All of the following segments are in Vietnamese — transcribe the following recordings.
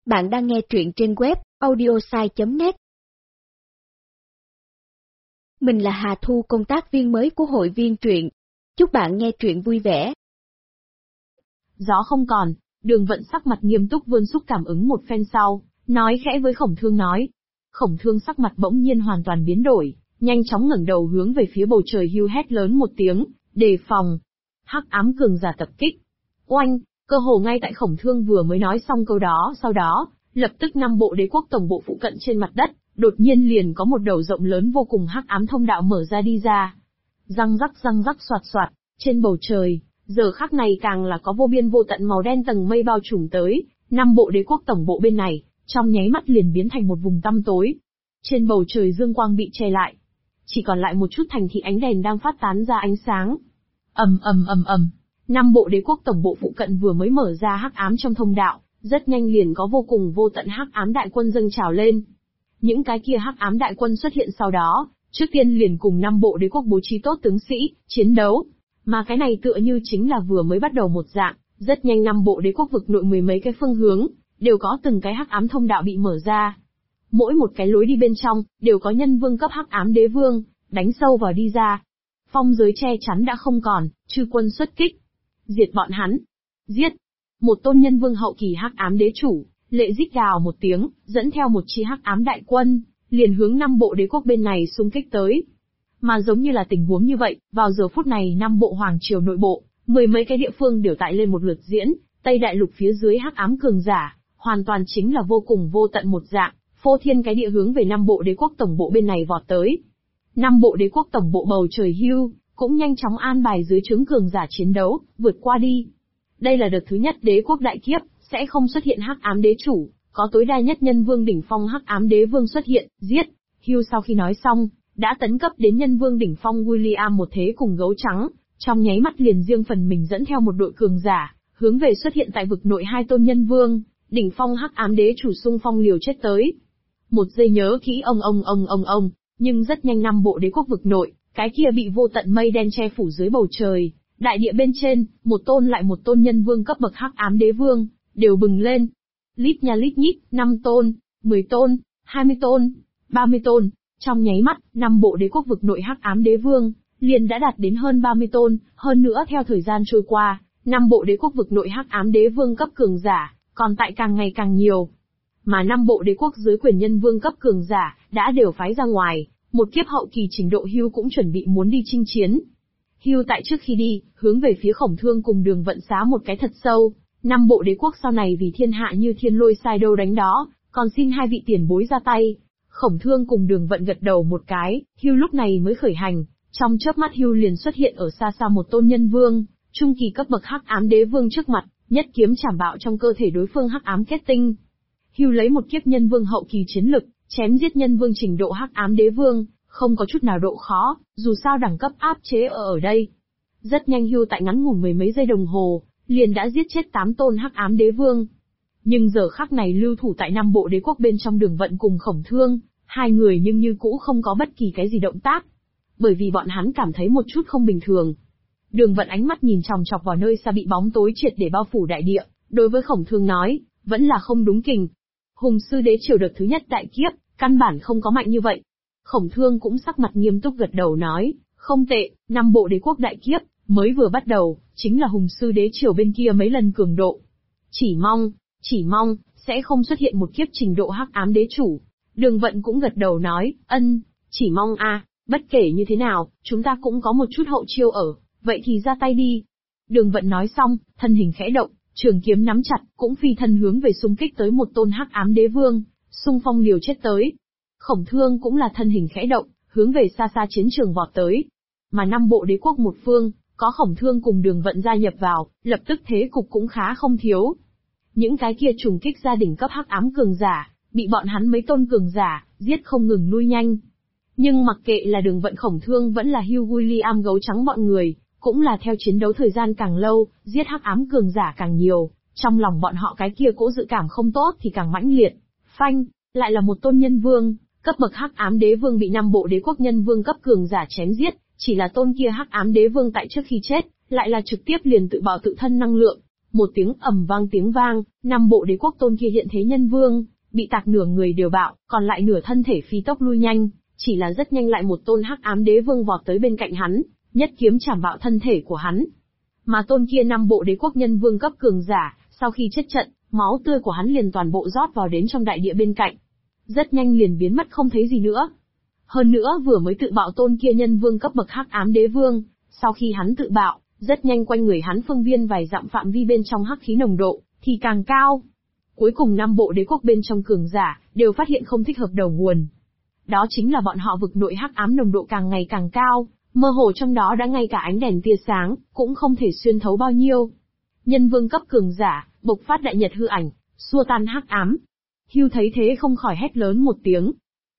Bạn đang nghe truyện trên web audiosai.net. Mình là Hà Thu, công tác viên mới của hội viên truyện. Chúc bạn nghe truyện vui vẻ. Gió không còn, Đường Vận sắc mặt nghiêm túc vươn xúc cảm ứng một phen sau, nói khẽ với Khổng Thương nói. Khổng Thương sắc mặt bỗng nhiên hoàn toàn biến đổi, nhanh chóng ngẩng đầu hướng về phía bầu trời hưu hét lớn một tiếng, đề phòng. Hắc ám cường giả tập kích. Oanh, cơ hồ ngay tại Khổng Thương vừa mới nói xong câu đó, sau đó, lập tức 5 bộ đế quốc tổng bộ phụ cận trên mặt đất, đột nhiên liền có một đầu rộng lớn vô cùng hắc ám thông đạo mở ra đi ra. Răng rắc xoạt xoạt, trên bầu trời, giờ khắc này càng là có vô biên vô tận màu đen tầng mây bao trùm tới, 5 bộ đế quốc tổng bộ bên này, trong nháy mắt liền biến thành một vùng tăm tối. Trên bầu trời dương quang bị che lại, chỉ còn lại một chút thành thị ánh đèn đang phát tán ra ánh sáng. Ầm. 5 bộ đế quốc tổng bộ phụ cận vừa mới mở ra hắc ám trong thông đạo, rất nhanh liền có vô cùng vô tận hắc ám đại quân dâng trào lên. Những cái kia hắc ám đại quân xuất hiện sau đó, trước tiên liền cùng 5 bộ đế quốc bố trí tốt tướng sĩ, chiến đấu. Mà cái này tựa như chính là vừa mới bắt đầu một dạng, rất nhanh 5 bộ đế quốc vực nội mười mấy cái phương hướng, đều có từng cái hắc ám thông đạo bị mở ra. Mỗi một cái lối đi bên trong, đều có nhân vương cấp hắc ám đế vương, đánh sâu vào đi ra. Phong giới che chắn đã không còn, chư quân xuất kích. Diệt bọn hắn. Giết. Một tôn nhân vương hậu kỳ hắc ám đế chủ, lệ rít gào một tiếng, dẫn theo một chi hắc ám đại quân, liền hướng 5 bộ đế quốc bên này xung kích tới. Mà giống như là tình huống như vậy, vào giờ phút này 5 bộ hoàng triều nội bộ, mười mấy cái địa phương đều tại lên một lượt diễn, Tây Đại Lục phía dưới hắc ám cường giả, hoàn toàn chính là vô cùng vô tận một dạng, phô thiên cái địa hướng về 5 bộ đế quốc tổng bộ bên này vọt tới. 5 bộ đế quốc tổng bộ bầu trời hưu, cũng nhanh chóng an bài dưới trướng cường giả chiến đấu, vượt qua đi. Đây là đợt thứ nhất đế quốc đại kiếp, sẽ không xuất hiện hắc ám đế chủ, có tối đa nhất nhân vương đỉnh phong hắc ám đế vương xuất hiện, giết. Hugh sau khi nói xong, đã tấn cấp đến nhân vương đỉnh phong William một thế cùng gấu trắng, trong nháy mắt liền riêng phần mình dẫn theo một đội cường giả, hướng về xuất hiện tại vực nội 2 tôn nhân vương, đỉnh phong hắc ám đế chủ xung phong liều chết tới. Một giây nhớ kỹ ông, nhưng rất nhanh 5 bộ đế quốc vực nội, cái kia bị vô tận mây đen che phủ dưới bầu trời, đại địa bên trên, một tôn lại một tôn nhân vương cấp bậc hắc ám đế vương, đều bừng lên. Lít nha lít nhít, 5 tôn, 10 tôn, 20 tôn, 30 tôn, trong nháy mắt, 5 bộ đế quốc vực nội hắc ám đế vương, liền đã đạt đến hơn 30 tôn, hơn nữa theo thời gian trôi qua, 5 bộ đế quốc vực nội hắc ám đế vương cấp cường giả, còn tại càng ngày càng nhiều. Mà 5 bộ đế quốc dưới quyền nhân vương cấp cường giả, đã đều phái ra ngoài, một kiếp hậu kỳ trình độ Hưu cũng chuẩn bị muốn đi chinh chiến. Hưu tại trước khi đi, hướng về phía Khổng Thương cùng Đường Vận xá một cái thật sâu, 5 bộ đế quốc sau này vì thiên hạ như thiên lôi sai đâu đánh đó, còn xin 2 vị tiền bối ra tay. Khổng Thương cùng Đường Vận gật đầu một cái, Hưu lúc này mới khởi hành, trong chớp mắt Hưu liền xuất hiện ở xa xa một tôn nhân vương, trung kỳ cấp bậc hắc ám đế vương trước mặt, nhất kiếm chảm bạo trong cơ thể đối phương hắc ám kết tinh. Hưu lấy một kiếp nhân vương hậu kỳ chiến lực, chém giết nhân vương trình độ hắc ám đế vương, không có chút nào độ khó, dù sao đẳng cấp áp chế ở đây. Rất nhanh Hưu tại ngắn ngủn mười mấy giây đồng hồ, liền đã giết chết 8 tôn hắc ám đế vương. Nhưng giờ khắc này lưu thủ tại 5 bộ đế quốc bên trong Đường Vận cùng Khổng Thương, 2 người nhưng như cũ không có bất kỳ cái gì động tác, bởi vì bọn hắn cảm thấy một chút không bình thường. Đường Vận ánh mắt nhìn chòng chọc vào nơi xa bị bóng tối triệt để bao phủ đại địa, đối với Khổng Thương nói, vẫn là không đúng kình. Hùng sư đế triều đợt thứ nhất đại kiếp, căn bản không có mạnh như vậy. Khổng Thương cũng sắc mặt nghiêm túc gật đầu nói, không tệ, 5 bộ đế quốc đại kiếp, mới vừa bắt đầu, chính là hùng sư đế triều bên kia mấy lần cường độ. Chỉ mong, sẽ không xuất hiện một kiếp trình độ hắc ám đế chủ. Đường Vận cũng gật đầu nói, chỉ mong bất kể như thế nào, chúng ta cũng có một chút hậu chiêu ở, vậy thì ra tay đi. Đường Vận nói xong, thân hình khẽ động, trường kiếm nắm chặt, cũng phi thân hướng về xung kích tới một tôn hắc ám đế vương, xung phong liều chết tới. Khổng Thương cũng là thân hình khẽ động, hướng về xa xa chiến trường vọt tới. Mà 5 bộ đế quốc một phương, có Khổng Thương cùng Đường Vận gia nhập vào, lập tức thế cục cũng khá không thiếu. Những cái kia trùng kích gia đình cấp hắc ám cường giả, bị bọn hắn mấy tôn cường giả, giết không ngừng lui nhanh. Nhưng mặc kệ là Đường Vận Khổng Thương vẫn là Hugh William gấu trắng bọn người, cũng là theo chiến đấu thời gian càng lâu, giết hắc ám cường giả càng nhiều, trong lòng bọn họ cái kia cỗ dự cảm không tốt thì càng mãnh liệt. Phanh, lại là một tôn nhân vương, cấp bậc hắc ám đế vương bị 5 bộ đế quốc nhân vương cấp cường giả chém giết, chỉ là tôn kia hắc ám đế vương tại trước khi chết, lại là trực tiếp liền tự bạo tự thân năng lượng, Một tiếng ầm vang tiếng vang, 5 bộ đế quốc tôn kia hiện thế nhân vương, bị tạc nửa người đều bạo, còn lại nửa thân thể phi tốc lui nhanh, chỉ là rất nhanh lại một tôn hắc ám đế vương vọt tới bên cạnh hắn, nhất kiếm chảm bạo thân thể của hắn. Mà tôn kia 5 bộ đế quốc nhân vương cấp cường giả, sau khi chết trận, máu tươi của hắn liền toàn bộ rót vào đến trong đại địa bên cạnh. Rất nhanh liền biến mất không thấy gì nữa. Hơn nữa vừa mới tự bạo tôn kia nhân vương cấp bậc hắc ám đế vương, sau khi hắn tự bạo, rất nhanh quanh người hắn phương viên vài dặm phạm vi bên trong hắc khí nồng độ thì càng cao. Cuối cùng 5 bộ đế quốc bên trong cường giả đều phát hiện không thích hợp đầu nguồn. Đó chính là bọn họ vực nội hắc ám nồng độ càng ngày càng cao, mơ hồ trong đó đã ngay cả ánh đèn tia sáng cũng không thể xuyên thấu bao nhiêu. Nhân vương cấp cường giả bộc phát đại nhật hư ảnh, xua tan hắc ám. Hưu thấy thế không khỏi hét lớn một tiếng.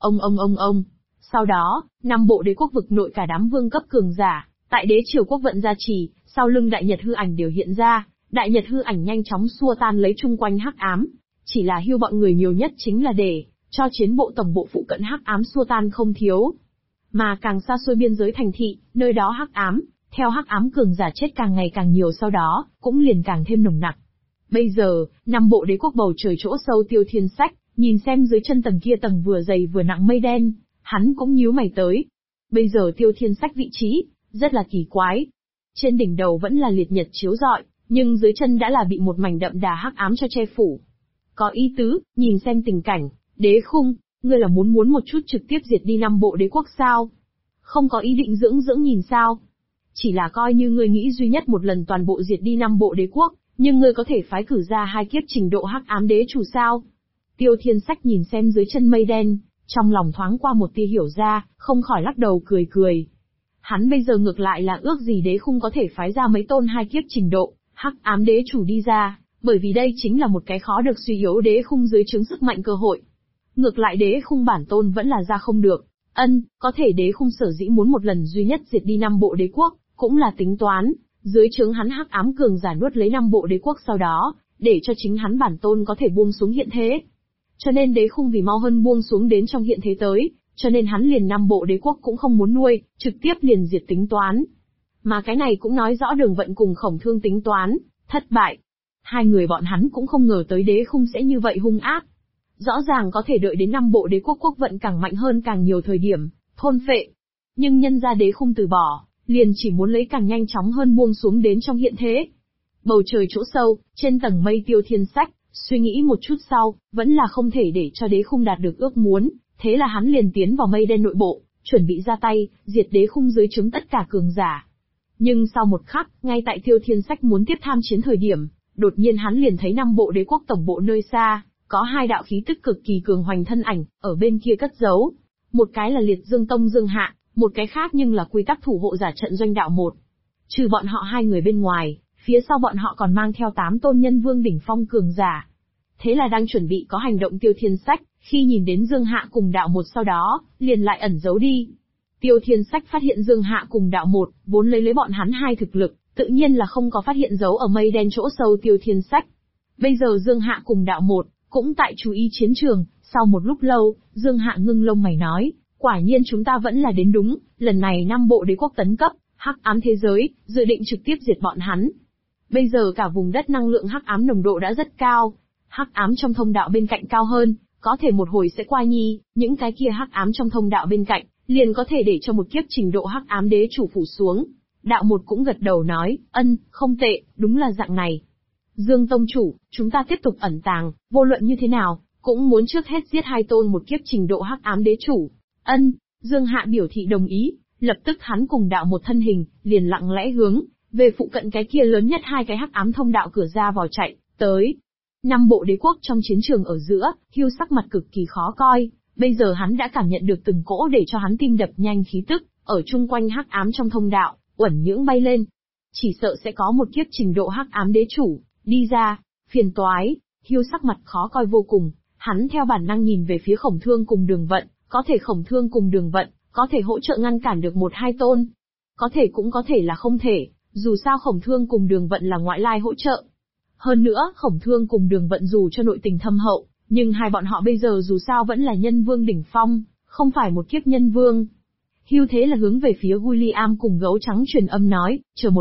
Ông. Sau đó, 5 bộ đế quốc vực nội cả đám vương cấp cường giả, tại đế triều quốc vận gia trì, sau lưng đại nhật hư ảnh đều hiện ra, đại nhật hư ảnh nhanh chóng xua tan lấy chung quanh hắc ám. Chỉ là Hưu bọn người nhiều nhất chính là để cho chiến bộ tổng bộ phụ cận hắc ám xua tan không thiếu. Mà càng xa xôi biên giới thành thị, nơi đó hắc ám, theo hắc ám cường giả chết càng ngày càng nhiều sau đó, cũng liền càng thêm nồng nặc. Bây giờ, 5 bộ đế quốc bầu trời chỗ sâu Tiêu Thiên Sách, nhìn xem dưới chân tầng kia tầng vừa dày vừa nặng mây đen, hắn cũng nhíu mày tới. Bây giờ Tiêu Thiên Sách vị trí, rất là kỳ quái. Trên đỉnh đầu vẫn là liệt nhật chiếu rọi, nhưng dưới chân đã là bị một mảnh đậm đà hắc ám cho che phủ. Có ý tứ, nhìn xem tình cảnh, Đế Khung, ngươi là muốn một chút trực tiếp diệt đi 5 bộ đế quốc sao? Không có ý định dưỡng nhìn sao? Chỉ là coi như ngươi nghĩ duy nhất một lần toàn bộ diệt đi 5 bộ đế quốc, nhưng ngươi có thể phái cử ra 2 kiếp trình độ hắc ám đế chủ sao? Tiêu Thiên Sách nhìn xem dưới chân mây đen, trong lòng thoáng qua một tia hiểu ra, không khỏi lắc đầu cười. Hắn bây giờ ngược lại là ước gì Đế Khung có thể phái ra mấy tôn 2 kiếp trình độ hắc ám đế chủ đi ra, bởi vì đây chính là một cái khó được suy yếu Đế Khung dưới trướng sức mạnh cơ hội. Ngược lại Đế Khung bản tôn vẫn là ra không được. Có thể Đế Khung sở dĩ muốn một lần duy nhất diệt đi 5 bộ đế quốc, cũng là tính toán, dưới trướng hắn hắc ám cường giả nuốt lấy 5 bộ đế quốc sau đó, để cho chính hắn bản tôn có thể buông xuống hiện thế. Cho nên Đế Khung vì mau hơn buông xuống đến trong hiện thế tới, cho nên hắn liền 5 bộ đế quốc cũng không muốn nuôi, trực tiếp liền diệt tính toán. Mà cái này cũng nói rõ Đường Vận cùng Khổng Thương tính toán, thất bại. Hai người bọn hắn cũng không ngờ tới Đế Khung sẽ như vậy hung ác. Rõ ràng có thể đợi đến 5 bộ đế quốc quốc vận càng mạnh hơn càng nhiều thời điểm, thôn phệ. Nhưng nhân ra Đế Khung từ bỏ, liền chỉ muốn lấy càng nhanh chóng hơn buông xuống đến trong hiện thế. Bầu trời chỗ sâu, trên tầng mây Tiêu Thiên Sách, suy nghĩ một chút sau, vẫn là không thể để cho Đế Khung đạt được ước muốn, thế là hắn liền tiến vào mây đen nội bộ, chuẩn bị ra tay, diệt Đế Khung dưới trướng tất cả cường giả. Nhưng sau một khắc, ngay tại Tiêu Thiên Sách muốn tiếp tham chiến thời điểm, đột nhiên hắn liền thấy 5 bộ đế quốc tổng bộ nơi xa, có 2 đạo khí tức cực kỳ cường hoành thân ảnh, ở bên kia cất giấu. Một cái là Liệt Dương Tông Dương Hạ, một cái khác nhưng là quy tắc thủ hộ giả trận doanh đạo 1. Trừ bọn họ 2 người bên ngoài, phía sau bọn họ còn mang theo 8 tôn nhân vương đỉnh phong cường giả. Thế là đang chuẩn bị có hành động Tiêu Thiên Sách, khi nhìn đến Dương Hạ cùng đạo 1 sau đó, liền lại ẩn giấu đi. Tiêu Thiên Sách phát hiện Dương Hạ cùng đạo 1, vốn lấy bọn hắn 2 thực lực, tự nhiên là không có phát hiện dấu ở mây đen chỗ sâu Tiêu Thiên Sách. Bây giờ Dương Hạ cùng đạo 1, cũng tại chú ý chiến trường, sau một lúc lâu, Dương Hạ ngưng lông mày nói, quả nhiên chúng ta vẫn là đến đúng, lần này 5 bộ đế quốc tấn cấp, hắc ám thế giới, dự định trực tiếp diệt bọn hắn. Bây giờ cả vùng đất năng lượng hắc ám nồng độ đã rất cao, hắc ám trong thông đạo bên cạnh cao hơn, có thể một hồi sẽ qua nhi, những cái kia hắc ám trong thông đạo bên cạnh, liền có thể để cho một kiếp trình độ hắc ám đế chủ phủ xuống. Đạo 1 cũng gật đầu nói, không tệ, đúng là dạng này. Dương Tông chủ, chúng ta tiếp tục ẩn tàng, vô luận như thế nào, cũng muốn trước hết giết 2 tôn một kiếp trình độ hắc ám đế chủ. Dương Hạ biểu thị đồng ý, lập tức hắn cùng đạo 1 thân hình, liền lặng lẽ hướng về phụ cận cái kia lớn nhất 2 cái hắc ám thông đạo cửa ra vào chạy tới. 5 bộ đế quốc trong chiến trường ở giữa, Hưu sắc mặt cực kỳ khó coi, bây giờ hắn đã cảm nhận được từng cỗ để cho hắn tim đập nhanh khí tức, ở chung quanh hắc ám trong thông đạo, uẩn nhưỡng bay lên. Chỉ sợ sẽ có một kiếp trình độ hắc ám đế chủ đi ra, phiền toái. Hưu sắc mặt khó coi vô cùng, hắn theo bản năng nhìn về phía Khổng Thương cùng Đường Vận, có thể Khổng Thương cùng Đường Vận có thể hỗ trợ ngăn cản được 1-2 tôn, có thể cũng có thể là không thể, dù sao Khổng Thương cùng Đường Vận là ngoại lai hỗ trợ. Hơn nữa, Khổng Thương cùng Đường Vận dù cho nội tình thâm hậu, nhưng hai bọn họ bây giờ dù sao vẫn là nhân vương đỉnh phong, không phải một kiếp nhân vương. Hưu thế là hướng về phía William cùng Gấu Trắng truyền âm nói, chờ một lúc,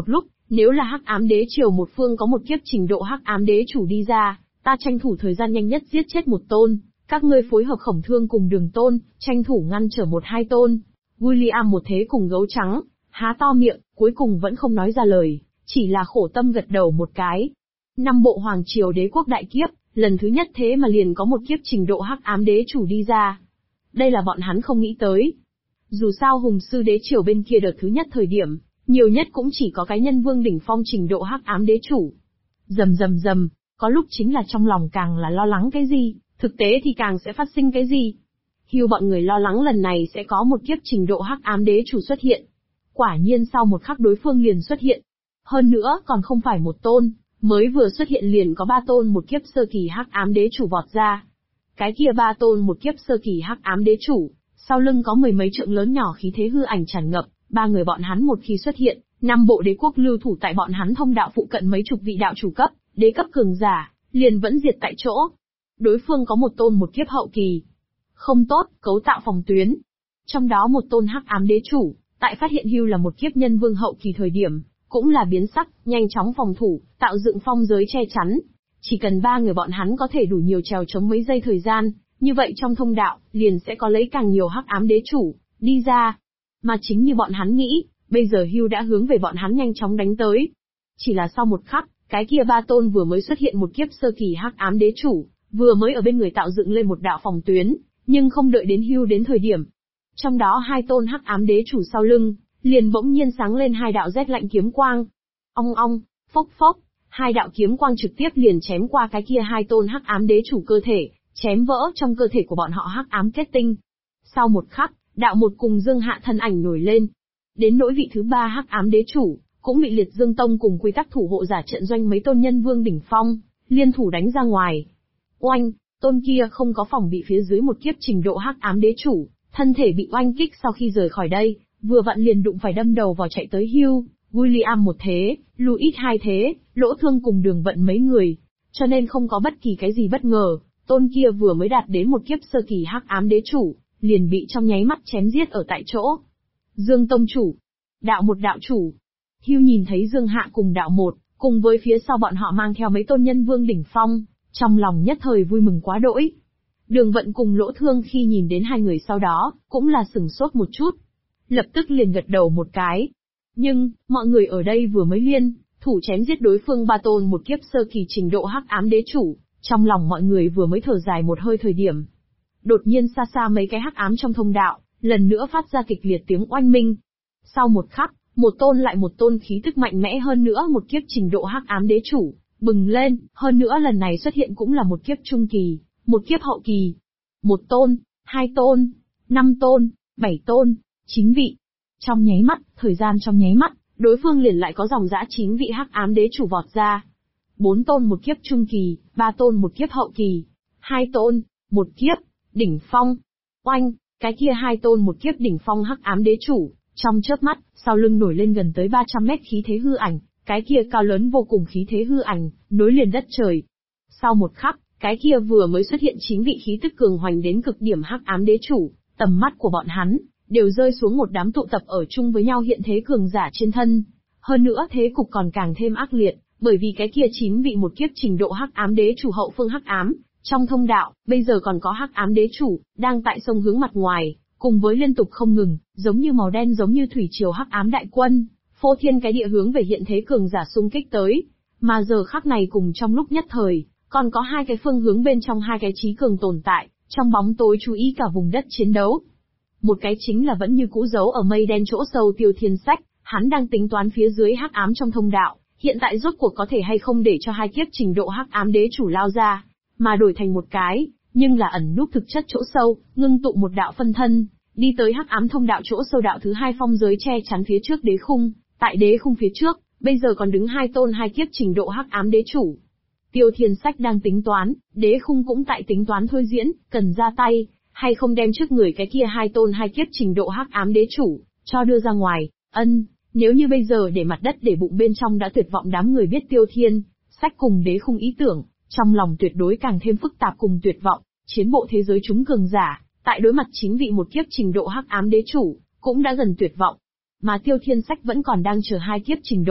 Nếu là Hắc Ám Đế Triều một phương có một kiếp trình độ Hắc Ám Đế chủ đi ra, ta tranh thủ thời gian nhanh nhất giết chết một tôn, các ngươi phối hợp Khổng Thương cùng Đường tôn, tranh thủ ngăn trở một hai tôn. William một thế cùng gấu trắng, há to miệng, cuối cùng vẫn không nói ra lời, chỉ là khổ tâm gật đầu một cái. Năm bộ Hoàng Triều Đế quốc đại kiếp, lần thứ nhất thế mà liền có một kiếp trình độ Hắc Ám Đế chủ đi ra. Đây là bọn hắn không nghĩ tới. Dù sao Hùng Sư Đế Triều bên kia đợt thứ nhất thời điểm, nhiều nhất cũng chỉ có cái Nhân Vương đỉnh phong trình độ Hắc Ám Đế chủ. Rầm rầm rầm, có lúc chính là trong lòng càng là lo lắng cái gì, thực tế thì càng sẽ phát sinh cái gì. Hưu bọn người lo lắng lần này sẽ có một kiếp trình độ Hắc Ám Đế chủ xuất hiện. Quả nhiên sau một khắc đối phương liền xuất hiện. Hơn nữa còn không phải một tôn, mới vừa xuất hiện liền có 3 tôn một kiếp sơ kỳ Hắc Ám Đế chủ vọt ra. Cái kia 3 tôn một kiếp sơ kỳ Hắc Ám Đế chủ, sau lưng có mười mấy trượng lớn nhỏ khí thế hư ảnh tràn ngập, 3 người bọn hắn một khi xuất hiện, 5 bộ đế quốc lưu thủ tại bọn hắn thông đạo phụ cận mấy chục vị đạo chủ cấp, đế cấp cường giả, liền vẫn diệt tại chỗ. Đối phương có một tôn một kiếp hậu kỳ. Không tốt, cấu tạo phòng tuyến. Trong đó một tôn Hắc Ám Đế chủ, tại phát hiện Hưu là một kiếp nhân vương hậu kỳ thời điểm, cũng là biến sắc, nhanh chóng phòng thủ, tạo dựng phong giới che chắn. Chỉ cần 3 người bọn hắn có thể đủ nhiều trèo chống mấy giây thời gian, như vậy trong thông đạo, liền sẽ có lấy càng nhiều Hắc Ám Đế chủ, đi ra. Mà chính như bọn hắn nghĩ, bây giờ Hưu đã hướng về bọn hắn nhanh chóng đánh tới. Chỉ là sau một khắc, cái kia 3 tôn vừa mới xuất hiện một kiếp sơ kỳ Hắc Ám Đế chủ, vừa mới ở bên người tạo dựng lên một đạo phòng tuyến, nhưng không đợi đến Hưu đến thời điểm. Trong đó 2 tôn Hắc Ám Đế chủ sau lưng, liền bỗng nhiên sáng lên 2 đạo rét lạnh kiếm quang. Ong ong, phốc phốc, 2 đạo kiếm quang trực tiếp liền chém qua cái kia 2 tôn Hắc Ám Đế chủ cơ thể, chém vỡ trong cơ thể của bọn họ Hắc Ám kết tinh. Sau một khắc, đạo một cùng Dương Hạ thân ảnh nổi lên. Đến nỗi vị thứ 3 Hắc Ám Đế chủ, cũng bị Liệt Dương Tông cùng quy tắc thủ hộ giả trận doanh mấy tôn nhân vương đỉnh phong, liên thủ đánh ra ngoài. Oanh, tôn kia không có phòng bị phía dưới một kiếp trình độ Hắc Ám Đế chủ, thân thể bị oanh kích sau khi rời khỏi đây, vừa vặn liền đụng phải đâm đầu vào chạy tới Hugh, William một thế, Louis hai thế, Lỗ Thương cùng Đường Vận mấy người, cho nên không có bất kỳ cái gì bất ngờ, tôn kia vừa mới đạt đến một kiếp sơ kỳ Hắc Ám Đế chủ, liền bị trong nháy mắt chém giết ở tại chỗ. Dương Tông chủ, đạo một đạo chủ. Hugh nhìn thấy Dương Hạ cùng đạo một, cùng với phía sau bọn họ mang theo mấy tôn nhân vương đỉnh phong, trong lòng nhất thời vui mừng quá đỗi. Đường Vận cùng Lỗ Thương khi nhìn đến 2 người sau đó, cũng là sửng sốt một chút. Lập tức liền gật đầu một cái. Nhưng, mọi người ở đây vừa mới liên thủ chém giết đối phương 3 tôn một kiếp sơ kỳ trình độ Hắc Ám Đế chủ, trong lòng mọi người vừa mới thở dài một hơi thời điểm. Đột nhiên xa xa mấy cái hắc ám trong thông đạo, lần nữa phát ra kịch liệt tiếng oanh minh. Sau một khắc, một tôn lại một tôn khí tức mạnh mẽ hơn nữa một kiếp trình độ Hắc Ám Đế chủ, bừng lên, hơn nữa lần này xuất hiện cũng là một kiếp trung kỳ, một kiếp hậu kỳ. 1 tôn, 2 tôn, 5 tôn, 7 tôn, 9 vị. Trong nháy mắt, thời gian trong nháy mắt, đối phương liền lại có dòng dã 9 vị Hắc Ám Đế chủ vọt ra. 4 tôn một kiếp trung kỳ, 3 tôn một kiếp hậu kỳ, 2 tôn, một kiếp đỉnh phong. Oanh, cái kia 2 tôn một kiếp đỉnh phong Hắc Ám Đế chủ, trong chớp mắt, sau lưng nổi lên gần tới 300 mét khí thế hư ảnh, cái kia cao lớn vô cùng khí thế hư ảnh, nối liền đất trời. Sau một khắc, cái kia vừa mới xuất hiện 9 vị khí tức cường hoành đến cực điểm Hắc Ám Đế chủ, tầm mắt của bọn hắn đều rơi xuống một đám tụ tập ở chung với nhau hiện thế cường giả trên thân. Hơn nữa thế cục còn càng thêm ác liệt, bởi vì cái kia 9 vị một kiếp trình độ Hắc Ám Đế chủ hậu phương Hắc Ám, trong thông đạo, bây giờ còn có Hắc Ám Đế chủ đang tại sông hướng mặt ngoài, cùng với liên tục không ngừng, giống như màu đen giống như thủy triều Hắc Ám đại quân, phô thiên cái địa hướng về hiện thế cường giả xung kích tới. Mà giờ khắc này cùng trong lúc nhất thời, còn có 2 cái phương hướng bên trong 2 cái chí cường tồn tại, trong bóng tối chú ý cả vùng đất chiến đấu. Một cái chính là vẫn như cũ giấu ở mây đen chỗ sâu Tiêu Thiên Sách, hắn đang tính toán phía dưới Hắc Ám trong thông đạo, hiện tại rốt cuộc có thể hay không để cho 2 kiếp trình độ Hắc Ám Đế chủ lao ra, mà đổi thành một cái, nhưng là ẩn núp thực chất chỗ sâu, ngưng tụ một đạo phân thân, đi tới Hắc Ám thông đạo chỗ sâu đạo thứ 2 phong giới che chắn phía trước đế khung, tại đế khung phía trước, bây giờ còn đứng 2 tôn 2 kiếp trình độ Hắc Ám Đế chủ. Tiêu Thiên Sách đang tính toán, đế khung cũng tại tính toán thôi diễn, cần ra tay, hay không đem trước người cái kia 2 tôn 2 kiếp trình độ Hắc Ám Đế chủ, cho đưa ra ngoài. Nếu như bây giờ để mặt đất để bụng bên trong đã tuyệt vọng đám người biết Tiêu Thiên Sách cùng đế khung ý tưởng, trong lòng tuyệt đối càng thêm phức tạp cùng tuyệt vọng, chiến bộ thế giới chúng cường giả, tại đối mặt 9 vị một kiếp trình độ Hắc Ám Đế chủ, cũng đã dần tuyệt vọng. Mà Tiêu Thiên Sách vẫn còn đang chờ 2 kiếp trình độ,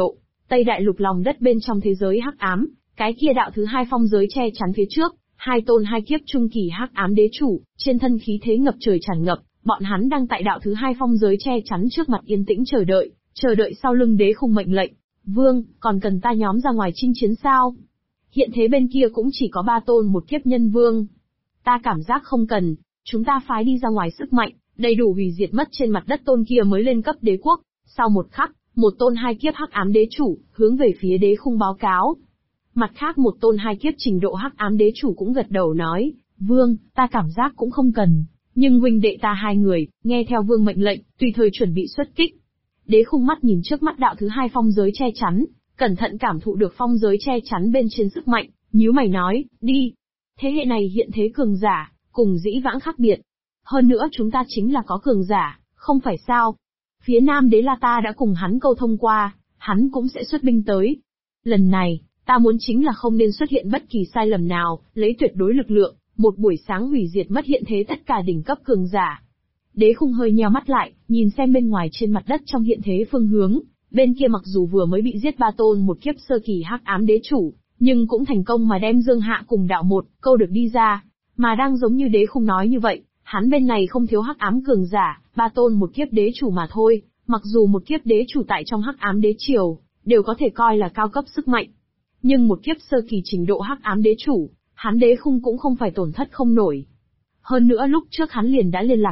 Tây Đại Lục lòng đất bên trong thế giới hắc ám, cái kia đạo thứ hai phong giới che chắn phía trước, hai tôn hai kiếp trung kỳ hắc ám đế chủ, trên thân khí thế ngập trời tràn ngập, bọn hắn đang tại đạo thứ hai phong giới che chắn trước mặt yên tĩnh chờ đợi sau lưng đế khung mệnh lệnh. Vương, còn cần ta nhóm ra ngoài chinh chiến sao? Hiện thế bên kia cũng chỉ có 3 tôn một kiếp nhân vương. Ta cảm giác không cần, chúng ta phái đi ra ngoài sức mạnh, đầy đủ hủy diệt mất trên mặt đất tôn kia mới lên cấp đế quốc. Sau một khắc, một tôn hai kiếp hắc ám đế chủ, hướng về phía đế khung báo cáo. Mặt khác một tôn hai kiếp trình độ hắc ám đế chủ cũng gật đầu nói, Vương, ta cảm giác cũng không cần, nhưng huynh đệ ta hai người, nghe theo Vương mệnh lệnh, tùy thời chuẩn bị xuất kích. Đế khung mắt nhìn trước mắt đạo thứ hai phong giới che chắn, cẩn thận cảm thụ được phong giới che chắn bên trên sức mạnh, nhíu mày nói, đi. Thế hệ này hiện thế cường giả, cùng dĩ vãng khác biệt. Hơn nữa chúng ta chính là có cường giả, không phải sao. Phía Nam Đế La ta đã cùng hắn câu thông qua, hắn cũng sẽ xuất binh tới. Lần này, ta muốn chính là không nên xuất hiện bất kỳ sai lầm nào, lấy tuyệt đối lực lượng, một buổi sáng hủy diệt mất hiện thế tất cả đỉnh cấp cường giả. Đế khung hơi nheo mắt lại, nhìn xem bên ngoài trên mặt đất trong hiện thế phương hướng, bên kia mặc dù vừa mới bị giết 3 tôn một kiếp sơ kỳ hắc ám đế chủ, nhưng cũng thành công mà đem Dương Hạ cùng đạo một câu được đi ra, mà đang giống như đế khung nói như vậy, hắn bên này không thiếu hắc ám cường giả, 3 tôn một kiếp đế chủ mà thôi, mặc dù một kiếp đế chủ tại trong hắc ám đế triều, đều có thể coi là cao cấp sức mạnh. Nhưng một kiếp sơ kỳ trình độ hắc ám đế chủ, hắn đế khung cũng không phải tổn thất không nổi. Hơn nữa lúc trước hắn liền đã liên lạc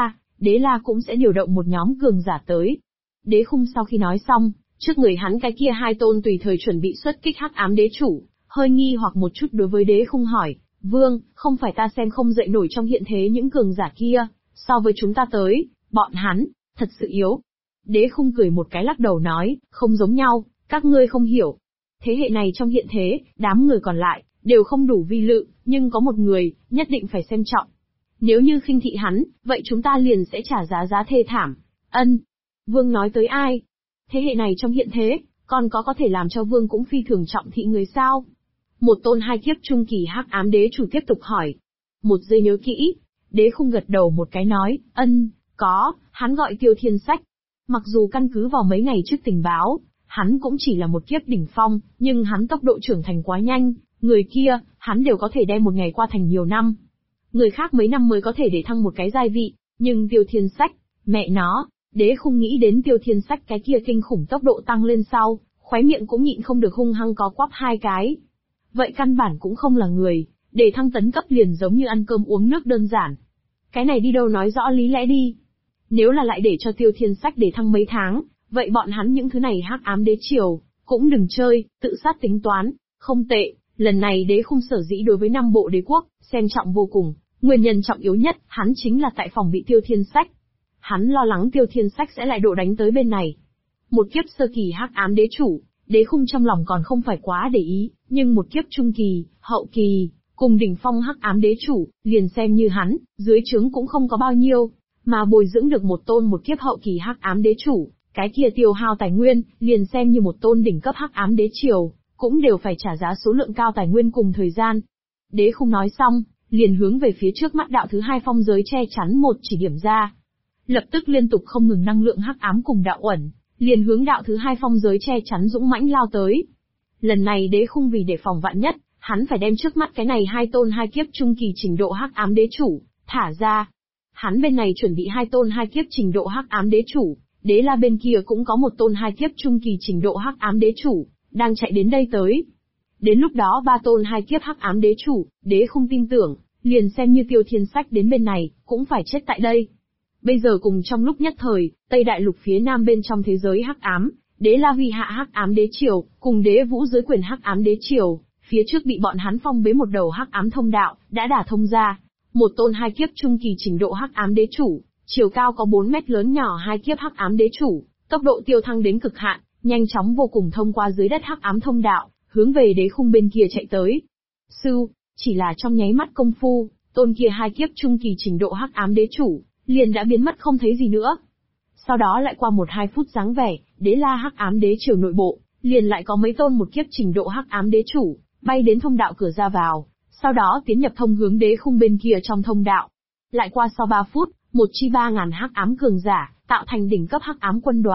Đế La cũng sẽ điều động một nhóm cường giả tới. Đế khung sau khi nói xong, trước người hắn cái kia 2 tôn tùy thời chuẩn bị xuất kích hắc ám đế chủ, hơi nghi hoặc một chút đối với đế khung hỏi, Vương, không phải ta xem không dậy nổi trong hiện thế những cường giả kia, so với chúng ta tới, bọn hắn, thật sự yếu. Đế khung cười một cái lắc đầu nói, không giống nhau, các ngươi không hiểu. Thế hệ này trong hiện thế, đám người còn lại, đều không đủ vi lự, nhưng có một người, nhất định phải xem trọng. Nếu như khinh thị hắn, vậy chúng ta liền sẽ trả giá thê thảm. Ân. Vương nói tới ai? Thế hệ này trong hiện thế, còn có thể làm cho Vương cũng phi thường trọng thị người sao? Một tôn hai kiếp trung kỳ hắc ám đế chủ tiếp tục hỏi. Một giây nhớ kỹ. Đế khung gật đầu một cái nói, ân, có, hắn gọi Tiêu Thiên Sách. Mặc dù căn cứ vào mấy ngày trước tình báo, hắn cũng chỉ là một kiếp đỉnh phong, nhưng hắn tốc độ trưởng thành quá nhanh, người kia, hắn đều có thể đem một ngày qua thành nhiều năm. Người khác mấy năm mới có thể để thăng một cái giai vị, nhưng Tiêu Thiên Sách, mẹ nó, đế khung nghĩ đến Tiêu Thiên Sách cái kia kinh khủng tốc độ tăng lên sau, khóe miệng cũng nhịn không được hung hăng có quắp 2 cái. Vậy căn bản cũng không là người, để thăng tấn cấp liền giống như ăn cơm uống nước đơn giản. Cái này đi đâu nói rõ lý lẽ đi. Nếu là lại để cho Tiêu Thiên Sách để thăng mấy tháng, vậy bọn hắn những thứ này hắc ám đế triều, cũng đừng chơi, tự sát tính toán, không tệ, lần này đế khung sở dĩ đối với 5 bộ đế quốc, xem trọng vô cùng, nguyên nhân trọng yếu nhất, hắn chính là tại phòng bị Tiêu Thiên Sách. Hắn lo lắng Tiêu Thiên Sách sẽ lại độ đánh tới bên này. Một kiếp sơ kỳ hắc ám đế chủ, đế khung trong lòng còn không phải quá để ý, nhưng một kiếp trung kỳ, hậu kỳ, cùng đỉnh phong hắc ám đế chủ, liền xem như hắn, dưới trướng cũng không có bao nhiêu, mà bồi dưỡng được một tôn một kiếp hậu kỳ hắc ám đế chủ, cái kia tiêu hao tài nguyên, liền xem như một tôn đỉnh cấp hắc ám đế triều, cũng đều phải trả giá số lượng cao tài nguyên cùng thời gian. Đế khung nói xong, liền hướng về phía trước mắt đạo thứ hai phong giới che chắn một chỉ điểm ra. Lập tức liên tục không ngừng năng lượng hắc ám cùng đạo uẩn, liền hướng đạo thứ hai phong giới che chắn dũng mãnh lao tới. Lần này đế khung vì để phòng vạn nhất, hắn phải đem trước mắt cái này 2 tôn 2 kiếp trung kỳ trình độ hắc ám đế chủ thả ra. Hắn bên này chuẩn bị 2 tôn 2 kiếp trình độ hắc ám đế chủ, Đế La bên kia cũng có một tôn 2 kiếp trung kỳ trình độ hắc ám đế chủ đang chạy đến đây tới. Đến lúc đó 3 tôn 2 kiếp hắc ám đế chủ, đế không tin tưởng, liền xem như Tiêu Thiên Sách đến bên này, cũng phải chết tại đây. Bây giờ cùng trong lúc nhất thời, Tây Đại Lục phía Nam bên trong thế giới hắc ám, Đế La huy hạ hắc ám đế triều, cùng Đế Vũ dưới quyền hắc ám đế triều, phía trước bị bọn hắn phong bế một đầu hắc ám thông đạo, đã đả thông ra. Một tôn 2 kiếp trung kỳ trình độ hắc ám đế chủ, chiều cao có 4 mét lớn nhỏ 2 kiếp hắc ám đế chủ, tốc độ tiêu thăng đến cực hạn, nhanh chóng vô cùng thông qua dưới đất hắc ám thông đạo, hướng về đế khung bên kia chạy tới. Chỉ là trong nháy mắt công phu, tôn kia 2 kiếp trung kỳ trình độ hắc ám đế chủ, liền đã biến mất không thấy gì nữa. Sau đó lại qua 1-2 phút dáng vẻ, Đế La hắc ám đế triều nội bộ, liền lại có mấy tôn một kiếp trình độ hắc ám đế chủ, bay đến thông đạo cửa ra vào, sau đó tiến nhập thông hướng đế khung bên kia trong thông đạo. Lại qua sau 3 phút, một chi 3.000 hắc ám cường giả, tạo thành đỉnh cấp hắc ám quân đoàn,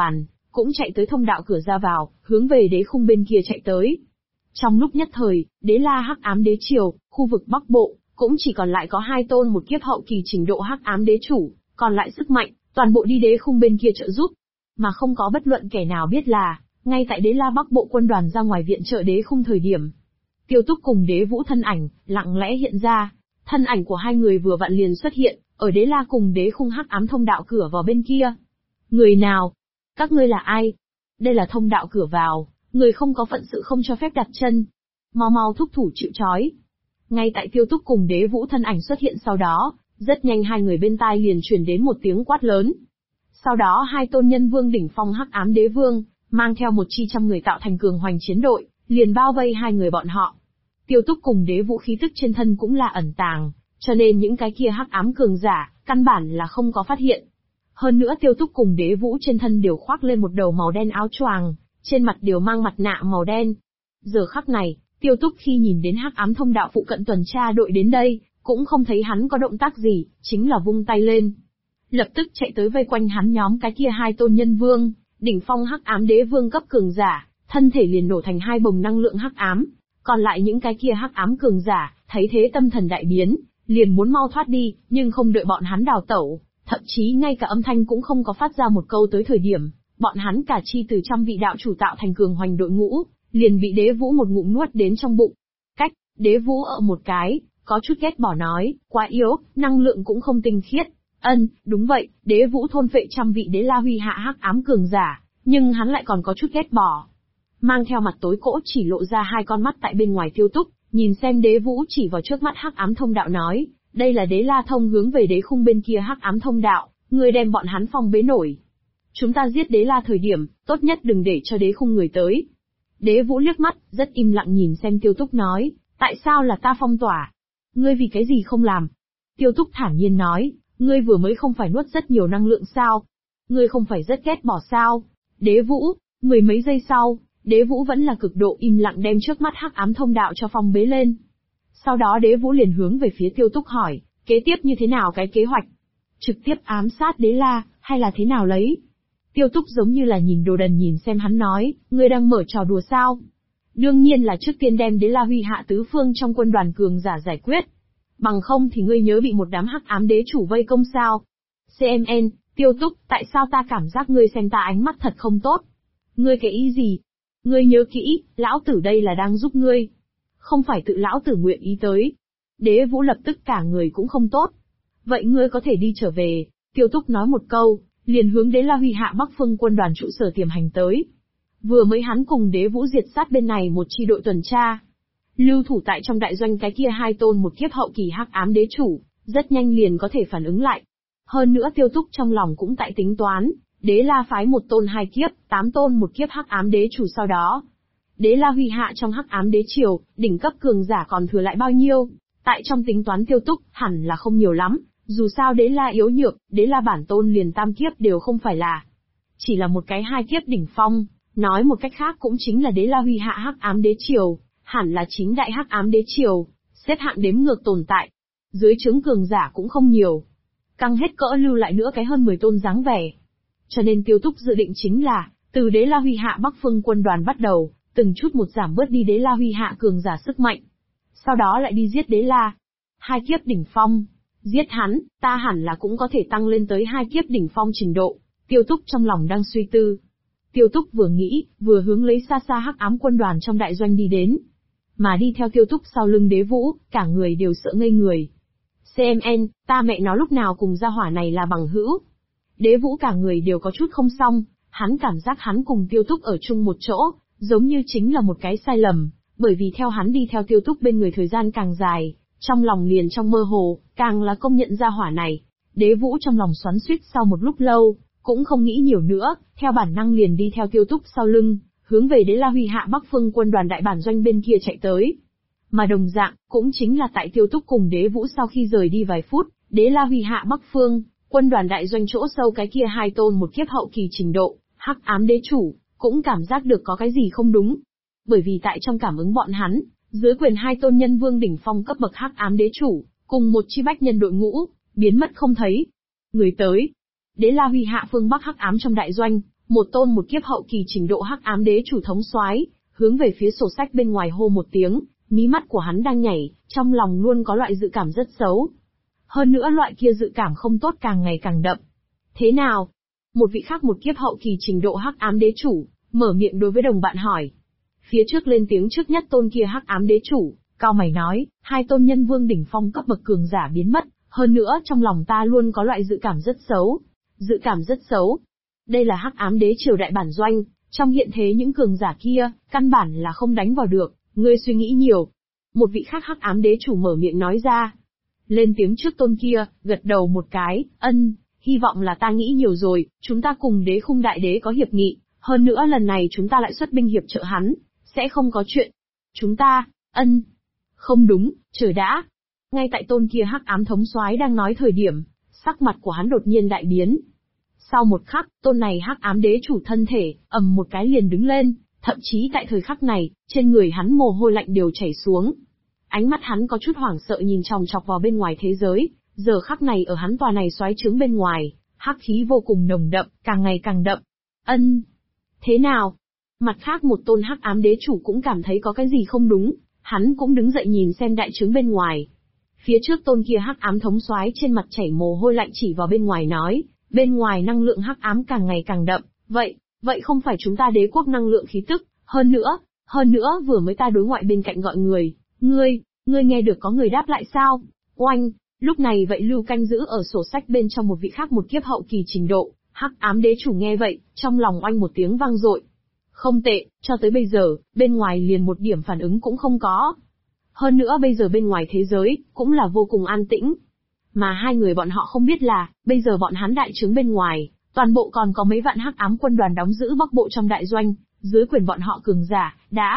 cũng chạy tới thông đạo cửa ra vào, hướng về đế khung bên kia chạy tới. Trong lúc nhất thời, Đế La Hắc Ám Đế Triều, khu vực Bắc Bộ, cũng chỉ còn lại có 2 tôn một kiếp hậu kỳ trình độ Hắc Ám Đế Chủ, còn lại sức mạnh, toàn bộ đi đế khung bên kia trợ giúp. Mà không có bất luận kẻ nào biết là, ngay tại Đế La Bắc Bộ quân đoàn ra ngoài viện trợ đế khung thời điểm, Tiêu Túc cùng Đế Vũ thân ảnh, lặng lẽ hiện ra. Thân ảnh của hai người vừa vặn liền xuất hiện, ở Đế La cùng đế khung hắc ám thông đạo cửa vào bên kia. Người nào? Các ngươi là ai? Đây là thông đạo cửa vào, người không có phận sự không cho phép đặt chân. Mau mau thúc thủ chịu trói. Ngay tại Tiêu Túc cùng Đế Vũ thân ảnh xuất hiện sau đó, rất nhanh hai người bên tai liền truyền đến một tiếng quát lớn. Sau đó hai tôn nhân vương đỉnh phong hắc ám đế vương, mang theo một chi trăm người tạo thành cường hoành chiến đội, liền bao vây hai người bọn họ. Tiêu Túc cùng Đế Vũ khí tức trên thân cũng là ẩn tàng, cho nên những cái kia hắc ám cường giả, căn bản là không có phát hiện. Hơn nữa Tiêu Túc cùng Đế Vũ trên thân đều khoác lên một đầu màu đen áo choàng, trên mặt đều mang mặt nạ màu đen. Giờ khắc này, Tiêu Túc khi nhìn đến hắc ám thông đạo phụ cận tuần tra đội đến đây, cũng không thấy hắn có động tác gì, chính là vung tay lên. Lập tức chạy tới vây quanh hắn nhóm cái kia hai tôn nhân vương, đỉnh phong hắc ám đế vương cấp cường giả, thân thể liền nổ thành hai bồng năng lượng hắc ám. Còn lại những cái kia hắc ám cường giả, thấy thế tâm thần đại biến, liền muốn mau thoát đi, nhưng không đợi bọn hắn đào tẩu, thậm chí ngay cả âm thanh cũng không có phát ra một câu tới thời điểm, bọn hắn cả chi từ trăm vị đạo chủ tạo thành cường hoành đội ngũ, liền bị Đế Vũ một ngụm nuốt đến trong bụng. Cách, Đế Vũ một cái, có chút ghét bỏ nói, quá yếu, năng lượng cũng không tinh khiết. Đúng vậy, Đế Vũ thôn phệ trăm vị Đế La Huy hạ hắc ám cường giả, nhưng hắn lại còn có chút ghét bỏ. Mang theo mặt tối cỗ chỉ lộ ra hai con mắt tại bên ngoài Tiêu Túc, nhìn xem Đế Vũ chỉ vào trước mắt hắc ám thông đạo nói, đây là Đế La thông hướng về đế khung bên kia hắc ám thông đạo, người đem bọn hắn phong bế nổi. Chúng ta giết Đế La thời điểm, tốt nhất đừng để cho đế khung người tới. Đế Vũ liếc mắt, rất im lặng nhìn xem Tiêu Túc nói, tại sao là ta phong tỏa? Ngươi vì cái gì không làm? Tiêu Túc thản nhiên nói, ngươi vừa mới không phải nuốt rất nhiều năng lượng sao? Ngươi không phải rất ghét bỏ sao? Đế Vũ, mười mấy giây sau, Đế Vũ vẫn là cực độ im lặng đem trước mắt hắc ám thông đạo cho phong bế lên. Sau đó Đế Vũ liền hướng về phía Tiêu Túc hỏi, kế tiếp như thế nào cái kế hoạch? Trực tiếp ám sát Đế La, hay là thế nào lấy? Tiêu Túc giống như là nhìn đồ đần nhìn xem hắn nói, ngươi đang mở trò đùa sao? Đương nhiên là trước tiên đem Đế La Huy hạ tứ phương trong quân đoàn cường giả giải quyết. Bằng không thì ngươi nhớ bị một đám hắc ám đế chủ vây công sao? CMN, Tiêu Túc, tại sao ta cảm giác ngươi xem ta ánh mắt thật không tốt? Ngươi cái ý gì? Ngươi nhớ kỹ, lão tử đây là đang giúp ngươi. Không phải tự lão tử nguyện ý tới. Đế Vũ lập tức cả người cũng không tốt. Vậy ngươi có thể đi trở về, Tiêu Túc nói một câu, liền hướng Đế La Huy hạ Bắc phương quân đoàn trụ sở tiềm hành tới. Vừa mới hắn cùng Đế Vũ diệt sát bên này một chi đội tuần tra. Lưu thủ tại trong đại doanh cái kia hai tôn một kiếp hậu kỳ hắc ám đế chủ, rất nhanh liền có thể phản ứng lại. Hơn nữa Tiêu Túc trong lòng cũng tại tính toán, Đế La phái một tôn hai kiếp, 8 tôn một kiếp hắc ám đế chủ sau đó. Đế La Huy hạ trong hắc ám đế triều, đỉnh cấp cường giả còn thừa lại bao nhiêu? Tại trong tính toán Tiêu Túc, hẳn là không nhiều lắm, dù sao Đế La yếu nhược, Đế La bản tôn liền tam kiếp đều không phải là. Chỉ là một cái hai kiếp đỉnh phong, nói một cách khác cũng chính là Đế La Huy hạ hắc ám đế triều, hẳn là chính đại hắc ám đế triều, xếp hạng đếm ngược tồn tại. Dưới trướng cường giả cũng không nhiều. Căng hết cỡ lưu lại nữa cái hơn 10 tôn dáng vẻ. Cho nên Tiêu Túc dự định chính là, từ Đế La Huy hạ Bắc phương quân đoàn bắt đầu, từng chút một giảm bớt đi Đế La Huy hạ cường giả sức mạnh. Sau đó lại đi giết Đế La. Hai kiếp đỉnh phong. Giết hắn, ta hẳn là cũng có thể tăng lên tới hai kiếp đỉnh phong trình độ. Tiêu Túc trong lòng đang suy tư. Tiêu Túc vừa nghĩ, vừa hướng lấy xa xa hắc ám quân đoàn trong đại doanh đi đến. Mà đi theo Tiêu Túc sau lưng Đế Vũ, cả người đều sợ ngây người. CMN, ta mẹ nó lúc nào cùng gia hỏa này là bằng hữu. Đế Vũ cả người đều có chút không xong, hắn cảm giác hắn cùng Tiêu Túc ở chung một chỗ, giống như chính là một cái sai lầm, bởi vì theo hắn đi theo Tiêu Túc bên người thời gian càng dài, trong lòng liền trong mơ hồ, càng là công nhận gia hỏa này. Đế Vũ trong lòng xoắn xuýt sau một lúc lâu, cũng không nghĩ nhiều nữa, theo bản năng liền đi theo Tiêu Túc sau lưng, hướng về Đế La Huy hạ Bắc phương quân đoàn đại bản doanh bên kia chạy tới. Mà đồng dạng, cũng chính là tại Tiêu Túc cùng Đế Vũ sau khi rời đi vài phút, Đế La Huy hạ Bắc phương, quân đoàn đại doanh chỗ sâu cái kia hai tôn một kiếp hậu kỳ trình độ, hắc ám đế chủ, cũng cảm giác được có cái gì không đúng. Bởi vì tại trong cảm ứng bọn hắn, dưới quyền hai tôn nhân vương đỉnh phong cấp bậc hắc ám đế chủ, cùng một chi bách nhân đội ngũ, biến mất không thấy. Người tới. Đế La Huy hạ phương Bắc hắc ám trong đại doanh, Một tôn một kiếp hậu kỳ trình độ hắc ám đế chủ thống soái, hướng về phía sổ sách bên ngoài hô một tiếng, mí mắt của hắn đang nhảy, trong lòng luôn có loại dự cảm rất xấu. Hơn nữa loại kia dự cảm không tốt càng ngày càng đậm. Thế nào? Một vị khác một kiếp hậu kỳ trình độ hắc ám đế chủ, mở miệng đối với đồng bạn hỏi. Phía trước lên tiếng trước nhất tôn kia hắc ám đế chủ, cao mày nói, hai tôn nhân vương đỉnh phong cấp bậc cường giả biến mất, hơn nữa trong lòng ta luôn có loại dự cảm rất xấu. Dự cảm rất xấu. Đây là hắc ám đế triều đại bản doanh, trong hiện thế những cường giả kia, căn bản là không đánh vào được, ngươi suy nghĩ nhiều. Một vị khác hắc ám đế chủ mở miệng nói ra. Lên tiếng trước tôn kia, gật đầu một cái, hy vọng là ta nghĩ nhiều rồi, chúng ta cùng đế khung đại đế có hiệp nghị, hơn nữa lần này chúng ta lại xuất binh hiệp trợ hắn, sẽ không có chuyện. Chúng ta, không đúng, chờ đã. Ngay tại tôn kia hắc ám thống soái đang nói thời điểm, sắc mặt của hắn đột nhiên đại biến. Sau một khắc, tôn này hắc ám đế chủ thân thể, ầm một cái liền đứng lên, thậm chí tại thời khắc này, trên người hắn mồ hôi lạnh đều chảy xuống. Ánh mắt hắn có chút hoảng sợ nhìn chòng chọc vào bên ngoài thế giới, giờ khắc này ở hắn tòa này xoáy trướng bên ngoài, hắc khí vô cùng nồng đậm, càng ngày càng đậm. Thế nào? Mặt khác một tôn hắc ám đế chủ cũng cảm thấy có cái gì không đúng, hắn cũng đứng dậy nhìn xem đại trướng bên ngoài. Phía trước tôn kia hắc ám thống soái trên mặt chảy mồ hôi lạnh chỉ vào bên ngoài nói, bên ngoài năng lượng hắc ám càng ngày càng đậm, vậy không phải chúng ta đế quốc năng lượng khí tức, hơn nữa vừa mới ta đối ngoại bên cạnh gọi người, ngươi nghe được có người đáp lại sao? Oanh, lúc này vậy lưu canh giữ ở sổ sách bên trong một vị khác một kiếp hậu kỳ trình độ, hắc ám đế chủ nghe vậy, trong lòng oanh một tiếng vang dội. Không tệ, cho tới bây giờ, bên ngoài liền một điểm phản ứng cũng không có. Hơn nữa bây giờ bên ngoài thế giới, cũng là vô cùng an tĩnh. Mà hai người bọn họ không biết là, bây giờ bọn hắn đại trướng bên ngoài, toàn bộ còn có mấy vạn hắc ám quân đoàn đóng giữ bắc bộ trong đại doanh, dưới quyền bọn họ cường giả,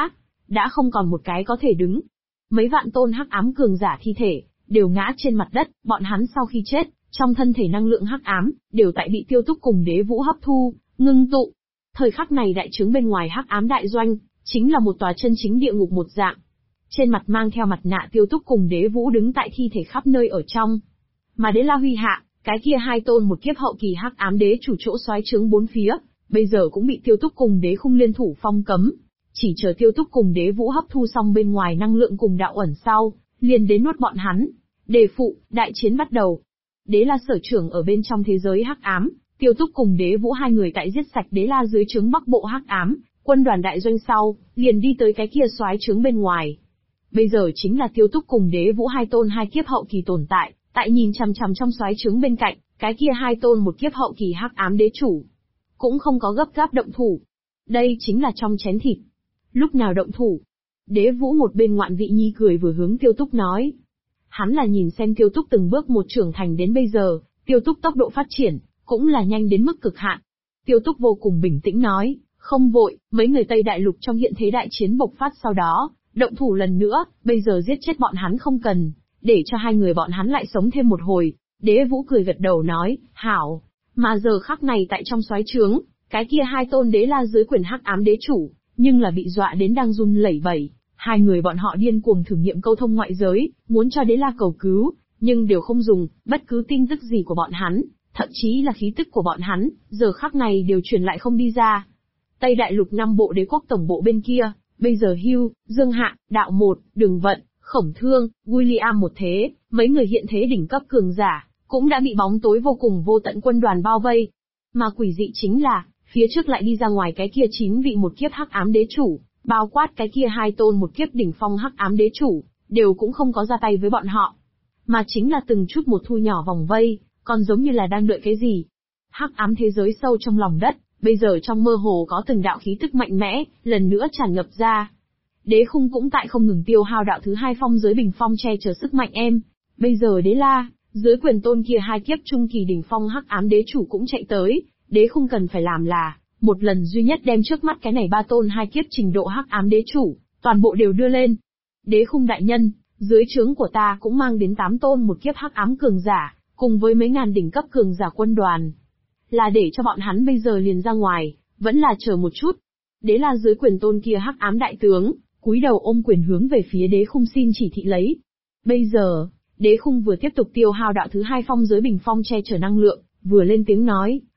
đã không còn một cái có thể đứng. Mấy vạn tôn hắc ám cường giả thi thể, đều ngã trên mặt đất, bọn hắn sau khi chết, trong thân thể năng lượng hắc ám, đều tại bị Tiêu Túc cùng Đế Vũ hấp thu, ngưng tụ. Thời khắc này đại trướng bên ngoài hắc ám đại doanh, chính là một tòa chân chính địa ngục một dạng. Trên mặt mang theo mặt nạ Tiêu Túc cùng Đế Vũ đứng tại thi thể khắp nơi ở trong. Mà Đế La Huy Hạ, cái kia hai tôn một kiếp hậu kỳ hắc ám đế chủ chỗ xoáy trướng bốn phía, bây giờ cũng bị Tiêu Túc cùng Đế Khung liên thủ phong cấm. Chỉ chờ Tiêu Túc cùng Đế Vũ hấp thu xong bên ngoài năng lượng cùng đạo ẩn sau, liền đến nuốt bọn hắn. Đề phụ, đại chiến bắt đầu. Đế La sở trưởng ở bên trong thế giới hắc ám, Tiêu Túc cùng Đế Vũ hai người tại giết sạch Đế La dưới trướng Bắc Bộ hắc ám, quân đoàn đại doanh sau, liền đi tới cái kia xoáy trướng bên ngoài. Bây giờ chính là Tiêu Túc cùng Đế Vũ hai tôn hai kiếp hậu kỳ tồn tại, tại nhìn chằm chằm trong xoáy trướng bên cạnh, cái kia hai tôn một kiếp hậu kỳ hắc ám đế chủ, cũng không có gấp gáp động thủ. Đây chính là trong chén thịt. Lúc nào động thủ? Đế Vũ một bên ngoạn vị nhi cười vừa hướng Tiêu Túc nói. Hắn là nhìn xem Tiêu Túc từng bước một trưởng thành đến bây giờ, Tiêu Túc tốc độ phát triển, cũng là nhanh đến mức cực hạn. Tiêu Túc vô cùng bình tĩnh nói, không vội, mấy người Tây Đại Lục trong hiện thế đại chiến bộc phát sau đó, động thủ lần nữa, bây giờ giết chết bọn hắn không cần, để cho hai người bọn hắn lại sống thêm một hồi. Đế Vũ cười gật đầu nói, hảo, mà giờ khắc này tại trong xoáy trướng, cái kia hai tôn Đế La dưới quyền hắc ám đế chủ, nhưng là bị dọa đến đang run lẩy bẩy. Hai người bọn họ điên cuồng thử nghiệm câu thông ngoại giới, muốn cho Đế La cầu cứu, nhưng đều không dùng, bất cứ tin tức gì của bọn hắn, thậm chí là khí tức của bọn hắn, giờ khắc này đều truyền lại không đi ra. Tây Đại Lục 5 bộ đế quốc tổng bộ bên kia, bây giờ Hugh, Dương Hạ, Đạo Một, Đường Vận, Khổng Thương, William một thế, mấy người hiện thế đỉnh cấp cường giả, cũng đã bị bóng tối vô cùng vô tận quân đoàn bao vây. Mà quỷ dị chính là, phía trước lại đi ra ngoài cái kia 9 vị một kiếp hắc ám đế chủ, bao quát cái kia hai tôn một kiếp đỉnh phong hắc ám đế chủ, đều cũng không có ra tay với bọn họ. Mà chính là từng chút một thu nhỏ vòng vây, còn giống như là đang đợi cái gì. Hắc ám thế giới sâu trong lòng đất, bây giờ trong mơ hồ có từng đạo khí tức mạnh mẽ, lần nữa tràn ngập ra. Đế Khung cũng tại không ngừng tiêu hao đạo thứ hai phong giới bình phong che chở sức mạnh em. Bây giờ Đế La, dưới quyền tôn kia hai kiếp trung kỳ đỉnh phong hắc ám đế chủ cũng chạy tới, Đế Khung cần phải làm là, một lần duy nhất đem trước mắt cái này ba tôn hai kiếp trình độ hắc ám đế chủ, toàn bộ đều đưa lên. Đế Khung đại nhân, dưới trướng của ta cũng mang đến 8 tôn một kiếp hắc ám cường giả, cùng với mấy ngàn đỉnh cấp cường giả quân đoàn. Là để cho bọn hắn bây giờ liền ra ngoài, vẫn là chờ một chút. Đế La dưới quyền tôn kia hắc ám đại tướng, cúi đầu ôm quyền hướng về phía Đế Khung xin chỉ thị lấy. Bây giờ, Đế Khung vừa tiếp tục tiêu hao đạo thứ hai phong giới bình phong che chở năng lượng, vừa lên tiếng nói,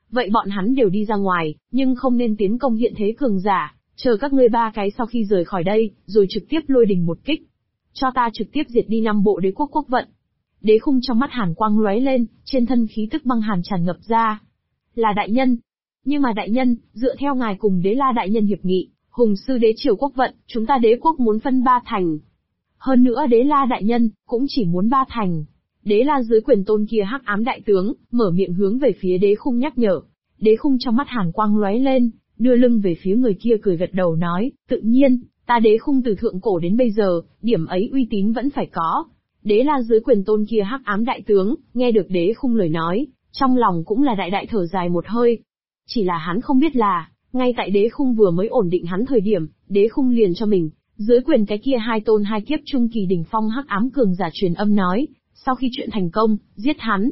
vậy bọn hắn đều đi ra ngoài, nhưng không nên tiến công hiện thế cường giả, chờ các ngươi ba cái sau khi rời khỏi đây, rồi trực tiếp lôi đình một kích. Cho ta trực tiếp diệt đi 5 bộ đế quốc quốc vận. Đế Khung trong mắt hàn quang lóe lên, trên thân khí tức băng hàn tràn ngập ra. Là đại nhân. Nhưng mà đại nhân, dựa theo ngài cùng Đế La đại nhân hiệp nghị, Hùng sư đế triều quốc vận, chúng ta đế quốc muốn phân 3 thành. Hơn nữa Đế La đại nhân, cũng chỉ muốn 3 thành. Đế La dưới quyền tôn kia hắc ám đại tướng, mở miệng hướng về phía Đế Khung nhắc nhở. Đế Khung trong mắt hàn quang lóe lên, đưa lưng về phía người kia cười gật đầu nói, tự nhiên, ta Đế Khung từ thượng cổ đến bây giờ, điểm ấy uy tín vẫn phải có. Đế La dưới quyền tôn kia hắc ám đại tướng, nghe được Đế Khung lời nói, trong lòng cũng là đại đại thở dài một hơi. Chỉ là hắn không biết là, ngay tại Đế Khung vừa mới ổn định hắn thời điểm, Đế Khung liền cho mình, dưới quyền cái kia 2 tôn 2 kiếp trung kỳ đỉnh phong hắc ám cường giả truyền âm nói, sau khi chuyện thành công, giết hắn.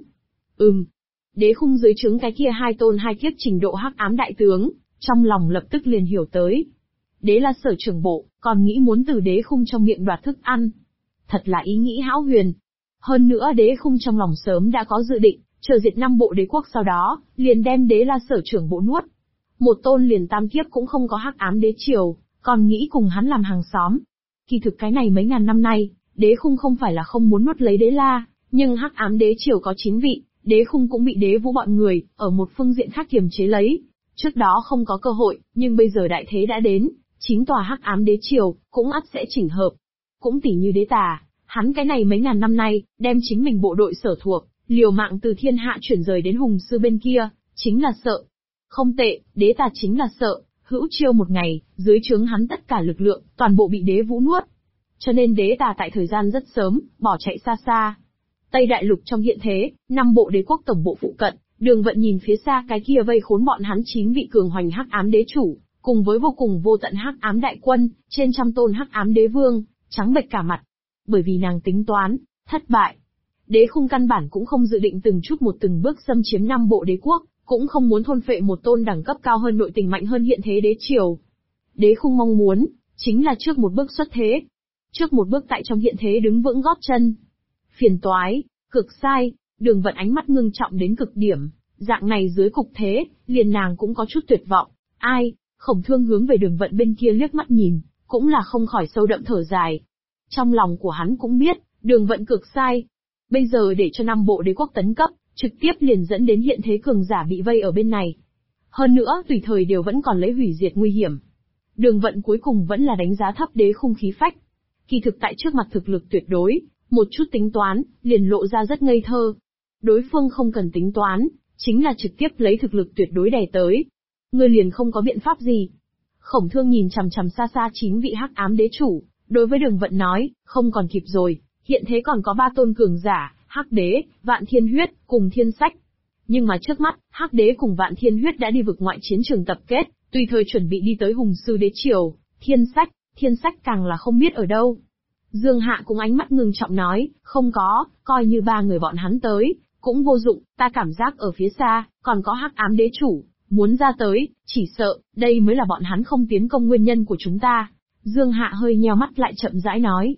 Đế Khung dưới trướng cái kia 2 tôn 2 kiếp trình độ hắc ám đại tướng, trong lòng lập tức liền hiểu tới. Đế La sở trưởng bộ, còn nghĩ muốn từ Đế Khung trong miệng đoạt thức ăn. Thật là ý nghĩ hão huyền. Hơn nữa Đế Khung trong lòng sớm đã có dự định, chờ diệt 5 bộ đế quốc sau đó, liền đem Đế La sở trưởng bộ nuốt. Một tôn liền tam kiếp cũng không có hắc ám đế triều, còn nghĩ cùng hắn làm hàng xóm. Kỳ thực cái này mấy ngàn năm nay, Đế Khung không phải là không muốn nuốt lấy Đế La, nhưng hắc ám đế triều có 9 vị, Đế Khung cũng bị Đế Vũ bọn người, ở một phương diện khác kiềm chế lấy. Trước đó không có cơ hội, nhưng bây giờ đại thế đã đến, 9 tòa hắc ám đế triều, cũng ắt sẽ chỉnh hợp. Cũng tỉ như Đế Tà, hắn cái này mấy ngàn năm nay, đem chính mình bộ đội sở thuộc, liều mạng từ thiên hạ chuyển rời đến Hùng sư bên kia, chính là sợ. Không tệ, Đế Tà chính là sợ, hữu chiêu một ngày, dưới trướng hắn tất cả lực lượng, toàn bộ bị Đế Vũ nuốt. Cho nên Đế Tà tại thời gian rất sớm, bỏ chạy xa xa. Tây Đại Lục trong hiện thế, 5 bộ đế quốc tổng bộ phụ cận, Đường Vận nhìn phía xa cái kia vây khốn bọn hắn 9 vị cường hoành hắc ám đế chủ, cùng với vô cùng vô tận hắc ám đại quân, trên trăm tôn hắc ám đế vương, trắng bệch cả mặt. Bởi vì nàng tính toán, thất bại. Đế Khung căn bản cũng không dự định từng chút một từng bước xâm chiếm 5 bộ đế quốc, cũng không muốn thôn phệ một tôn đẳng cấp cao hơn nội tình mạnh hơn hiện thế đế triều. Đế Khung mong muốn, chính là trước một bước xuất thế. Trước một bước tại trong hiện thế đứng vững gót chân. Phiền toái, cực sai, Đường Vận ánh mắt ngưng trọng đến cực điểm, dạng này dưới cục thế, liền nàng cũng có chút tuyệt vọng. Ai? Khổng Thương hướng về Đường Vận bên kia liếc mắt nhìn, cũng là không khỏi sâu đậm thở dài. Trong lòng của hắn cũng biết, Đường Vận cực sai. Bây giờ để cho 5 bộ đế quốc tấn cấp, trực tiếp liền dẫn đến hiện thế cường giả bị vây ở bên này. Hơn nữa, tùy thời đều vẫn còn lấy hủy diệt nguy hiểm. Đường Vận cuối cùng vẫn là đánh giá thấp Đế Khung khí phách. Kỳ thực tại trước mặt thực lực tuyệt đối, một chút tính toán, liền lộ ra rất ngây thơ. Đối phương không cần tính toán, chính là trực tiếp lấy thực lực tuyệt đối đè tới. Ngươi liền không có biện pháp gì. Khổng Thương nhìn chằm chằm xa xa 9 vị hắc ám đế chủ, đối với Đường Vận nói, không còn kịp rồi, hiện thế còn có 3 tôn cường giả, Hắc Đế, Vạn Thiên Huyết, cùng Thiên Sách. Nhưng mà trước mắt, Hắc Đế cùng Vạn Thiên Huyết đã đi vực ngoại chiến trường tập kết, tùy thời chuẩn bị đi tới Hùng sư đế triều. Thiên Sách càng là không biết ở đâu. Dương Hạ cũng ánh mắt ngưng trọng nói, không có, coi như 3 người bọn hắn tới, cũng vô dụng, ta cảm giác ở phía xa, còn có hắc ám đế chủ, muốn ra tới, chỉ sợ, đây mới là bọn hắn không tiến công nguyên nhân của chúng ta. Dương Hạ hơi nheo mắt lại chậm rãi nói,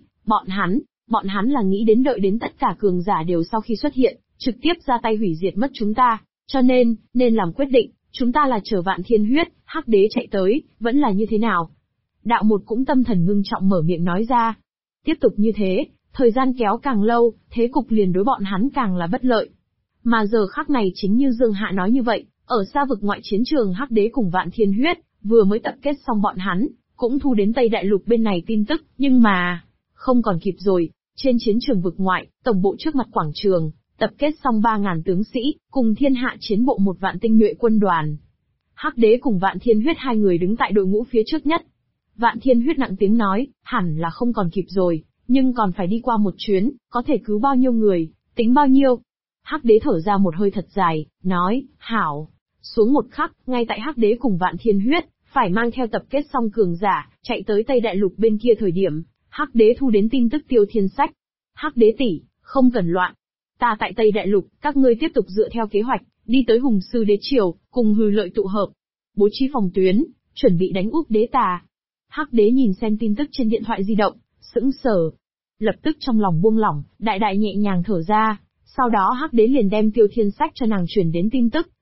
bọn hắn là nghĩ đến đợi đến tất cả cường giả đều sau khi xuất hiện, trực tiếp ra tay hủy diệt mất chúng ta, cho nên làm quyết định, chúng ta là chờ Vạn Thiên Huyết, Hắc Đế chạy tới, vẫn là như thế nào? Đạo Một cũng tâm thần ngưng trọng mở miệng nói ra. Tiếp tục như thế, thời gian kéo càng lâu, thế cục liền đối bọn hắn càng là bất lợi. Mà giờ khắc này chính như Dương Hạ nói như vậy, ở xa vực ngoại chiến trường Hắc Đế cùng Vạn Thiên Huyết, vừa mới tập kết xong bọn hắn, cũng thu đến Tây Đại Lục bên này tin tức, nhưng mà, không còn kịp rồi, trên chiến trường vực ngoại, tổng bộ trước mặt quảng trường, tập kết xong 3.000 tướng sĩ, cùng thiên hạ chiến bộ 1 vạn tinh nhuệ quân đoàn. Hắc Đế cùng Vạn Thiên Huyết 2 người đứng tại đội ngũ phía trước nhất. Vạn Thiên Huyết nặng tiếng nói, hẳn là không còn kịp rồi, nhưng còn phải đi qua một chuyến, có thể cứu bao nhiêu người, tính bao nhiêu. Hắc Đế thở ra một hơi thật dài, nói, hảo. Xuống một khắc, ngay tại Hắc Đế cùng Vạn Thiên Huyết, phải mang theo tập kết xong cường giả, chạy tới Tây Đại Lục bên kia thời điểm, Hắc Đế thu đến tin tức Tiêu Thiên Sách. Hắc Đế tỷ, không cần loạn. Ta tại Tây Đại Lục, các ngươi tiếp tục dựa theo kế hoạch, đi tới Hùng sư đế triều, cùng Hư Lợi tụ hợp. Bố trí phòng tuyến, chuẩn bị đánh úp Đế Tà. Hắc Đế nhìn xem tin tức trên điện thoại di động, sững sờ. Lập tức trong lòng buông lỏng, đại đại nhẹ nhàng thở ra. Sau đó Hắc Đế liền đem Tiêu Thiên Sách cho nàng truyền đến tin tức,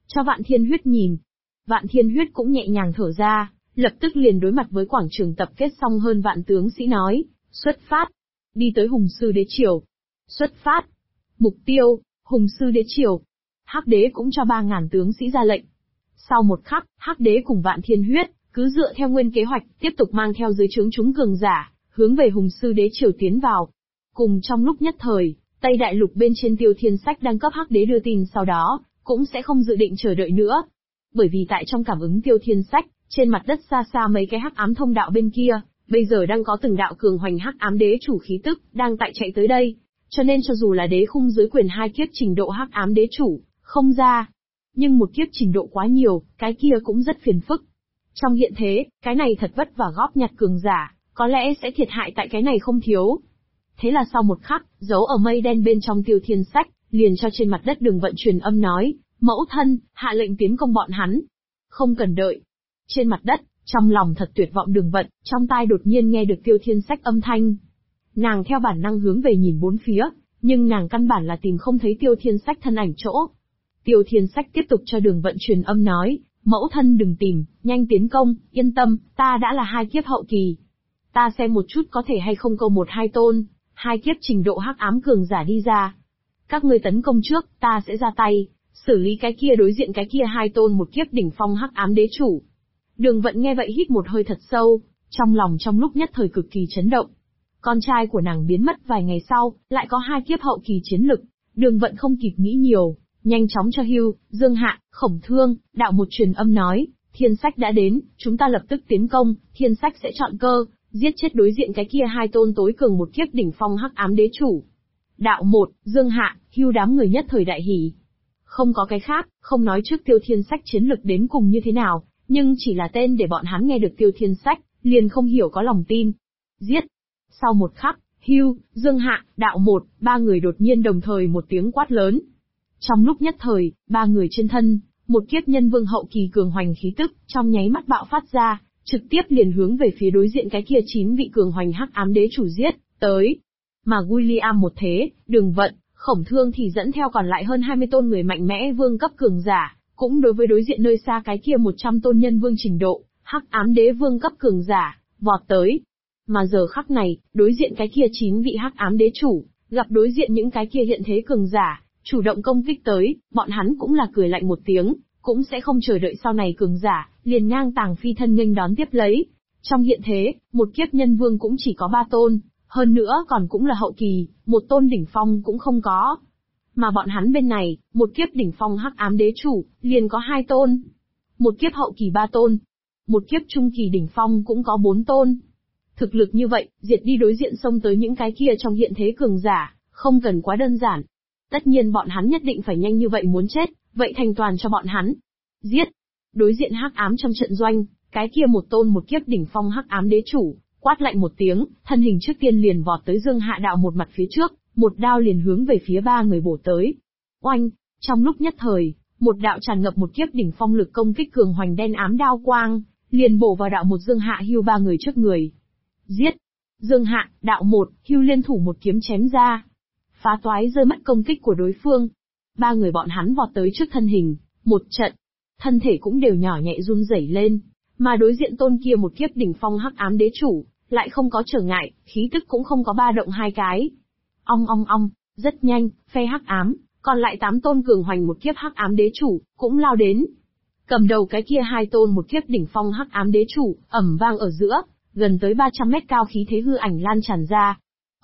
cho Vạn Thiên Huyết nhìn. Vạn Thiên Huyết cũng nhẹ nhàng thở ra, lập tức liền đối mặt với quảng trường tập kết xong hơn vạn tướng sĩ nói, xuất phát, đi tới Hùng Sư Đế Triều. Xuất phát. Mục tiêu, Hùng Sư Đế Triều. Hắc Đế cũng cho 3.000 tướng sĩ ra lệnh. Sau một khắc, Hắc Đế cùng Vạn Thiên Huyết, cứ dựa theo nguyên kế hoạch, tiếp tục mang theo dưới trướng chúng cường giả, hướng về Hùng Sư Đế Triều tiến vào. Cùng trong lúc nhất thời, Tây Đại Lục bên trên Tiêu Thiên Sách đang cấp Hắc Đế đưa tin sau đó, cũng sẽ không dự định chờ đợi nữa. Bởi vì tại trong cảm ứng Tiêu Thiên Sách, trên mặt đất xa xa mấy cái hắc ám thông đạo bên kia, bây giờ đang có từng đạo cường hoành hắc ám đế chủ khí tức, đang tại chạy tới đây. Cho nên cho dù là đế khung dưới quyền 2 kiếp trình độ hắc ám đế chủ, không ra. Nhưng một kiếp trình độ quá nhiều, cái kia cũng rất phiền phức. Trong hiện thế, cái này thật vất vả góp nhặt cường giả, có lẽ sẽ thiệt hại tại cái này không thiếu. Thế là sau một khắc, giấu ở mây đen bên trong Tiêu Thiên Sách, liền cho trên mặt đất Đường Vận truyền âm nói, mẫu thân, hạ lệnh tiến công bọn hắn. Không cần đợi. Trên mặt đất, trong lòng thật tuyệt vọng Đường Vận, trong tai đột nhiên nghe được Tiêu Thiên Sách âm thanh. Nàng theo bản năng hướng về nhìn bốn phía, nhưng nàng căn bản là tìm không thấy Tiêu Thiên Sách thân ảnh chỗ. Tiêu Thiên Sách tiếp tục cho Đường Vận truyền âm nói, mẫu thân đừng tìm, nhanh tiến công, yên tâm, ta đã là 2 kiếp hậu kỳ. Ta xem một chút có thể hay không câu 1-2 tôn, 2 kiếp trình độ hắc ám cường giả đi ra. Các ngươi tấn công trước, ta sẽ ra tay, xử lý cái kia đối diện cái kia 2 tôn 1 kiếp đỉnh phong hắc ám đế chủ. Đường Vận nghe vậy hít một hơi thật sâu, trong lòng trong lúc nhất thời cực kỳ chấn động. Con trai của nàng biến mất vài ngày sau, lại có 2 kiếp hậu kỳ chiến lực. Đường Vận không kịp nghĩ nhiều, nhanh chóng cho Hưu, Dương Hạ, Khổng Thương, Đạo một truyền âm nói, Thiên Sách đã đến, chúng ta lập tức tiến công, Thiên Sách sẽ chọn cơ, giết chết đối diện cái kia 2 tôn tối cường 1 kiếp đỉnh phong hắc ám đế chủ. Đạo một, Dương Hạ, Hưu đám người nhất thời đại hỉ. Không có cái khác, không nói trước Tiêu Thiên Sách chiến lực đến cùng như thế nào, nhưng chỉ là tên để bọn hắn nghe được Tiêu Thiên Sách, liền không hiểu có lòng tin. Giết! Sau một khắc, Hưu, Dương Hạ, Đạo một, 3 người đột nhiên đồng thời một tiếng quát lớn. Trong lúc nhất thời, 3 người trên thân, một kiếp nhân vương hậu kỳ cường hoành khí tức, trong nháy mắt bạo phát ra, trực tiếp liền hướng về phía đối diện cái kia 9 vị cường hoành hắc ám đế chủ giết tới. Mà William một thế, Đường Vận, Khổng Thương thì dẫn theo còn lại hơn 20 tôn người mạnh mẽ vương cấp cường giả, cũng đối với đối diện nơi xa cái kia 100 tôn nhân vương trình độ, hắc ám đế vương cấp cường giả, vọt tới. Mà giờ khắc này, đối diện cái kia 9 vị hắc ám đế chủ, gặp đối diện những cái kia hiện thế cường giả, chủ động công kích tới, bọn hắn cũng là cười lạnh một tiếng, cũng sẽ không chờ đợi sau này cường giả, liền ngang tàng phi thân nghênh đón tiếp lấy. Trong hiện thế, một kiếp nhân vương cũng chỉ có 3 tôn, hơn nữa còn cũng là hậu kỳ, 1 tôn đỉnh phong cũng không có. Mà bọn hắn bên này, một kiếp đỉnh phong hắc ám đế chủ, liền có 2 tôn. Một kiếp hậu kỳ 3 tôn. Một kiếp trung kỳ đỉnh phong cũng có 4 tôn. Thực lực như vậy, diệt đi đối diện xông tới những cái kia trong hiện thế cường giả, không cần quá đơn giản. Tất nhiên bọn hắn nhất định phải nhanh như vậy muốn chết, vậy thành toàn cho bọn hắn. Giết! Đối diện hắc ám trong trận doanh, cái kia 1 tôn 1 kiếp đỉnh phong hắc ám đế chủ, quát lạnh một tiếng, thân hình trước tiên liền vọt tới Dương Hạ Đạo một mặt phía trước, một đao liền hướng về phía 3 người bổ tới. Oanh! Trong lúc nhất thời, một đạo tràn ngập 1 kiếp đỉnh phong lực công kích cường hoành đen ám đao quang, liền bổ vào Đạo một Dương Hạ Hưu 3 người trước người. Giết! Dương Hạ, Đạo một, Hưu liên thủ một kiếm chém ra, phá toái rơi mất công kích của đối phương. 3 người bọn hắn vọt tới trước thân hình, một trận, thân thể cũng đều nhỏ nhẹ run rẩy lên, mà đối diện tôn kia 1 kiếp đỉnh phong hắc ám đế chủ, lại không có trở ngại, khí tức cũng không có ba động hai cái. Ong ong ong, rất nhanh, phe hắc ám, còn lại 8 tôn cường hoành 1 kiếp hắc ám đế chủ, cũng lao đến. Cầm đầu cái kia 2 tôn 1 kiếp đỉnh phong hắc ám đế chủ, ầm vang ở giữa, gần tới 300 mét cao khí thế hư ảnh lan tràn ra.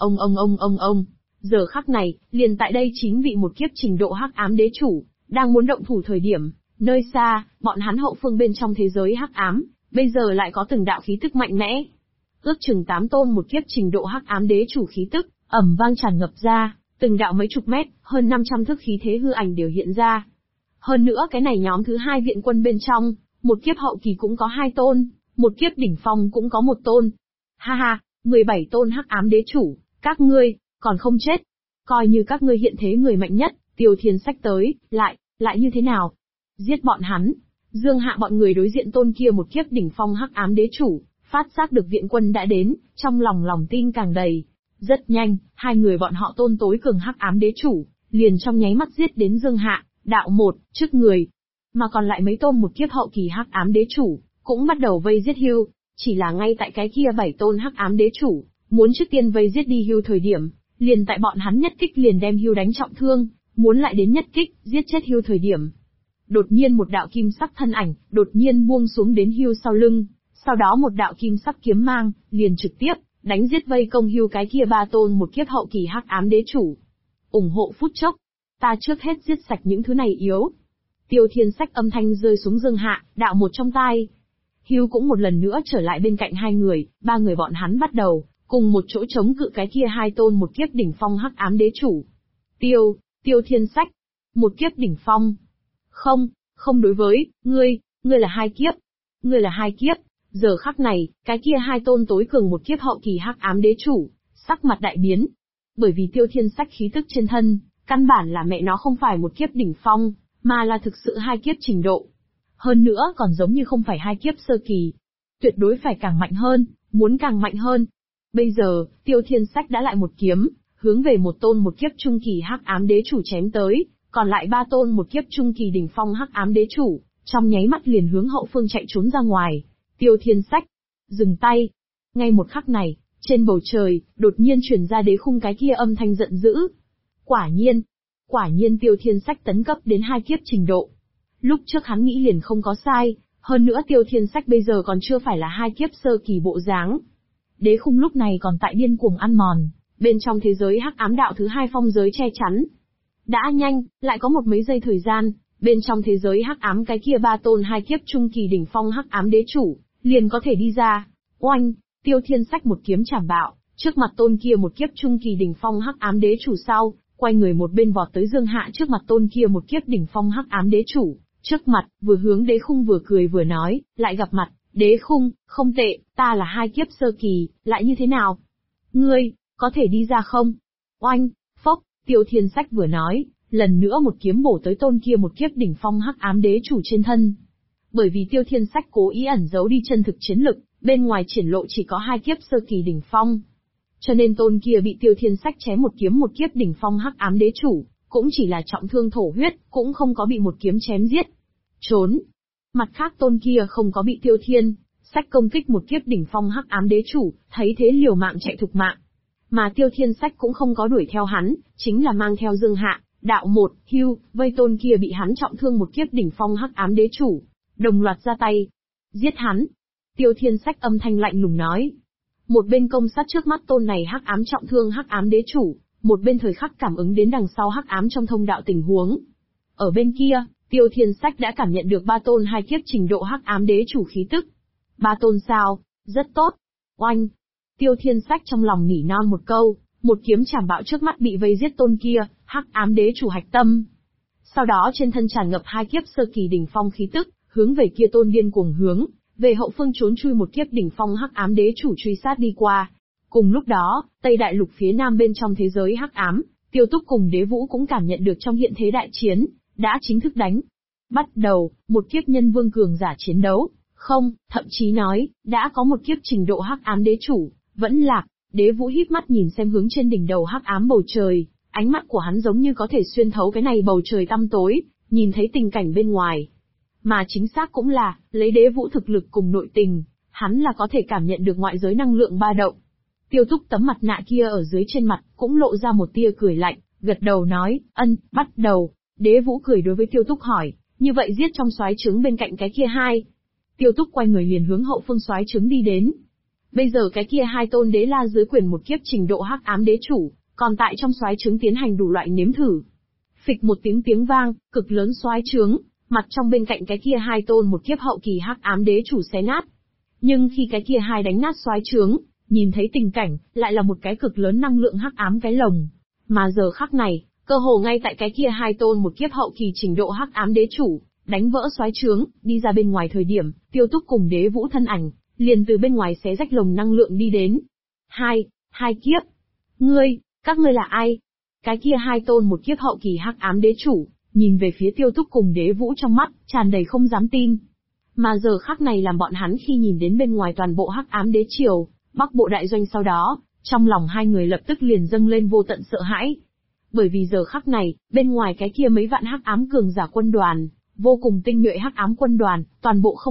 Ông. Giờ khắc này, liền tại đây 9 vị 1 kiếp trình độ hắc ám đế chủ, đang muốn động thủ thời điểm, nơi xa, bọn hắn hậu phương bên trong thế giới hắc ám, bây giờ lại có từng đạo khí tức mạnh mẽ. Ước chừng 8 tôn 1 kiếp trình độ hắc ám đế chủ khí tức, ầm vang tràn ngập ra, từng đạo mấy chục mét, hơn 500 thước khí thế hư ảnh đều hiện ra. Hơn nữa cái này nhóm thứ 2 viện quân bên trong, 1 kiếp hậu kỳ cũng có 2 tôn, 1 kiếp đỉnh phong cũng có 1 tôn. Ha ha, 17 tôn hắc ám đế chủ, các ngươi còn không chết. Coi như các ngươi hiện thế người mạnh nhất, Tiêu Thiên Sách tới, lại như thế nào? Giết bọn hắn. Dương Hạ bọn người đối diện tôn kia 1 kiếp đỉnh phong hắc ám đế chủ, phát giác được viện quân đã đến, trong lòng tin càng đầy. Rất nhanh, 2 người bọn họ tôn tối cường hắc ám đế chủ, liền trong nháy mắt giết đến Dương Hạ, Đạo một, trước người. mà còn lại mấy tôn một kiếp hậu kỳ hắc ám đế chủ, cũng bắt đầu vây giết Hưu, chỉ là ngay tại cái kia 7 tôn hắc ám đế chủ, muốn trước tiên vây giết đi Hưu thời điểm, liền tại bọn hắn nhất kích liền đem Hưu đánh trọng thương, muốn lại đến nhất kích, giết chết Hưu thời điểm. Đột nhiên một đạo kim sắc thân ảnh, đột nhiên buông xuống đến Hưu sau lưng, sau đó một đạo kim sắc kiếm mang, liền trực tiếp, đánh giết vây công Hưu cái kia 3 tôn một kiếp hậu kỳ hắc ám đế chủ. Ủng hộ phút chốc, ta trước hết giết sạch những thứ này yếu. Tiêu Thiên Sách âm thanh rơi xuống Dương Hạ, đạo một trong tai. Hưu cũng một lần nữa trở lại bên cạnh hai người, ba người bọn hắn bắt đầu, cùng một chỗ chống cự cái kia 2 tôn một kiếp đỉnh phong hắc ám đế chủ. Tiêu Thiên Sách, một kiếp đỉnh phong. Không đối với, ngươi là 2 kiếp. Ngươi là 2 kiếp. Giờ khắc này, cái kia 2 tôn tối cường một kiếp hậu kỳ hắc ám đế chủ, sắc mặt đại biến. Bởi vì Tiêu Thiên Sách khí tức trên thân, căn bản là mẹ nó không phải một kiếp đỉnh phong, mà là thực sự 2 kiếp trình độ. Hơn nữa còn giống như không phải 2 kiếp sơ kỳ. Tuyệt đối phải càng mạnh hơn, muốn càng mạnh hơn. Bây giờ, Tiêu Thiên Sách đã lại một kiếm, hướng về một tôn một kiếp trung kỳ hắc ám đế chủ chém tới, còn lại 3 tôn một kiếp trung kỳ đỉnh phong hắc ám đế chủ, trong nháy mắt liền hướng hậu phương chạy trốn ra ngoài. Tiêu Thiên Sách, dừng tay. Ngay một khắc này, trên bầu trời, đột nhiên truyền ra đế khung cái kia âm thanh giận dữ. Quả nhiên Tiêu Thiên Sách tấn cấp đến 2 kiếp trình độ. Lúc trước hắn nghĩ liền không có sai, hơn nữa Tiêu Thiên Sách bây giờ còn chưa phải là 2 kiếp sơ kỳ bộ dáng. Đế khung lúc này còn tại điên cuồng ăn mòn, bên trong thế giới hắc ám đạo thứ 2 phong giới che chắn. Đã nhanh, lại có một mấy giây thời gian, bên trong thế giới hắc ám cái kia 3 tôn 2 kiếp trung kỳ đỉnh phong hắc ám đế chủ, liền có thể đi ra. Oanh, Tiêu Thiên Sách một kiếm chảm bạo, trước mặt tôn kia một kiếp trung kỳ đỉnh phong hắc ám đế chủ sau, quay người một bên vọt tới Dương Hạ trước mặt tôn kia một kiếp đỉnh phong hắc ám đế chủ, trước mặt, vừa hướng đế khung vừa cười vừa nói, lại gặp mặt, đế khung, không tệ, ta là 2 kiếp sơ kỳ, lại như thế nào? Ngươi, có thể đi ra không? Oanh, phốc, Tiêu Thiên Sách vừa nói, lần nữa một kiếm bổ tới tôn kia một kiếp đỉnh phong hắc ám đế chủ trên thân. Bởi vì Tiêu Thiên Sách cố ý ẩn giấu đi chân thực chiến lực, bên ngoài triển lộ chỉ có 2 kiếp sơ kỳ đỉnh phong. Cho nên tôn kia bị Tiêu Thiên Sách chém một kiếm một kiếp đỉnh phong hắc ám đế chủ, cũng chỉ là trọng thương thổ huyết, cũng không có bị một kiếm chém giết. Trốn. Mặt khác tôn kia không có bị Tiêu Thiên Sách công kích một kiếp đỉnh phong hắc ám đế chủ, thấy thế liều mạng chạy thục mạng. Mà Tiêu Thiên Sách cũng không có đuổi theo hắn, chính là mang theo Dương Hạ, đạo một, Hưu, vây tôn kia bị hắn trọng thương một kiếp đỉnh phong hắc ám đế chủ, đồng loạt ra tay. Giết hắn. Tiêu Thiên Sách âm thanh lạnh lùng nói. Một bên công sát trước mắt tôn này hắc ám trọng thương hắc ám đế chủ, một bên thời khắc cảm ứng đến đằng sau hắc ám trong thông đạo tình huống. Ở bên kia, Tiêu Thiên Sách đã cảm nhận được 3 tôn 2 kiếp trình độ hắc ám đế chủ khí tức. 3 tôn sao? Rất tốt. Oanh. Tiêu Thiên Sách trong lòng nỉ non một câu, một kiếm chảm bạo trước mắt bị vây giết tôn kia, hắc ám đế chủ hạch tâm. Sau đó trên thân tràn ngập 2 kiếp sơ kỳ đỉnh phong khí tức, hướng về kia tôn điên cuồng hướng, về hậu phương trốn chui một kiếp đỉnh phong hắc ám đế chủ truy sát đi qua. Cùng lúc đó, Tây Đại Lục phía nam bên trong thế giới hắc ám, Tiêu Túc cùng Đế Vũ cũng cảm nhận được trong hiện thế đại chiến, đã chính thức đánh. Bắt đầu, một kiếp nhân vương cường giả chiến đấu, không, thậm chí nói, đã có một kiếp trình độ hắc ám đế chủ, vẫn lạc. Đế Vũ híp mắt nhìn xem hướng trên đỉnh đầu hắc ám bầu trời, ánh mắt của hắn giống như có thể xuyên thấu cái này bầu trời tăm tối, nhìn thấy tình cảnh bên ngoài. Mà chính xác cũng là, lấy Đế Vũ thực lực cùng nội tình, hắn là có thể cảm nhận được ngoại giới năng lượng ba động. Tiêu Túc tấm mặt nạ kia ở dưới trên mặt, cũng lộ ra một tia cười lạnh, gật đầu nói, bắt đầu. Đế Vũ cười đối với Tiêu Túc hỏi, như vậy giết trong soái trứng bên cạnh cái kia 2. Tiêu Túc quay người liền hướng hậu phương soái trứng đi đến. Bây giờ cái kia 2 tôn đế la dưới quyền một kiếp trình độ hắc ám đế chủ, còn tại trong soái trứng tiến hành đủ loại nếm thử. Phịch một tiếng vang, cực lớn soái trứng, mặt trong bên cạnh cái kia 2 tôn một kiếp hậu kỳ hắc ám đế chủ xé nát. Nhưng khi cái kia 2 đánh nát soái trứng, nhìn thấy tình cảnh, lại là một cái cực lớn năng lượng hắc ám cái lồng. Mà giờ khắc này, cơ hồ ngay tại cái kia 2 tôn một kiếp hậu kỳ trình độ hắc ám đế chủ, đánh vỡ soái trứng, đi ra bên ngoài thời điểm, Tiêu Túc cùng Đế Vũ thân ảnh, liền từ bên ngoài xé rách lồng năng lượng đi đến. Hai kiếp. Các ngươi là ai? Cái kia 2 tôn một kiếp hậu kỳ hắc ám đế chủ, nhìn về phía Tiêu Túc cùng Đế Vũ trong mắt, tràn đầy không dám tin. Mà giờ khắc này làm bọn hắn khi nhìn đến bên ngoài toàn bộ hắc ám đế triều, Bắc Bộ đại doanh sau đó, trong lòng hai người lập tức liền dâng lên vô tận sợ hãi. Bởi vì giờ khắc này, bên ngoài cái kia mấy vạn hắc ám cường giả quân đoàn, vô cùng tinh nhuệ hắc ám quân đoàn, toàn bộ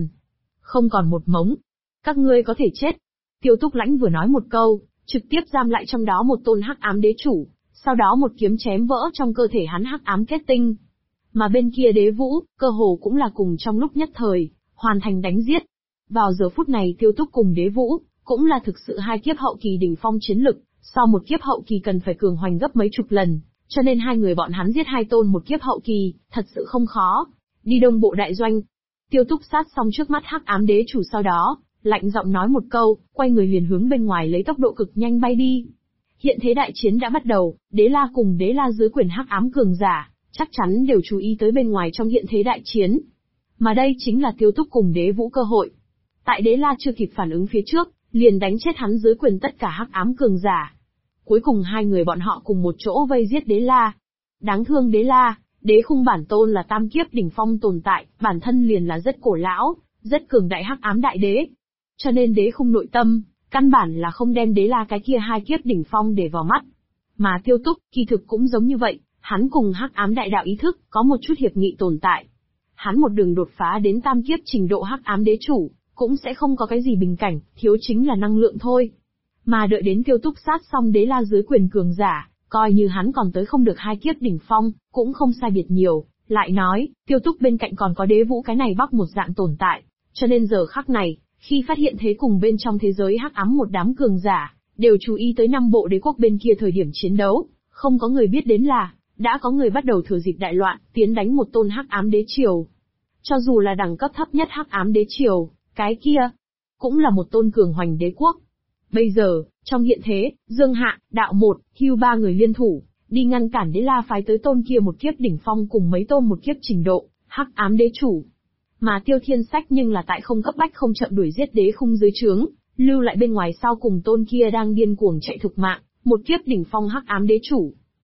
không còn một mống. Các ngươi có thể chết. Tiêu Túc Lãnh vừa nói một câu, trực tiếp giam lại trong đó một tôn hắc ám đế chủ, sau đó một kiếm chém vỡ trong cơ thể hắn hắc ám kết tinh. Mà bên kia Đế Vũ, cơ hồ cũng là cùng trong lúc nhất thời, hoàn thành đánh giết. Vào giờ phút này Tiêu Túc cùng Đế Vũ, cũng là thực sự hai kiếp hậu kỳ đỉnh phong chiến lực, sau một kiếp hậu kỳ cần phải cường hoành gấp mấy chục lần, cho nên hai người bọn hắn giết hai tôn một kiếp hậu kỳ, thật sự không khó. Đi Đông Bộ đại doanh. Tiêu Túc sát xong trước mắt hắc ám đế chủ sau đó, lạnh giọng nói một câu, quay người liền hướng bên ngoài lấy tốc độ cực nhanh bay đi. Hiện thế đại chiến đã bắt đầu, Đế La cùng Đế La dưới quyền hắc ám cường giả, chắc chắn đều chú ý tới bên ngoài trong hiện thế đại chiến. Mà đây chính là Tiêu Túc cùng Đế Vũ cơ hội. Tại Đế La chưa kịp phản ứng phía trước, liền đánh chết hắn dưới quyền tất cả hắc ám cường giả. Cuối cùng hai người bọn họ cùng một chỗ vây giết Đế La. Đáng thương Đế La, Đế Khung bản tôn là tam kiếp đỉnh phong tồn tại, bản thân liền là rất cổ lão, rất cường đại hắc ám đại đế. Cho nên Đế Khung nội tâm, căn bản là không đem Đế La cái kia hai kiếp đỉnh phong để vào mắt. Mà Tiêu Túc, kỳ thực cũng giống như vậy, hắn cùng hắc ám đại đạo ý thức, có một chút hiệp nghị tồn tại. Hắn một đường đột phá đến tam kiếp trình độ hắc ám đế chủ, cũng sẽ không có cái gì bình cảnh, thiếu chính là năng lượng thôi. Mà đợi đến Tiêu Túc sát xong Đế La dưới quyền cường giả, coi như hắn còn tới không được hai kiếp đỉnh phong, cũng không sai biệt nhiều. Lại nói, Tiêu Túc bên cạnh còn có Đế Vũ cái này bắc một dạng tồn tại, cho nên giờ khắc này, khi phát hiện thế cùng bên trong thế giới hắc ám một đám cường giả, đều chú ý tới năm bộ đế quốc bên kia thời điểm chiến đấu, không có người biết đến là, đã có người bắt đầu thừa dịp đại loạn, tiến đánh một tôn hắc ám đế triều. Cho dù là đẳng cấp thấp nhất hắc ám đế triều, cái kia, cũng là một tôn cường hoành đế quốc. Bây giờ, trong hiện thế, Dương Hạ, Đạo Một, Hưu ba người liên thủ, đi ngăn cản Đế La phái tới tôn kia một kiếp đỉnh phong cùng mấy tôn một kiếp trình độ, hắc ám đế chủ. Mà Tiêu Thiên Sách nhưng là tại không cấp bách không chậm đuổi giết Đế Khung dưới trướng, lưu lại bên ngoài sau cùng tôn kia đang điên cuồng chạy thục mạng, một kiếp đỉnh phong hắc ám đế chủ.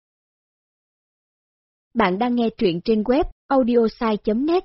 Bạn đang nghe truyện trên web audiosai.net.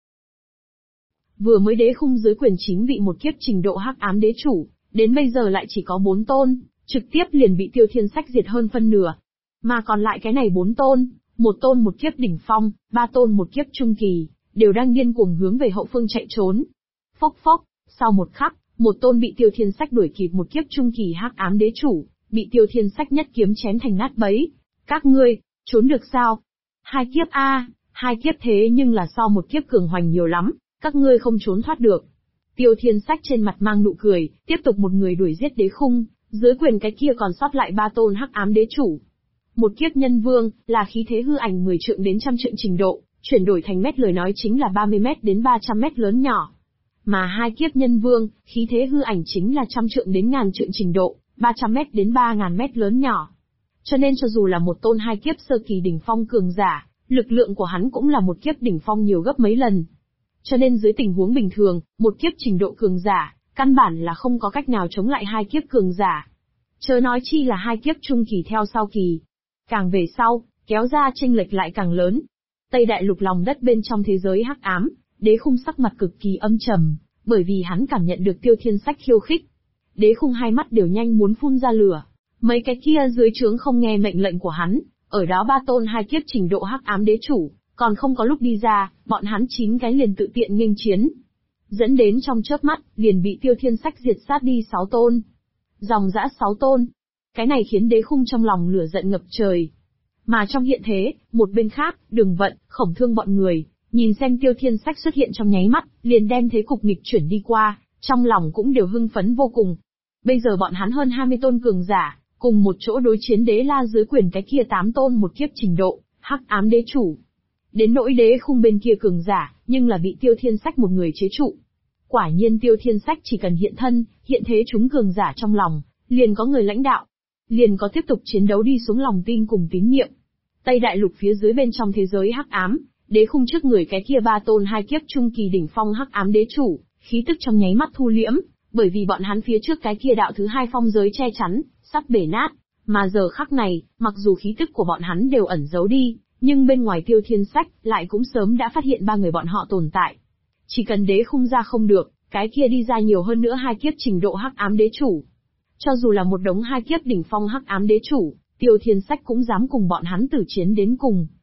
Vừa mới Đế Khung dưới quyền 9 vị một kiếp trình độ hắc ám đế chủ, đến bây giờ lại chỉ có 4 tôn, trực tiếp liền bị Tiêu Thiên Sách diệt hơn phân nửa. Mà còn lại cái này 4 tôn, một tôn một kiếp đỉnh phong, 3 tôn một kiếp trung kỳ, đều đang điên cuồng hướng về hậu phương chạy trốn. Phốc phốc, sau một khắc, một tôn bị Tiêu Thiên Sách đuổi kịp một kiếp trung kỳ hắc ám đế chủ, bị Tiêu Thiên Sách nhất kiếm chém thành nát bấy. Các ngươi, trốn được sao? Hai kiếp a, hai kiếp thế nhưng là so một kiếp cường hoành nhiều lắm, các ngươi không trốn thoát được. Tiêu Thiên Sách trên mặt mang nụ cười, tiếp tục một người đuổi giết Đế Khung, dưới quyền cái kia còn sót lại 3 tôn hắc ám đế chủ. Một kiếp nhân vương, là khí thế hư ảnh 10 trượng đến trăm trượng trình độ, chuyển đổi thành mét lời nói chính là 30 mét đến 300 mét lớn nhỏ. Mà hai kiếp nhân vương, khí thế hư ảnh chính là trăm trượng đến ngàn trượng trình độ, 300 mét đến 3000 mét lớn nhỏ. Cho nên cho dù là một tôn hai kiếp sơ kỳ đỉnh phong cường giả, lực lượng của hắn cũng là một kiếp đỉnh phong nhiều gấp mấy lần. Cho nên dưới tình huống bình thường, một kiếp trình độ cường giả, căn bản là không có cách nào chống lại hai kiếp cường giả. Chớ nói chi là hai kiếp trung kỳ theo sau kỳ. Càng về sau, kéo ra chênh lệch lại càng lớn. Tây đại lục lòng đất bên trong thế giới hắc ám, Đế Khung sắc mặt cực kỳ âm trầm, bởi vì hắn cảm nhận được Tiêu Thiên Sách khiêu khích. Đế Khung hai mắt đều nhanh muốn phun ra lửa. Mấy cái kia dưới trướng không nghe mệnh lệnh của hắn, ở đó 3 tôn hai kiếp trình độ hắc ám đế chủ, còn không có lúc đi ra, bọn hắn 9 cái liền tự tiện nghênh chiến. Dẫn đến trong chớp mắt, liền bị Tiêu Thiên Sách diệt sát đi 6 tôn. Dòng dã 6 tôn. Cái này khiến Đế Khung trong lòng lửa giận ngập trời. Mà trong hiện thế, một bên khác, Đường Vận, Khổng Thương bọn người, nhìn xem Tiêu Thiên Sách xuất hiện trong nháy mắt, liền đem thế cục nghịch chuyển đi qua, trong lòng cũng đều hưng phấn vô cùng. Bây giờ bọn hắn hơn 20 tôn cường giả, cùng một chỗ đối chiến Đế La dưới quyền cái kia 8 tôn một kiếp trình độ, hắc ám đế chủ. Đến nỗi Đế Khung bên kia cường giả, nhưng là bị Tiêu Thiên Sách một người chế trụ. Quả nhiên Tiêu Thiên Sách chỉ cần hiện thân, hiện thế chúng cường giả trong lòng, liền có người lãnh đạo, liền có tiếp tục chiến đấu đi xuống lòng tin cùng tín nhiệm. Tây đại lục phía dưới bên trong thế giới hắc ám, Đế Khung trước người cái kia 3 tôn hai kiếp trung kỳ đỉnh phong hắc ám đế chủ, khí tức trong nháy mắt thu liễm, bởi vì bọn hắn phía trước cái kia đạo thứ hai phong giới che chắn, sắp bể nát, mà giờ khắc này, mặc dù khí tức của bọn hắn đều ẩn giấu đi, nhưng bên ngoài Tiêu Thiên Sách lại cũng sớm đã phát hiện 3 người bọn họ tồn tại. Chỉ cần Đế Khung ra không được, cái kia đi ra nhiều hơn nữa hai kiếp trình độ hắc ám đế chủ. Cho dù là một đống hai kiếp đỉnh phong hắc ám đế chủ, Tiêu Thiên Sách cũng dám cùng bọn hắn tử chiến đến cùng.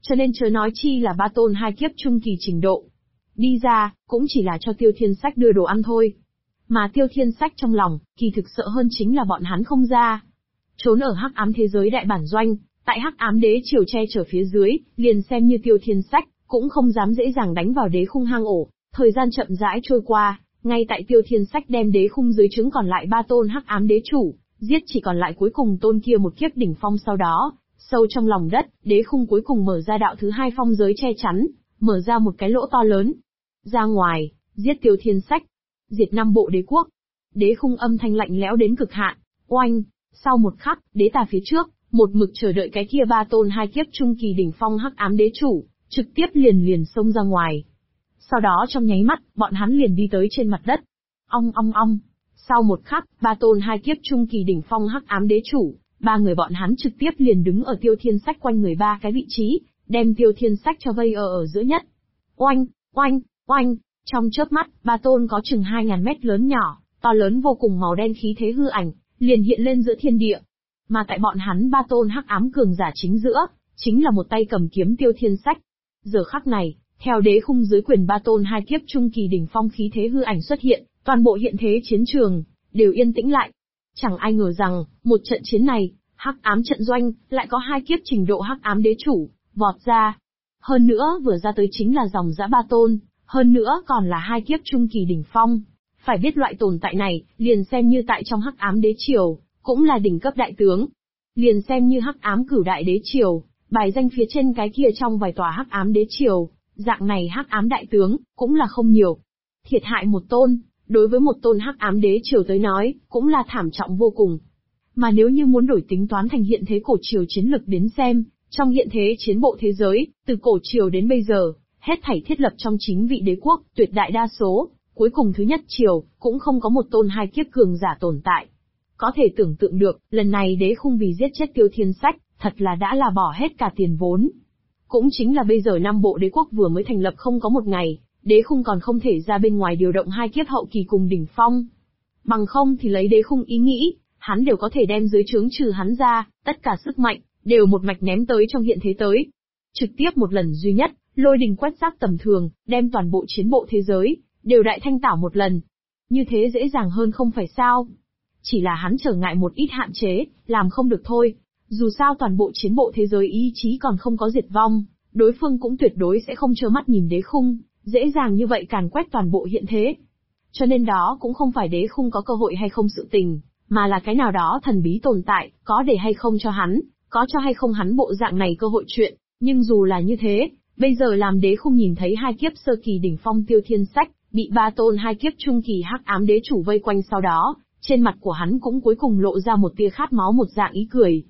cho nên chớ nói chi là ba tôn hai kiếp trung kỳ trình độ. Đi ra, cũng chỉ là cho Tiêu Thiên Sách đưa đồ ăn thôi. Mà Tiêu Thiên Sách trong lòng, kỳ thực sợ hơn chính là bọn hắn không ra. Trốn ở hắc ám thế giới đại bản doanh, tại hắc ám đế triều che chở phía dưới, liền xem như Tiêu Thiên Sách, cũng không dám dễ dàng đánh vào đế khung hang ổ. Thời gian chậm rãi trôi qua, ngay tại Tiêu Thiên Sách đem đế khung dưới trướng còn lại ba tôn hắc ám đế chủ, giết chỉ còn lại cuối cùng tôn kia một kiếp đỉnh phong sau đó, sâu trong lòng đất, đế khung cuối cùng mở ra đạo thứ hai phong giới che chắn, mở ra một cái lỗ to lớn. Ra ngoài, giết Tiêu Thiên Sách, diệt năm bộ đế quốc. Đế khung âm thanh lạnh lẽo đến cực hạn, oanh, sau một khắc, đế tà phía trước, một mực chờ đợi cái kia ba tôn hai kiếp trung kỳ đỉnh phong hắc ám đế chủ, trực tiếp liền xông ra ngoài. Sau đó trong nháy mắt, bọn hắn liền đi tới trên mặt đất. Ong ong ong. Sau một khắc, ba tôn hai kiếp trung kỳ đỉnh phong hắc ám đế chủ, ba người bọn hắn trực tiếp liền đứng ở Tiêu Thiên Sách quanh người ba cái vị trí, đem Tiêu Thiên Sách cho vây ở giữa nhất. Oanh, oanh, oanh. Trong chớp mắt, ba tôn có chừng 2000 mét lớn nhỏ, to lớn vô cùng màu đen khí thế hư ảnh, liền hiện lên giữa thiên địa. Mà tại bọn hắn ba tôn hắc ám cường giả chính giữa, chính là một tay cầm kiếm Tiêu Thiên Sách. Giờ khắc này, theo đế khung dưới quyền ba tôn hai kiếp trung kỳ đỉnh phong khí thế hư ảnh xuất hiện, toàn bộ hiện thế chiến trường đều yên tĩnh lại. Chẳng ai ngờ rằng, một trận chiến này, hắc ám trận doanh lại có hai kiếp trình độ hắc ám đế chủ vọt ra. Hơn nữa vừa ra tới chính là dòng dã ba tôn, hơn nữa còn là hai kiếp trung kỳ đỉnh phong. Phải biết loại tồn tại này, liền xem như tại trong hắc ám đế triều, cũng là đỉnh cấp đại tướng. Liền xem như hắc ám cửu đại đế triều, bài danh phía trên cái kia trong vài tòa hắc ám đế triều, dạng này hắc ám đại tướng, cũng là không nhiều. Thiệt hại một tôn, đối với một tôn hắc ám đế triều tới nói, cũng là thảm trọng vô cùng. Mà nếu như muốn đổi tính toán thành hiện thế cổ triều chiến lực đến xem, trong hiện thế chiến bộ thế giới, từ cổ triều đến bây giờ, hết thảy thiết lập trong chính vị đế quốc, tuyệt đại đa số, cuối cùng thứ nhất triều, cũng không có một tôn hai kiếp cường giả tồn tại. Có thể tưởng tượng được, lần này đế khung vì giết chết Tiêu Thiên Sách, thật là đã là bỏ hết cả tiền vốn. Cũng chính là bây giờ năm bộ đế quốc vừa mới thành lập không có một ngày, đế khung còn không thể ra bên ngoài điều động hai kiếp hậu kỳ cùng đỉnh phong. Bằng không thì lấy đế khung ý nghĩ, hắn đều có thể đem dưới trướng trừ hắn ra, tất cả sức mạnh, đều một mạch ném tới trong hiện thế tới. Trực tiếp một lần duy nhất, lôi đình quét rác tầm thường, đem toàn bộ chiến bộ thế giới, đều đại thanh tảo một lần. Như thế dễ dàng hơn không phải sao? Chỉ là hắn trở ngại một ít hạn chế, làm không được thôi. Dù sao toàn bộ chiến bộ thế giới ý chí còn không có diệt vong, đối phương cũng tuyệt đối sẽ không trơ mắt nhìn đế khung, dễ dàng như vậy càn quét toàn bộ hiện thế. Cho nên đó cũng không phải đế khung có cơ hội hay không sự tình, mà là cái nào đó thần bí tồn tại, có để hay không cho hắn, có cho hay không hắn bộ dạng này cơ hội chuyện. Nhưng dù là như thế, bây giờ làm đế khung nhìn thấy hai kiếp sơ kỳ đỉnh phong Tiêu Thiên Sách, bị ba tôn hai kiếp trung kỳ hắc ám đế chủ vây quanh sau đó, trên mặt của hắn cũng cuối cùng lộ ra một tia khát máu một dạng ý cười.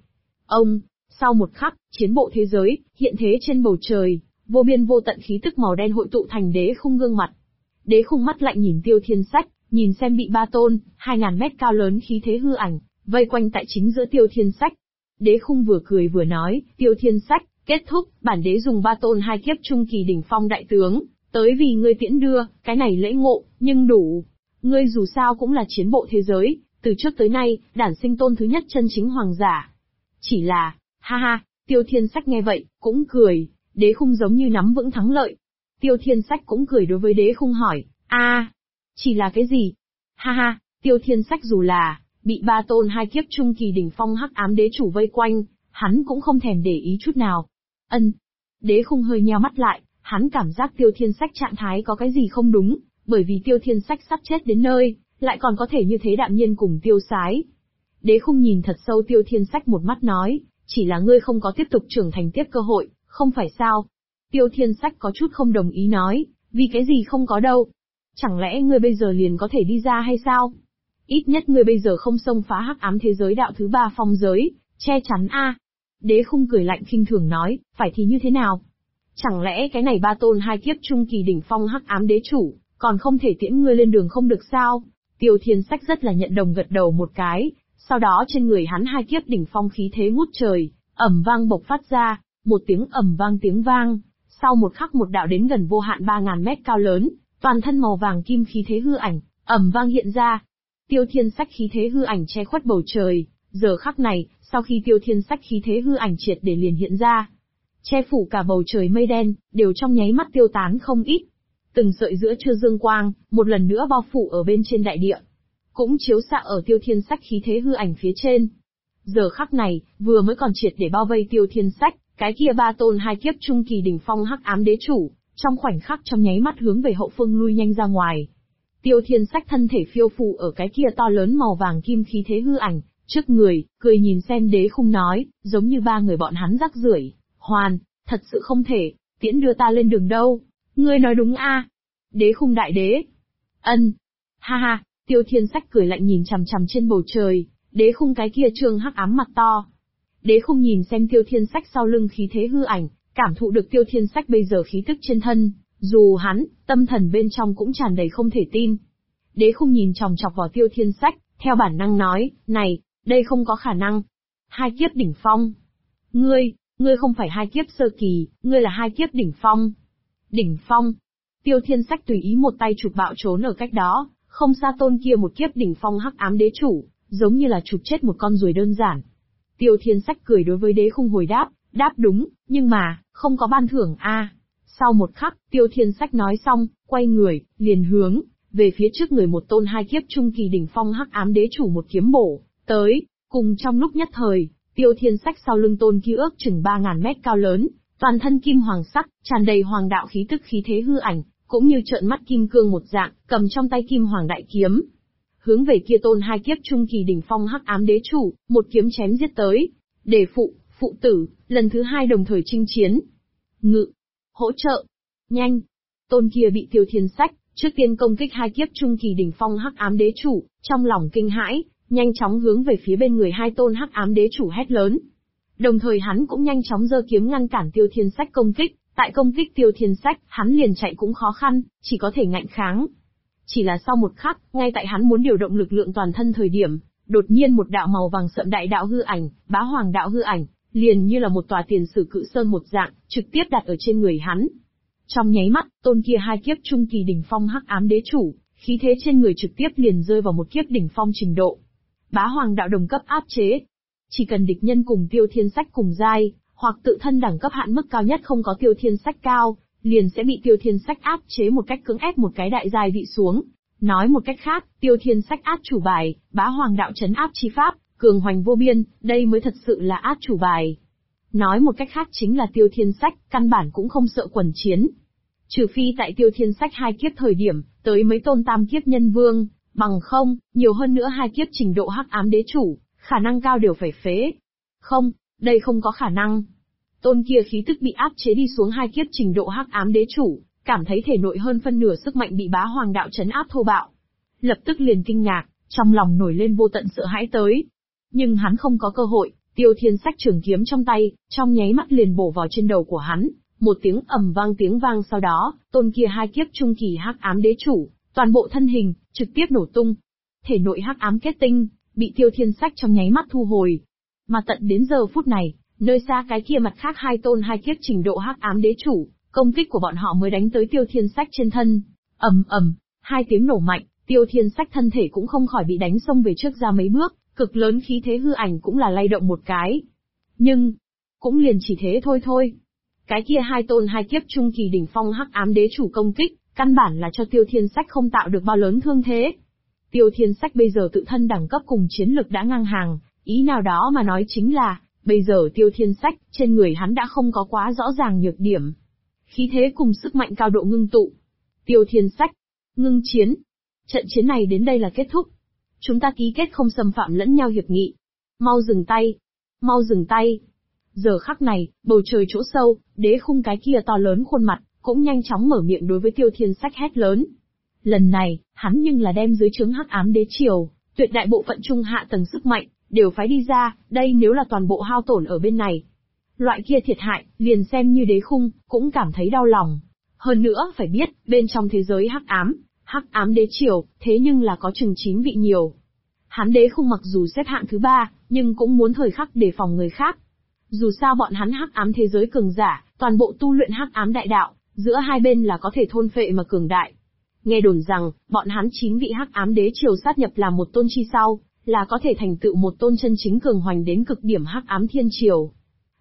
Sau một khắc, chiến bộ thế giới, hiện thế trên bầu trời, vô biên vô tận khí tức màu đen hội tụ thành đế khung gương mặt. Đế khung mắt lạnh nhìn Tiêu Thiên Sách, nhìn xem bị ba tôn, 2000 mét cao lớn khí thế hư ảnh, vây quanh tại chính giữa Tiêu Thiên Sách. Đế khung vừa cười vừa nói, Tiêu Thiên Sách, kết thúc, bản đế dùng ba tôn hai kiếp trung kỳ đỉnh phong đại tướng, tới vì ngươi tiễn đưa, cái này lễ ngộ, nhưng đủ. Ngươi dù sao cũng là chiến bộ thế giới, từ trước tới nay, đản sinh tôn thứ nhất chân chính hoàng giả. Chỉ là, ha ha, Tiêu Thiên Sách nghe vậy, cũng cười, đế khung giống như nắm vững thắng lợi. Tiêu Thiên Sách cũng cười đối với đế khung hỏi, chỉ là cái gì? Ha ha, Tiêu Thiên Sách dù là, bị ba tôn hai kiếp trung kỳ đỉnh phong hắc ám đế chủ vây quanh, hắn cũng không thèm để ý chút nào. Đế khung hơi nheo mắt lại, hắn cảm giác Tiêu Thiên Sách trạng thái có cái gì không đúng, bởi vì Tiêu Thiên Sách sắp chết đến nơi, lại còn có thể như thế đạm nhiên cùng tiêu sái. Đế khung nhìn thật sâu Tiêu Thiên Sách một mắt nói, chỉ là ngươi không có tiếp tục trưởng thành tiếp cơ hội, không phải sao? Tiêu Thiên Sách có chút không đồng ý nói, vì cái gì không có đâu? Chẳng lẽ ngươi bây giờ liền có thể đi ra hay sao? Ít nhất ngươi bây giờ không xông phá hắc ám thế giới đạo thứ ba phong giới, che chắn a. Đế khung cười lạnh khinh thường nói, phải thì như thế nào? Chẳng lẽ cái này ba tôn hai kiếp trung kỳ đỉnh phong hắc ám đế chủ, còn không thể tiễn ngươi lên đường không được sao? Tiêu Thiên Sách rất là nhận đồng gật đầu một cái, sau đó trên người hắn hai kiếp đỉnh phong khí thế ngút trời, ầm vang bộc phát ra, một tiếng ầm vang tiếng vang, sau một khắc một đạo đến gần vô hạn 3000 mét cao lớn, toàn thân màu vàng kim khí thế hư ảnh, ầm vang hiện ra. Tiêu Thiên Sách khí thế hư ảnh che khuất bầu trời, giờ khắc này, sau khi Tiêu Thiên Sách khí thế hư ảnh triệt để liền hiện ra, che phủ cả bầu trời mây đen, đều trong nháy mắt tiêu tán không ít. Từng sợi giữa trưa dương quang, một lần nữa bao phủ ở bên trên đại địa. Cũng chiếu xạ ở Tiêu Thiên Sách khí thế hư ảnh phía trên. Giờ khắc này, vừa mới còn triệt để bao vây Tiêu Thiên Sách, cái kia ba tôn hai kiếp trung kỳ đỉnh phong hắc ám đế chủ, trong khoảnh khắc trong nháy mắt hướng về hậu phương lui nhanh ra ngoài. Tiêu Thiên Sách thân thể phiêu phù ở cái kia to lớn màu vàng kim khí thế hư ảnh, trước người, cười nhìn xem Đế Khung nói, giống như ba người bọn hắn rắc rưởi, hoàn, thật sự không thể, tiễn đưa ta lên đường đâu. Ngươi nói đúng a? Đế Khung đại đế. Ân. Ha ha, Tiêu Thiên Sách cười lạnh nhìn chằm chằm trên bầu trời, Đế Khung cái kia trương hắc ám mặt to. Đế Khung nhìn xem Tiêu Thiên Sách sau lưng khí thế hư ảnh, cảm thụ được Tiêu Thiên Sách bây giờ khí tức trên thân, dù hắn, tâm thần bên trong cũng tràn đầy không thể tin. Đế Khung nhìn chòng chọc vào Tiêu Thiên Sách, theo bản năng nói, này, đây không có khả năng. Hai kiếp đỉnh phong. Ngươi không phải hai kiếp sơ kỳ, ngươi là hai kiếp đỉnh phong. Đỉnh phong. Tiêu Thiên Sách tùy ý một tay chụp bạo trốn ở cách đó, không xa tôn kia một kiếp đỉnh phong hắc ám đế chủ, giống như là chụp chết một con ruồi đơn giản. Tiêu Thiên Sách cười đối với Đế Khung hồi đáp đúng, nhưng mà, không có ban thưởng a. Sau một khắc, Tiêu Thiên Sách nói xong, quay người, liền hướng về phía trước người một tôn hai kiếp trung kỳ đỉnh phong hắc ám đế chủ một kiếm bổ tới, cùng trong lúc nhất thời, Tiêu Thiên Sách sau lưng tôn kia ước chừng 3000 mét cao lớn, toàn thân kim hoàng sắc, tràn đầy hoàng đạo khí tức khí thế hư ảnh, cũng như trợn mắt kim cương một dạng, cầm trong tay kim hoàng đại kiếm, hướng về kia tôn hai kiếp trung kỳ đỉnh phong hắc ám đế chủ, một kiếm chém giết tới. Để phụ tử, lần thứ hai đồng thời chinh chiến. Ngự, hỗ trợ, nhanh. Tôn kia bị Tiêu Thiên Sách trước tiên công kích hai kiếp trung kỳ đỉnh phong hắc ám đế chủ, trong lòng kinh hãi, nhanh chóng hướng về phía bên người hai tôn hắc ám đế chủ hét lớn. Đồng thời hắn cũng nhanh chóng giơ kiếm ngăn cản Tiêu Thiên Sách công kích, tại công kích Tiêu Thiên Sách, hắn liền chạy cũng khó khăn, chỉ có thể ngạnh kháng. Chỉ là sau một khắc, ngay tại hắn muốn điều động lực lượng toàn thân thời điểm, đột nhiên một đạo màu vàng sậm đại đạo hư ảnh, bá hoàng đạo hư ảnh, liền như là một tòa tiền sử cự sơn một dạng, trực tiếp đặt ở trên người hắn. Trong nháy mắt, tôn kia hai kiếp trung kỳ đỉnh phong hắc ám đế chủ, khí thế trên người trực tiếp liền rơi vào một kiếp đỉnh phong trình độ. Bá hoàng đạo đồng cấp áp chế. Chỉ cần địch nhân cùng Tiêu Thiên Sách cùng giai, hoặc tự thân đẳng cấp hạn mức cao nhất không có Tiêu Thiên Sách cao, liền sẽ bị Tiêu Thiên Sách áp chế một cách cưỡng ép một cái đại giai vị xuống. Nói một cách khác, Tiêu Thiên Sách át chủ bài, bá hoàng đạo trấn áp chi pháp, cường hoành vô biên, đây mới thật sự là át chủ bài. Nói một cách khác chính là Tiêu Thiên Sách, căn bản cũng không sợ quần chiến. Trừ phi tại Tiêu Thiên Sách hai kiếp thời điểm, tới mấy tôn tam kiếp nhân vương, bằng không, nhiều hơn nữa hai kiếp trình độ hắc ám đế chủ, khả năng cao đều phải phế. Không, đây không có khả năng. Tôn kia khí tức bị áp chế đi xuống hai kiếp trình độ hắc ám đế chủ, cảm thấy thể nội hơn phân nửa sức mạnh bị bá hoàng đạo trấn áp thô bạo. Lập tức liền kinh ngạc, trong lòng nổi lên vô tận sợ hãi tới. Nhưng hắn không có cơ hội, Tiêu Thiên Sách trường kiếm trong tay, trong nháy mắt liền bổ vào trên đầu của hắn, một tiếng tiếng vang sau đó, tôn kia hai kiếp trung kỳ hắc ám đế chủ, toàn bộ thân hình, trực tiếp nổ tung. Thể nội hắc ám kết tinh, bị Tiêu Thiên Sách trong nháy mắt thu hồi. Mà tận đến giờ phút này, nơi xa cái kia mặt khác hai tôn hai kiếp trình độ hắc ám đế chủ, công kích của bọn họ mới đánh tới Tiêu Thiên Sách trên thân. Hai tiếng nổ mạnh, Tiêu Thiên Sách thân thể cũng không khỏi bị đánh xông về trước ra mấy bước, cực lớn khí thế hư ảnh cũng là lay động một cái. Nhưng, cũng liền chỉ thế thôi. Cái kia hai tôn hai kiếp trung kỳ đỉnh phong hắc ám đế chủ công kích, căn bản là cho Tiêu Thiên Sách không tạo được bao lớn thương thế. Tiêu Thiên Sách bây giờ tự thân đẳng cấp cùng chiến lực đã ngang hàng, ý nào đó mà nói chính là, bây giờ Tiêu Thiên Sách, trên người hắn đã không có quá rõ ràng nhược điểm. Khí thế cùng sức mạnh cao độ ngưng tụ. Tiêu Thiên Sách, ngưng chiến. Trận chiến này đến đây là kết thúc. Chúng ta ký kết không xâm phạm lẫn nhau hiệp nghị. Mau dừng tay. Giờ khắc này, bầu trời chỗ sâu, Đế Khung cái kia to lớn khuôn mặt, cũng nhanh chóng mở miệng đối với Tiêu Thiên Sách hét lớn. Lần này, hắn nhưng là đem dưới trướng hắc ám đế triều, tuyệt đại bộ phận trung hạ tầng sức mạnh, đều phái đi ra, đây nếu là toàn bộ hao tổn ở bên này. Loại kia thiệt hại, liền xem như Đế Khung, cũng cảm thấy đau lòng. Hơn nữa, phải biết, bên trong thế giới hắc ám đế triều, thế nhưng là có chừng 9 vị nhiều. Hắn Đế Khung mặc dù xếp hạng thứ 3, nhưng cũng muốn thời khắc đề phòng người khác. Dù sao bọn hắn hắc ám thế giới cường giả, toàn bộ tu luyện hắc ám đại đạo, giữa hai bên là có thể thôn phệ mà cường đại. Nghe đồn rằng, bọn hắn 9 vị hắc ám đế triều sát nhập làm một tôn chi sau, là có thể thành tựu một tôn chân chính cường hoành đến cực điểm hắc ám thiên triều.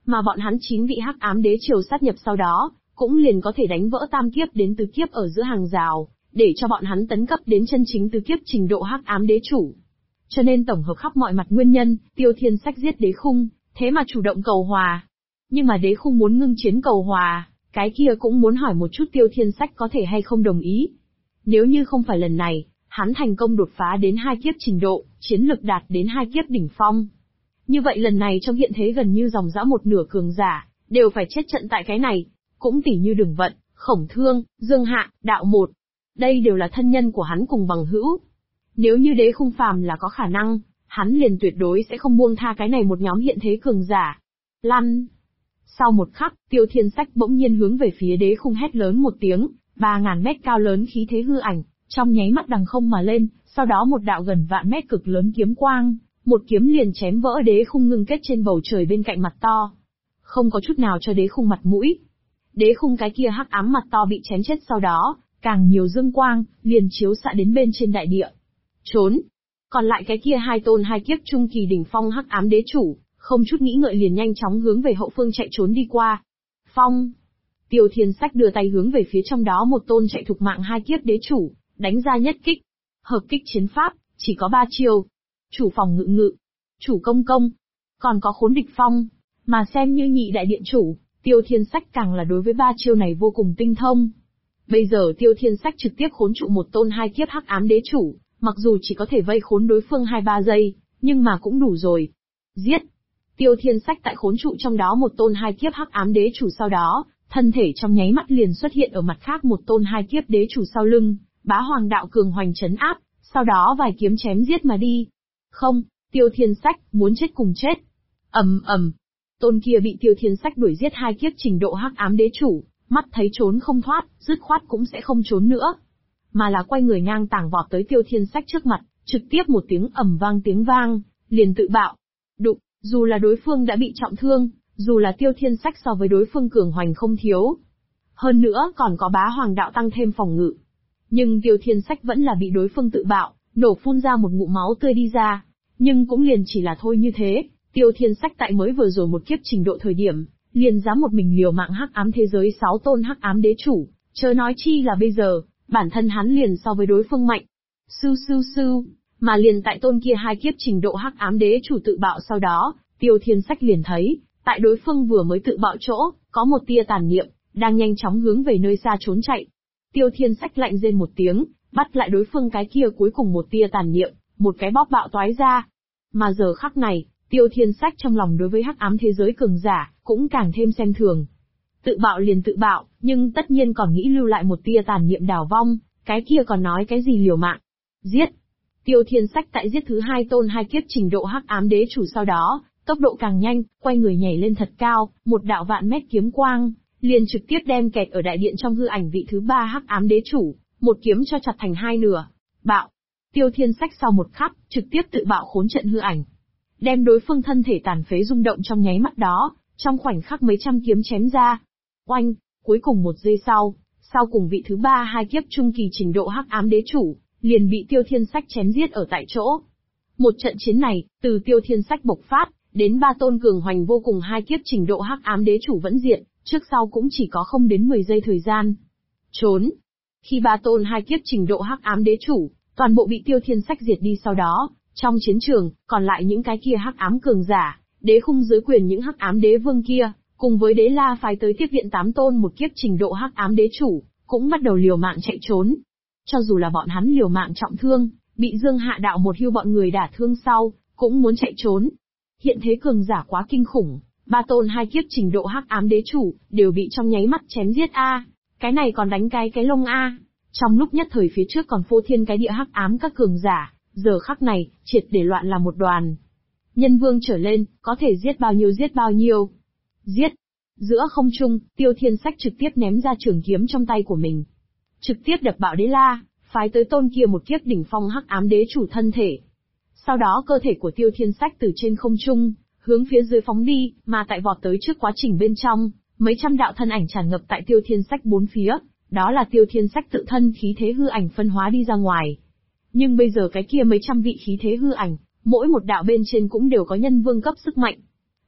Mà bọn hắn 9 vị hắc ám đế triều sát nhập sau đó, cũng liền có thể đánh vỡ tam kiếp đến tứ kiếp ở giữa hàng rào, để cho bọn hắn tấn cấp đến chân chính tứ kiếp trình độ hắc ám đế chủ. Cho nên tổng hợp khắp mọi mặt nguyên nhân, Tiêu Thiên Sách giết Đế Khung, thế mà chủ động cầu hòa. Nhưng mà Đế Khung muốn ngưng chiến cầu hòa, cái kia cũng muốn hỏi một chút Tiêu Thiên Sách có thể hay không đồng ý. Nếu như không phải lần này, hắn thành công đột phá đến 2 kiếp trình độ, chiến lực đạt đến 2 kiếp đỉnh phong. Như vậy lần này trong hiện thế gần như dòng dã một nửa cường giả, đều phải chết trận tại cái này. Cũng tỉ như Đường Vận, Khổng Thương, Dương Hạ, Đạo Một. Đây đều là thân nhân của hắn cùng bằng hữu. Nếu như Đế Khung phàm là có khả năng, hắn liền tuyệt đối sẽ không buông tha cái này một nhóm hiện thế cường giả. Lăn! Sau một khắc, Tiêu Thiên Sách bỗng nhiên hướng về phía Đế Khung hét lớn một tiếng, 3000 mét cao lớn khí thế hư ảnh, trong nháy mắt đằng không mà lên, sau đó một đạo gần vạn mét cực lớn kiếm quang, một kiếm liền chém vỡ Đế Khung ngưng kết trên bầu trời bên cạnh mặt to. Không có chút nào cho Đế Khung mặt mũi. Đế Khung cái kia hắc ám mặt to bị chém chết sau đó, càng nhiều dương quang, liền chiếu xạ đến bên trên đại địa. Trốn! Còn lại cái kia 2 tôn 2 kiếp trung kỳ đỉnh phong hắc ám đế chủ, không chút nghĩ ngợi liền nhanh chóng hướng về hậu phương chạy trốn đi qua. Phong! Tiêu Thiên Sách đưa tay hướng về phía trong đó một tôn chạy thục mạng 2 kiếp đế chủ, đánh ra nhất kích. Hợp kích chiến pháp, chỉ có 3 chiêu. Chủ phòng ngự ngự, chủ công công, còn có khốn địch phong. Mà xem như nhị đại điện chủ, Tiêu Thiên Sách càng là đối với 3 chiêu này vô cùng tinh thông. Bây giờ Tiêu Thiên Sách trực tiếp khốn trụ một tôn 2 kiếp hắc ám đế chủ, mặc dù chỉ có thể vây khốn đối phương 2-3 giây, nhưng mà cũng đủ rồi. Giết! Tiêu Thiên Sách tại khốn trụ trong đó một tôn 2 kiếp hắc ám đế chủ sau đó, thân thể trong nháy mắt liền xuất hiện ở mặt khác một tôn 2 kiếp đế chủ sau lưng, bá hoàng đạo cường hoành trấn áp, sau đó vài kiếm chém giết mà đi. Không, Tiêu Thiên Sách, muốn chết cùng chết. ầm. Tôn kia bị Tiêu Thiên Sách đuổi giết 2 kiếp trình độ hắc ám đế chủ, mắt thấy trốn không thoát, dứt khoát cũng sẽ không trốn nữa. Mà là quay người ngang tảng vọt tới Tiêu Thiên Sách trước mặt, trực tiếp một tiếng ầm vang tiếng vang, liền tự bạo. Đụng, dù là đối phương đã bị trọng thương, dù là Tiêu Thiên Sách so với đối phương cường hoành không thiếu. Hơn nữa còn có bá hoàng đạo tăng thêm phòng ngự. Nhưng Tiêu Thiên Sách vẫn là bị đối phương tự bạo, nổ phun ra một ngụm máu tươi đi ra. Nhưng cũng liền chỉ là thôi như thế, Tiêu Thiên Sách tại mới vừa rồi một kiếp trình độ thời điểm, liền dám một mình liều mạng hắc ám thế giới 6 tôn hắc ám đế chủ, chớ nói chi là bây giờ, bản thân hắn liền so với đối phương mạnh. Sư, mà liền tại tôn kia 2 kiếp trình độ hắc ám đế chủ tự bạo sau đó, Tiêu Thiên Sách liền thấy, tại đối phương vừa mới tự bạo chỗ, có một tia tàn niệm, đang nhanh chóng hướng về nơi xa trốn chạy. Tiêu Thiên Sách lạnh rên một tiếng, bắt lại đối phương cái kia cuối cùng một tia tàn niệm, một cái bóc bạo toái ra. Mà giờ khắc này, Tiêu Thiên Sách trong lòng đối với hắc ám thế giới cường giả, cũng càng thêm xem thường. Tự bạo liền tự bạo, nhưng tất nhiên còn nghĩ lưu lại một tia tàn niệm đảo vong, cái kia còn nói cái gì liều mạng. Giết! Tiêu Thiên Sách tại giết thứ 2 tôn 2 kiếp trình độ hắc ám đế chủ sau đó, tốc độ càng nhanh, quay người nhảy lên thật cao, một đạo vạn mét kiếm quang, liền trực tiếp đem kẹt ở đại điện trong hư ảnh vị thứ 3 hắc ám đế chủ, một kiếm cho chặt thành 2 nửa. Bạo! Tiêu Thiên Sách sau một khắc, trực tiếp tự bạo khốn trận hư ảnh. Đem đối phương thân thể tàn phế rung động trong nháy mắt đó, trong khoảnh khắc mấy trăm kiếm chém ra. Oanh! Cuối cùng một giây sau cùng vị thứ 3 2 kiếp trung kỳ trình độ hắc ám đế chủ, liền bị Tiêu Thiên Sách chém giết ở tại chỗ. Một trận chiến này, từ Tiêu Thiên Sách bộc phát, đến 3 tôn cường hoành vô cùng 2 kiếp trình độ hắc ám đế chủ vẫn diệt, trước sau cũng chỉ có không đến 10 giây thời gian. Trốn! Khi 3 tôn 2 kiếp trình độ hắc ám đế chủ, toàn bộ bị Tiêu Thiên Sách diệt đi sau đó, trong chiến trường, còn lại những cái kia hắc ám cường giả, Đế Khung dưới quyền những hắc ám đế vương kia, cùng với Đế La phái tới tiếp viện 8 tôn một kiếp trình độ hắc ám đế chủ, cũng bắt đầu liều mạng chạy trốn. Cho dù là bọn hắn liều mạng trọng thương, bị Dương Hạ Đạo một hưu bọn người đả thương sau, cũng muốn chạy trốn. Hiện thế cường giả quá kinh khủng, 3 tôn 2 kiếp trình độ hắc ám đế chủ, đều bị trong nháy mắt chém giết a. Cái này còn đánh cái lông a. Trong lúc nhất thời phía trước còn phô thiên cái địa hắc ám các cường giả, giờ khắc này, triệt để loạn là một đoàn. Nhân vương trở lên, có thể giết bao nhiêu giết bao nhiêu. Giết! Giữa không trung, Tiêu Thiên Sách trực tiếp ném ra trường kiếm trong tay của mình. Trực tiếp đập bạo Đế La, phái tới tôn kia một kiếp đỉnh phong hắc ám đế chủ thân thể. Sau đó cơ thể của Tiêu Thiên Sách từ trên không trung, hướng phía dưới phóng đi, mà tại vọt tới trước quá trình bên trong, mấy trăm đạo thân ảnh tràn ngập tại Tiêu Thiên Sách bốn phía, đó là Tiêu Thiên Sách tự thân khí thế hư ảnh phân hóa đi ra ngoài. Nhưng bây giờ cái kia mấy trăm vị khí thế hư ảnh, mỗi một đạo bên trên cũng đều có nhân vương cấp sức mạnh.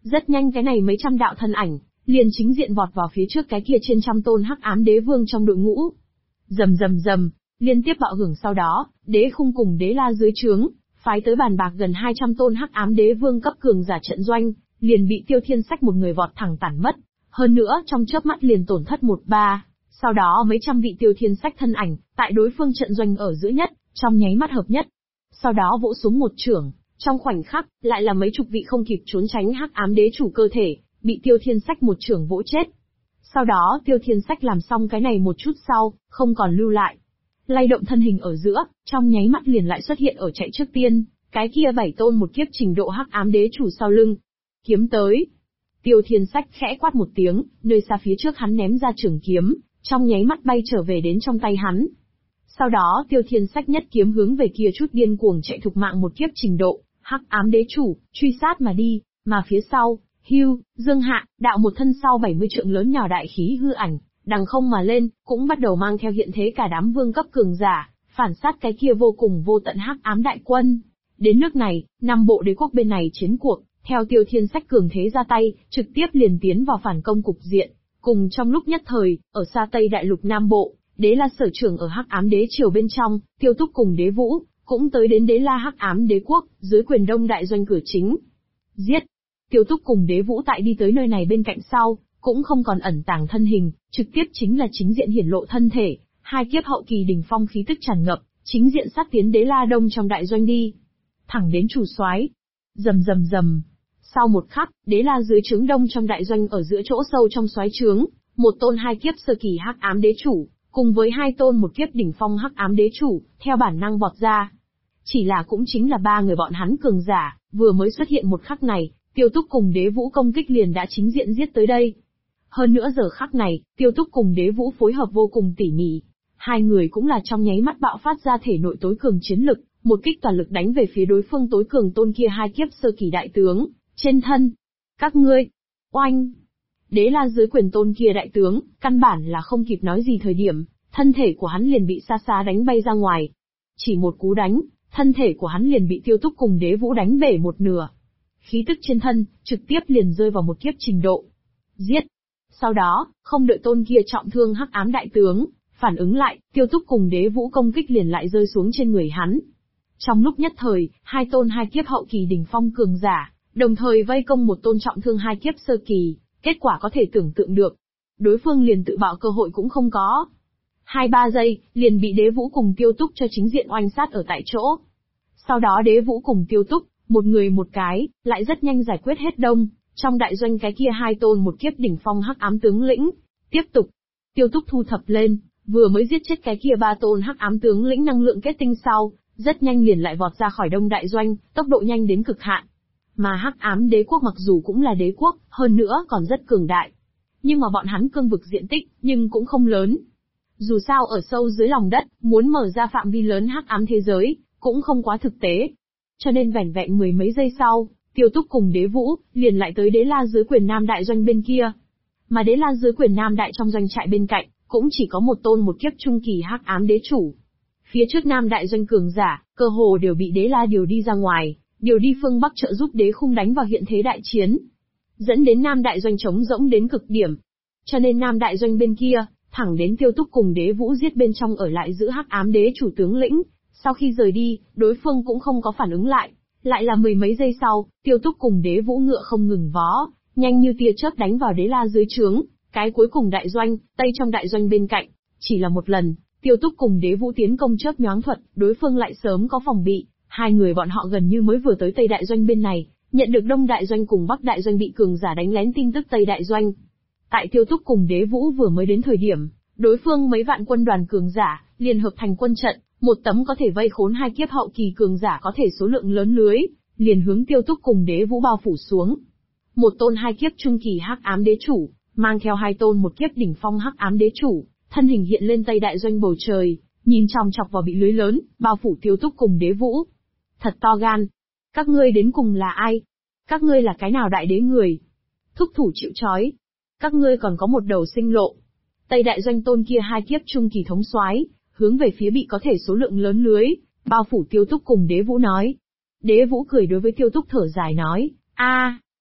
Rất nhanh cái này mấy trăm đạo thân ảnh, liền chính diện vọt vào phía trước cái kia trên trăm tôn hắc ám đế vương trong đội ngũ. Rầm rầm rầm, liên tiếp bạo hưởng sau đó, đế khung cùng đế la dưới trướng, phái tới bàn bạc gần 200 tôn hắc ám đế vương cấp cường giả trận doanh, liền bị Tiêu Thiên Sách một người vọt thẳng tản mất. Hơn nữa trong chớp mắt liền tổn thất 1-3. Sau đó mấy trăm vị Tiêu Thiên Sách thân ảnh, tại đối phương trận doanh ở giữa nhất, trong nháy mắt hợp nhất. Sau đó vỗ xuống một chưởng, trong khoảnh khắc, lại là mấy chục vị không kịp trốn tránh hắc ám đế chủ cơ thể, bị Tiêu Thiên Sách một chưởng vỗ chết. Sau đó Tiêu Thiên Sách làm xong cái này một chút sau, không còn lưu lại. Lay động thân hình ở giữa, trong nháy mắt liền lại xuất hiện ở chạy trước tiên, cái kia 7 tôn một kiếp trình độ hắc ám đế chủ sau lưng. Kiếm tới. Tiêu Thiên Sách khẽ quát một tiếng, nơi xa phía trước hắn ném ra trường kiếm, trong nháy mắt bay trở về đến trong tay hắn. Sau đó Tiêu Thiên Sách nhất kiếm hướng về kia chút điên cuồng chạy thục mạng một kiếp trình độ, hắc ám đế chủ, truy sát mà đi, mà phía sau, Hưu, Dương Hạ, đạo một thân sau 70 trượng lớn nhỏ đại khí hư ảnh, đằng không mà lên, cũng bắt đầu mang theo hiện thế cả đám vương cấp cường giả, phản sát cái kia vô cùng vô tận hắc ám đại quân. Đến nước này, năm bộ đế quốc bên này chiến cuộc, theo Tiêu Thiên Sách cường thế ra tay, trực tiếp liền tiến vào phản công cục diện. Cùng trong lúc nhất thời, ở xa Tây Đại Lục Nam Bộ, Đế La sở trưởng ở hắc ám đế triều bên trong, Tiêu Túc cùng Đế Vũ, cũng tới đến Đế La hắc ám đế quốc, dưới quyền đông đại doanh cửa chính. Giết! Tiêu Túc cùng Đế Vũ tại đi tới nơi này bên cạnh sau, cũng không còn ẩn tàng thân hình, trực tiếp chính là chính diện hiển lộ thân thể, hai kiếp hậu kỳ đỉnh phong khí tức tràn ngập, chính diện sát tiến Đế La đông trong đại doanh đi. Thẳng đến chủ soái. Rầm rầm rầm. Sau một khắc, Đế La dưới trướng đông trong đại doanh ở giữa chỗ sâu trong soái trướng, một tôn hai kiếp sơ kỳ hắc ám đế chủ, cùng với hai tôn một kiếp đỉnh phong hắc ám đế chủ, theo bản năng vọt ra. Chỉ là cũng chính là ba người bọn hắn cường giả, vừa mới xuất hiện một khắc này, Tiêu Túc cùng Đế Vũ công kích liền đã chính diện giết tới đây. Hơn nữa giờ khắc này, Tiêu Túc cùng Đế Vũ phối hợp vô cùng tỉ mỉ. Hai người cũng là trong nháy mắt bạo phát ra thể nội tối cường chiến lực, một kích toàn lực đánh về phía đối phương tối cường tôn kia hai kiếp sơ kỳ đại tướng, trên thân. Các ngươi, oanh! Đế La dưới quyền tôn kia đại tướng, căn bản là không kịp nói gì thời điểm, thân thể của hắn liền bị xa xa đánh bay ra ngoài. Chỉ một cú đánh, thân thể của hắn liền bị Tiêu Túc cùng Đế Vũ đánh bể một nửa. Khí tức trên thân, trực tiếp liền rơi vào một kiếp trình độ. Giết! Sau đó, không đợi tôn kia trọng thương hắc ám đại tướng, phản ứng lại, Tiêu Túc cùng Đế Vũ công kích liền lại rơi xuống trên người hắn. Trong lúc nhất thời, hai tôn hai kiếp hậu kỳ đỉnh phong cường giả, đồng thời vây công một tôn trọng thương hai kiếp sơ kỳ, kết quả có thể tưởng tượng được. Đối phương liền tự bạo cơ hội cũng không có. 2-3 giây, liền bị Đế Vũ cùng Tiêu Túc cho chính diện oanh sát ở tại chỗ. Sau đó Đế Vũ cùng Tiêu Túc, một người một cái, lại rất nhanh giải quyết hết đông, trong đại doanh cái kia hai tôn một kiếp đỉnh phong hắc ám tướng lĩnh. Tiếp tục, Tiêu Túc thu thập lên, vừa mới giết chết cái kia ba tôn hắc ám tướng lĩnh năng lượng kết tinh sau, rất nhanh liền lại vọt ra khỏi đông đại doanh, tốc độ nhanh đến cực hạn. Mà hắc ám đế quốc mặc dù cũng là đế quốc, hơn nữa còn rất cường đại. Nhưng mà bọn hắn cương vực diện tích, nhưng cũng không lớn. Dù sao ở sâu dưới lòng đất, muốn mở ra phạm vi lớn hắc ám thế giới, cũng không quá thực tế. Cho nên vẻn vẹn mười mấy giây sau, Tiêu Túc cùng Đế Vũ, liền lại tới Đế La dưới quyền nam đại doanh bên kia. Mà Đế La dưới quyền nam đại trong doanh trại bên cạnh, cũng chỉ có một tôn một kiếp trung kỳ hắc ám đế chủ. Phía trước nam đại doanh cường giả, cơ hồ đều bị Đế La điều đi ra ngoài, điều đi phương Bắc trợ giúp đế khung đánh vào hiện thế đại chiến. Dẫn đến nam đại doanh trống rỗng đến cực điểm. Cho nên nam đại doanh bên kia, thẳng đến Tiêu Túc cùng Đế Vũ giết bên trong ở lại giữ hắc ám đế chủ tướng lĩnh. Sau khi rời đi, đối phương cũng không có phản ứng lại. Lại là mười mấy giây sau, Tiêu Túc cùng Đế Vũ ngựa không ngừng vó, nhanh như tia chớp đánh vào Đế La dưới trướng, cái cuối cùng đại doanh, tây trong đại doanh bên cạnh. Chỉ là một lần, Tiêu Túc cùng Đế Vũ tiến công chớp nhoáng thuật, đối phương lại sớm có phòng bị. Hai người bọn họ gần như mới vừa tới Tây Đại Doanh bên này, nhận được Đông Đại Doanh cùng Bắc Đại Doanh bị cường giả đánh lén tin tức Tây Đại Doanh. Tại Tiêu Túc cùng Đế Vũ vừa mới đến thời điểm, đối phương mấy vạn quân đoàn cường giả, liền hợp thành quân trận, một tấm có thể vây khốn hai kiếp hậu kỳ cường giả có thể số lượng lớn lưới, liền hướng Tiêu Túc cùng Đế Vũ bao phủ xuống. Một tôn hai kiếp trung kỳ hắc ám đế chủ, mang theo hai tôn một kiếp đỉnh phong hắc ám đế chủ, thân hình hiện lên Tây Đại Doanh bầu trời, nhìn chòng chọc vào bị lưới lớn, bao phủ Tiêu Túc cùng Đế Vũ. Thật to gan. Các ngươi đến cùng là ai? Các ngươi là cái nào đại đế người? Thúc thủ chịu trói. Các ngươi còn có một đầu sinh lộ. Tây Đại Doanh tôn kia hai kiếp trung kỳ thống soái, hướng về phía bị có thể số lượng lớn lưới, bao phủ Tiêu Túc cùng Đế Vũ nói. Đế Vũ cười đối với Tiêu Túc thở dài nói,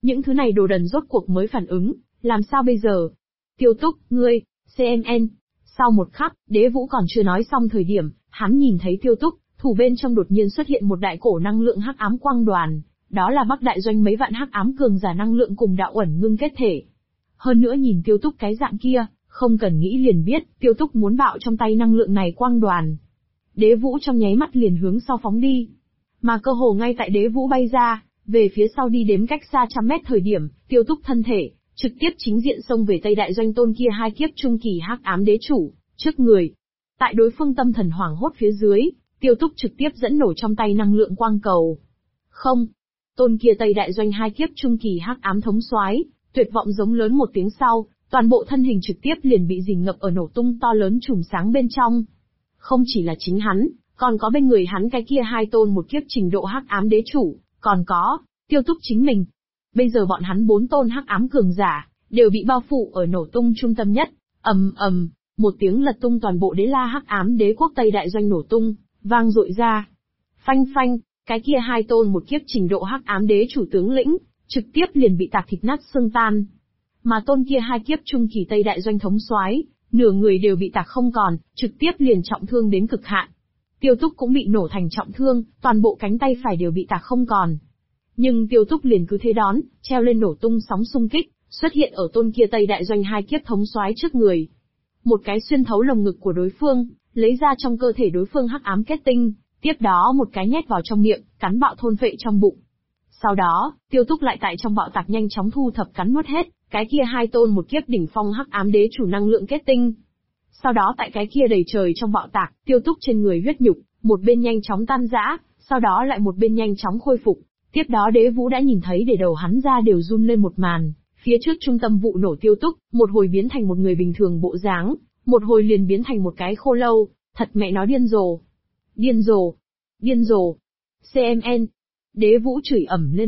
Những thứ này đồ đần rốt cuộc mới phản ứng, làm sao bây giờ? Tiêu Túc, ngươi, CMN. Sau một khắc, Đế Vũ còn chưa nói xong thời điểm, hắn nhìn thấy Tiêu Túc, thủ bên trong đột nhiên xuất hiện một đại cổ năng lượng hắc ám quang đoàn, đó là Bắc Đại Doanh mấy vạn hắc ám cường giả năng lượng cùng đạo ẩn ngưng kết thể. Hơn nữa nhìn Tiêu Túc cái dạng kia, không cần nghĩ liền biết, Tiêu Túc muốn bạo trong tay năng lượng này quang đoàn. Đế Vũ trong nháy mắt liền hướng sau phóng đi. Mà cơ hồ ngay tại Đế Vũ bay ra, về phía sau đi đếm cách xa trăm mét thời điểm, Tiêu Túc thân thể, trực tiếp chính diện xông về Tây Đại Doanh tôn kia hai kiếp trung kỳ hắc ám đế chủ, trước người. Tại đối phương tâm thần hoảng hốt phía dưới, Tiêu Túc trực tiếp dẫn nổ trong tay năng lượng quang cầu. Không! Tôn kia Tây Đại Doanh hai kiếp trung kỳ hắc ám thống soái, tuyệt vọng giống lớn một tiếng sau, toàn bộ thân hình trực tiếp liền bị dìm ngập ở nổ tung to lớn chùm sáng bên trong. Không chỉ là chính hắn, còn có bên người hắn cái kia hai tôn một kiếp trình độ hắc ám đế chủ, còn có Tiêu Túc chính mình. Bây giờ bọn hắn 4 tôn hắc ám cường giả đều bị bao phủ ở nổ tung trung tâm nhất. Ầm ầm, một tiếng lật tung toàn bộ Đế La hắc ám đế quốc Tây Đại Doanh nổ tung, vang dội ra. Phanh phanh, cái kia hai tôn một kiếp trình độ hắc ám đế chủ tướng lĩnh, trực tiếp liền bị tạc thịt nát xương tan. Mà tôn kia hai kiếp trung kỳ Tây Đại Doanh thống soái, nửa người đều bị tạc không còn, trực tiếp liền trọng thương đến cực hạn. Tiêu Túc cũng bị nổ thành trọng thương, toàn bộ cánh tay phải đều bị tạc không còn. Nhưng Tiêu Túc liền cứ thế đón, treo lên nổ tung sóng xung kích, xuất hiện ở tôn kia Tây Đại Doanh hai kiếp thống soái trước người. Một cái xuyên thấu lồng ngực của đối phương, lấy ra trong cơ thể đối phương hắc ám kết tinh, tiếp đó một cái nhét vào trong miệng, cắn bạo thôn phệ trong bụng. Sau đó, Tiêu Túc lại tại trong bạo tạc nhanh chóng thu thập cắn nuốt hết, cái kia hai tôn một kiếp đỉnh phong hắc ám đế chủ năng lượng kết tinh. Sau đó tại cái kia đầy trời trong bạo tạc, Tiêu Túc trên người huyết nhục, một bên nhanh chóng tan rã, sau đó lại một bên nhanh chóng khôi phục. Tiếp đó Đế Vũ đã nhìn thấy để đầu hắn ra đều run lên một màn, phía trước trung tâm vụ nổ Tiêu Túc, một hồi biến thành một người bình thường bộ dáng, một hồi liền biến thành một cái khô lâu, thật mẹ nó điên rồ. Điên rồ. Điên rồ. CMN. Đế Vũ chửi ẩm lên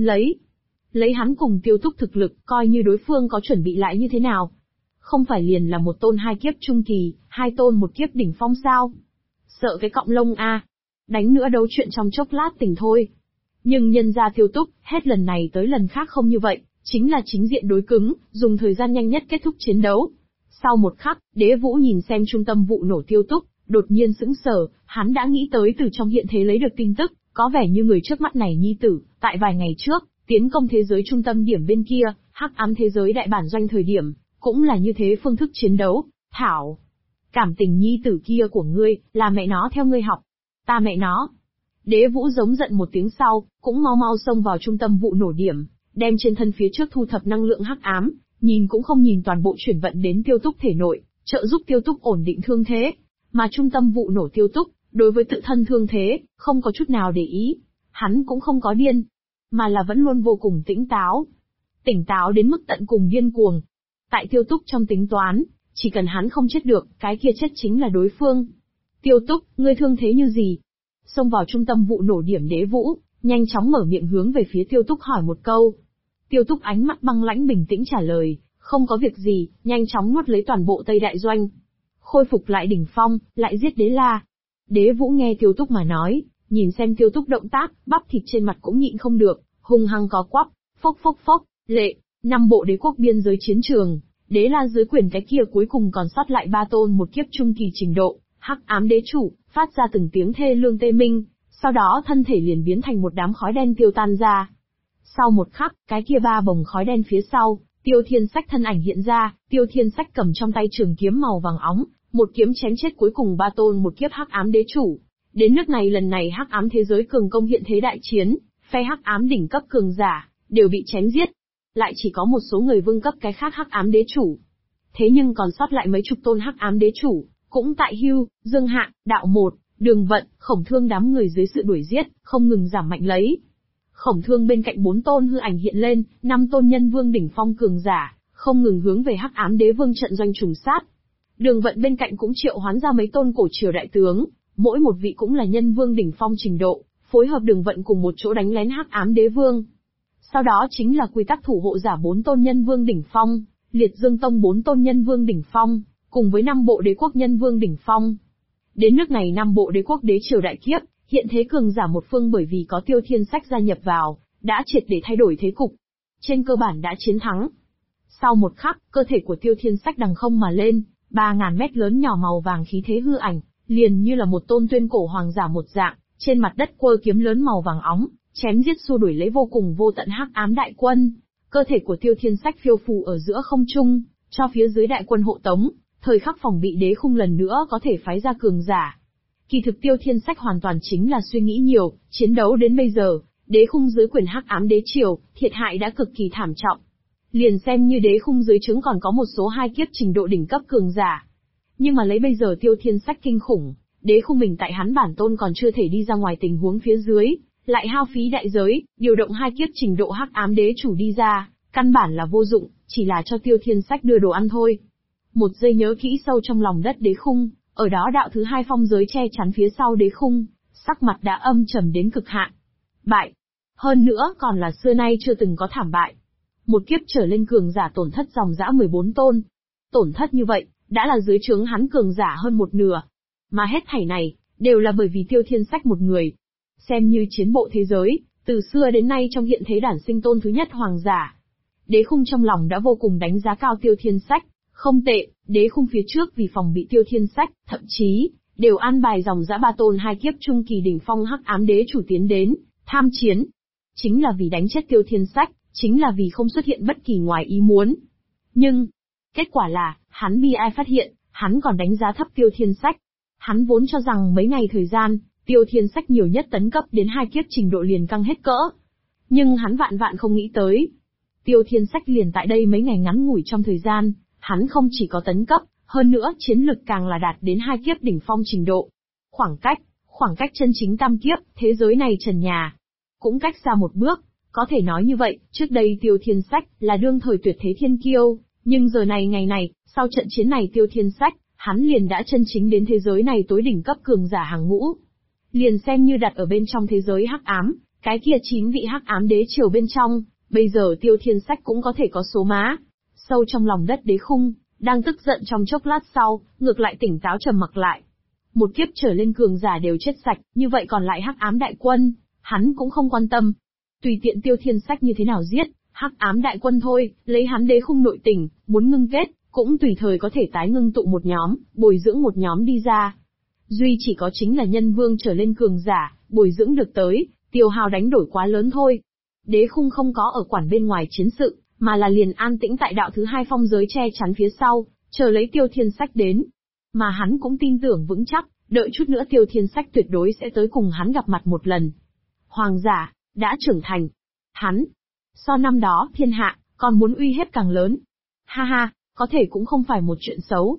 lấy hắn cùng Tiêu Túc thực lực, coi như đối phương có chuẩn bị lại như thế nào. Không phải liền là một tôn hai kiếp trung kỳ, hai tôn một kiếp đỉnh phong sao? Sợ cái cọng lông a. Đánh nữa đấu chuyện trong chốc lát tỉnh thôi. Nhưng nhân ra Tiêu Túc, hết lần này tới lần khác không như vậy, chính là chính diện đối cứng, dùng thời gian nhanh nhất kết thúc chiến đấu. Sau một khắc, Đế Vũ nhìn xem trung tâm vụ nổ Tiêu Túc, đột nhiên sững sờ, hắn đã nghĩ tới từ trong hiện thế lấy được tin tức, có vẻ như người trước mắt này nhi tử, tại vài ngày trước, tiến công thế giới trung tâm điểm bên kia, hắc ám thế giới đại bản doanh thời điểm, cũng là như thế phương thức chiến đấu. Thảo, cảm tình nhi tử kia của ngươi, là mẹ nó theo ngươi học. Ta mẹ nó. Đế Vũ giống giận một tiếng sau, cũng mau mau xông vào trung tâm vụ nổ điểm, đem trên thân phía trước thu thập năng lượng hắc ám, nhìn cũng không nhìn toàn bộ chuyển vận đến Tiêu Túc thể nội, trợ giúp Tiêu Túc ổn định thương thế. Mà trung tâm vụ nổ Tiêu Túc, đối với tự thân thương thế, không có chút nào để ý. Hắn cũng không có điên, mà là vẫn luôn vô cùng tỉnh táo. Tỉnh táo đến mức tận cùng điên cuồng. Tại Tiêu Túc trong tính toán, chỉ cần hắn không chết được, cái kia chết chính là đối phương. Tiêu Túc, ngươi thương thế như gì? Xông vào trung tâm vụ nổ điểm Đế Vũ, nhanh chóng mở miệng hướng về phía Tiêu Túc hỏi một câu. Tiêu Túc ánh mắt băng lãnh bình tĩnh trả lời, không có việc gì, nhanh chóng nuốt lấy toàn bộ Tây Đại Doanh. Khôi phục lại đỉnh phong, lại giết Đế La. Đế Vũ nghe Tiêu Túc mà nói, nhìn xem Tiêu Túc động tác, bắp thịt trên mặt cũng nhịn không được, hung hăng có quắp, phốc phốc phốc, lệ, 5 bộ đế quốc biên giới chiến trường, Đế La dưới quyền cái kia cuối cùng còn sót lại 3 tôn một kiếp trung kỳ trình độ, hắc ám đế chủ, phát ra từng tiếng thê lương tê minh, sau đó thân thể liền biến thành một đám khói đen tiêu tan ra. Sau một khắc, cái kia 3 bồng khói đen phía sau, Tiêu Thiên Sách thân ảnh hiện ra, Tiêu Thiên Sách cầm trong tay trường kiếm màu vàng óng, một kiếm chém chết cuối cùng 3 tôn một kiếp hắc ám đế chủ. Đến nước này lần này hắc ám thế giới cường công hiện thế đại chiến, phe hắc ám đỉnh cấp cường giả đều bị chém giết, lại chỉ có một số người vương cấp cái khác hắc ám đế chủ. Thế nhưng còn sót lại mấy chục tôn hắc ám đế chủ, cũng tại Hưu, Dương Hạ, Đạo Một, Đường Vận, Khổng Thương đám người dưới sự đuổi giết, không ngừng giảm mạnh lấy. Khổng Thương bên cạnh 4 tôn hư ảnh hiện lên, 5 tôn nhân vương đỉnh phong cường giả, không ngừng hướng về hắc ám đế vương trận doanh trùng sát. Đường Vận bên cạnh cũng triệu hoán ra mấy tôn cổ triều đại tướng, mỗi một vị cũng là nhân vương đỉnh phong trình độ, phối hợp Đường Vận cùng một chỗ đánh lén hắc ám đế vương. Sau đó chính là quy tắc thủ hộ giả 4 tôn nhân vương đỉnh phong, Liệt Dương Tông 4 tôn nhân vương đỉnh phong, cùng với 5 bộ đế quốc nhân vương đỉnh phong. Đến nước này 5 bộ đế quốc đế triều đại kiếp, hiện thế cường giả một phương bởi vì có Tiêu Thiên Sách gia nhập vào, đã triệt để thay đổi thế cục. trên cơ bản đã chiến thắng. Sau một khắc, cơ thể của Tiêu Thiên Sách đằng không mà lên, 3.000 mét lớn nhỏ màu vàng khí thế hư ảnh, liền như là một tôn tuyên cổ hoàng giả một dạng, trên mặt đất quơ kiếm lớn màu vàng óng, chém giết xua đuổi lấy vô cùng vô tận hắc ám đại quân. Cơ thể của Tiêu Thiên Sách phiêu phù ở giữa không trung, cho phía dưới đại quân hộ tống, thời khắc phòng bị Đế Khung lần nữa có thể phái ra cường giả. Kỳ thực Tiêu Thiên Sách hoàn toàn chính là suy nghĩ nhiều, chiến đấu đến bây giờ, Đế Khung dưới quyền hắc ám đế triều, thiệt hại đã cực kỳ thảm trọng. Liền xem như Đế Khung dưới trướng còn có một số 2 kiếp trình độ đỉnh cấp cường giả. Nhưng mà lấy bây giờ Tiêu Thiên Sách kinh khủng, Đế Khung mình tại hắn bản tôn còn chưa thể đi ra ngoài tình huống phía dưới, lại hao phí đại giới, điều động 2 kiếp trình độ hắc ám đế chủ đi ra, căn bản là vô dụng, chỉ là cho Tiêu Thiên Sách đưa đồ ăn thôi. Một giây nhớ kỹ sâu trong lòng đất Đế Khung, ở đó đạo thứ 2 phong giới che chắn phía sau Đế Khung, sắc mặt đã âm trầm đến cực hạn. Bại. Hơn nữa còn là xưa nay chưa từng có thảm bại. Một kiếp trở lên cường giả tổn thất dòng dã 14 tôn. Tổn thất như vậy, đã là dưới trướng hắn cường giả hơn một nửa. Mà hết thảy này, đều là bởi vì Tiêu Thiên Sách một người. Xem như chiến bộ thế giới, từ xưa đến nay trong hiện thế đản sinh tôn thứ nhất hoàng giả. Đế Khung trong lòng đã vô cùng đánh giá cao Tiêu Thiên Sách, không tệ, Đế Khung phía trước vì phòng bị Tiêu Thiên Sách, thậm chí, đều an bài dòng dã 3 tôn 2 kiếp trung kỳ đỉnh phong hắc ám đế chủ tiến đến, tham chiến. Chính là vì đánh chết Tiêu Thiên Sách, chính là vì không xuất hiện bất kỳ ngoài ý muốn. Nhưng, kết quả là, hắn bi ai phát hiện, hắn còn đánh giá thấp Tiêu Thiên Sách. Hắn vốn cho rằng mấy ngày thời gian, Tiêu Thiên Sách nhiều nhất tấn cấp đến 2 kiếp trình độ liền căng hết cỡ. Nhưng hắn vạn vạn không nghĩ tới. Tiêu Thiên Sách liền tại đây mấy ngày ngắn ngủi trong thời gian, hắn không chỉ có tấn cấp, hơn nữa chiến lực càng là đạt đến 2 kiếp đỉnh phong trình độ. Khoảng cách chân chính tam kiếp, thế giới này trần nhà, cũng cách xa một bước. Có thể nói như vậy, trước đây Tiêu Thiên Sách là đương thời tuyệt thế thiên kiêu, nhưng giờ này ngày này, sau trận chiến này Tiêu Thiên Sách, hắn liền đã chân chính đến thế giới này tối đỉnh cấp cường giả hàng ngũ. Liền xem như đặt ở bên trong thế giới hắc ám, cái kia 9 vị hắc ám đế triều bên trong, bây giờ Tiêu Thiên Sách cũng có thể có số má. Sâu trong lòng đất Đế Khung, đang tức giận trong chốc lát sau, ngược lại tỉnh táo trầm mặc lại. Một kiếp trở lên cường giả đều chết sạch, như vậy còn lại hắc ám đại quân, hắn cũng không quan tâm. Tùy tiện Tiêu Thiên Sách như thế nào giết, hắc ám đại quân thôi, lấy hắn Đế Khung nội tình, muốn ngưng kết, cũng tùy thời có thể tái ngưng tụ một nhóm, bồi dưỡng một nhóm đi ra. Duy chỉ có chính là nhân vương trở lên cường giả, bồi dưỡng được tới, tiêu hao đánh đổi quá lớn thôi. Đế Khung không có ở quản bên ngoài chiến sự, mà là liền an tĩnh tại đạo thứ 2 phong giới che chắn phía sau, chờ lấy Tiêu Thiên Sách đến. Mà hắn cũng tin tưởng vững chắc, đợi chút nữa Tiêu Thiên Sách tuyệt đối sẽ tới cùng hắn gặp mặt một lần. Hoàng giả, đã trưởng thành. Hắn, so năm đó thiên hạ, còn muốn uy hiếp càng lớn. Ha ha, có thể cũng không phải một chuyện xấu.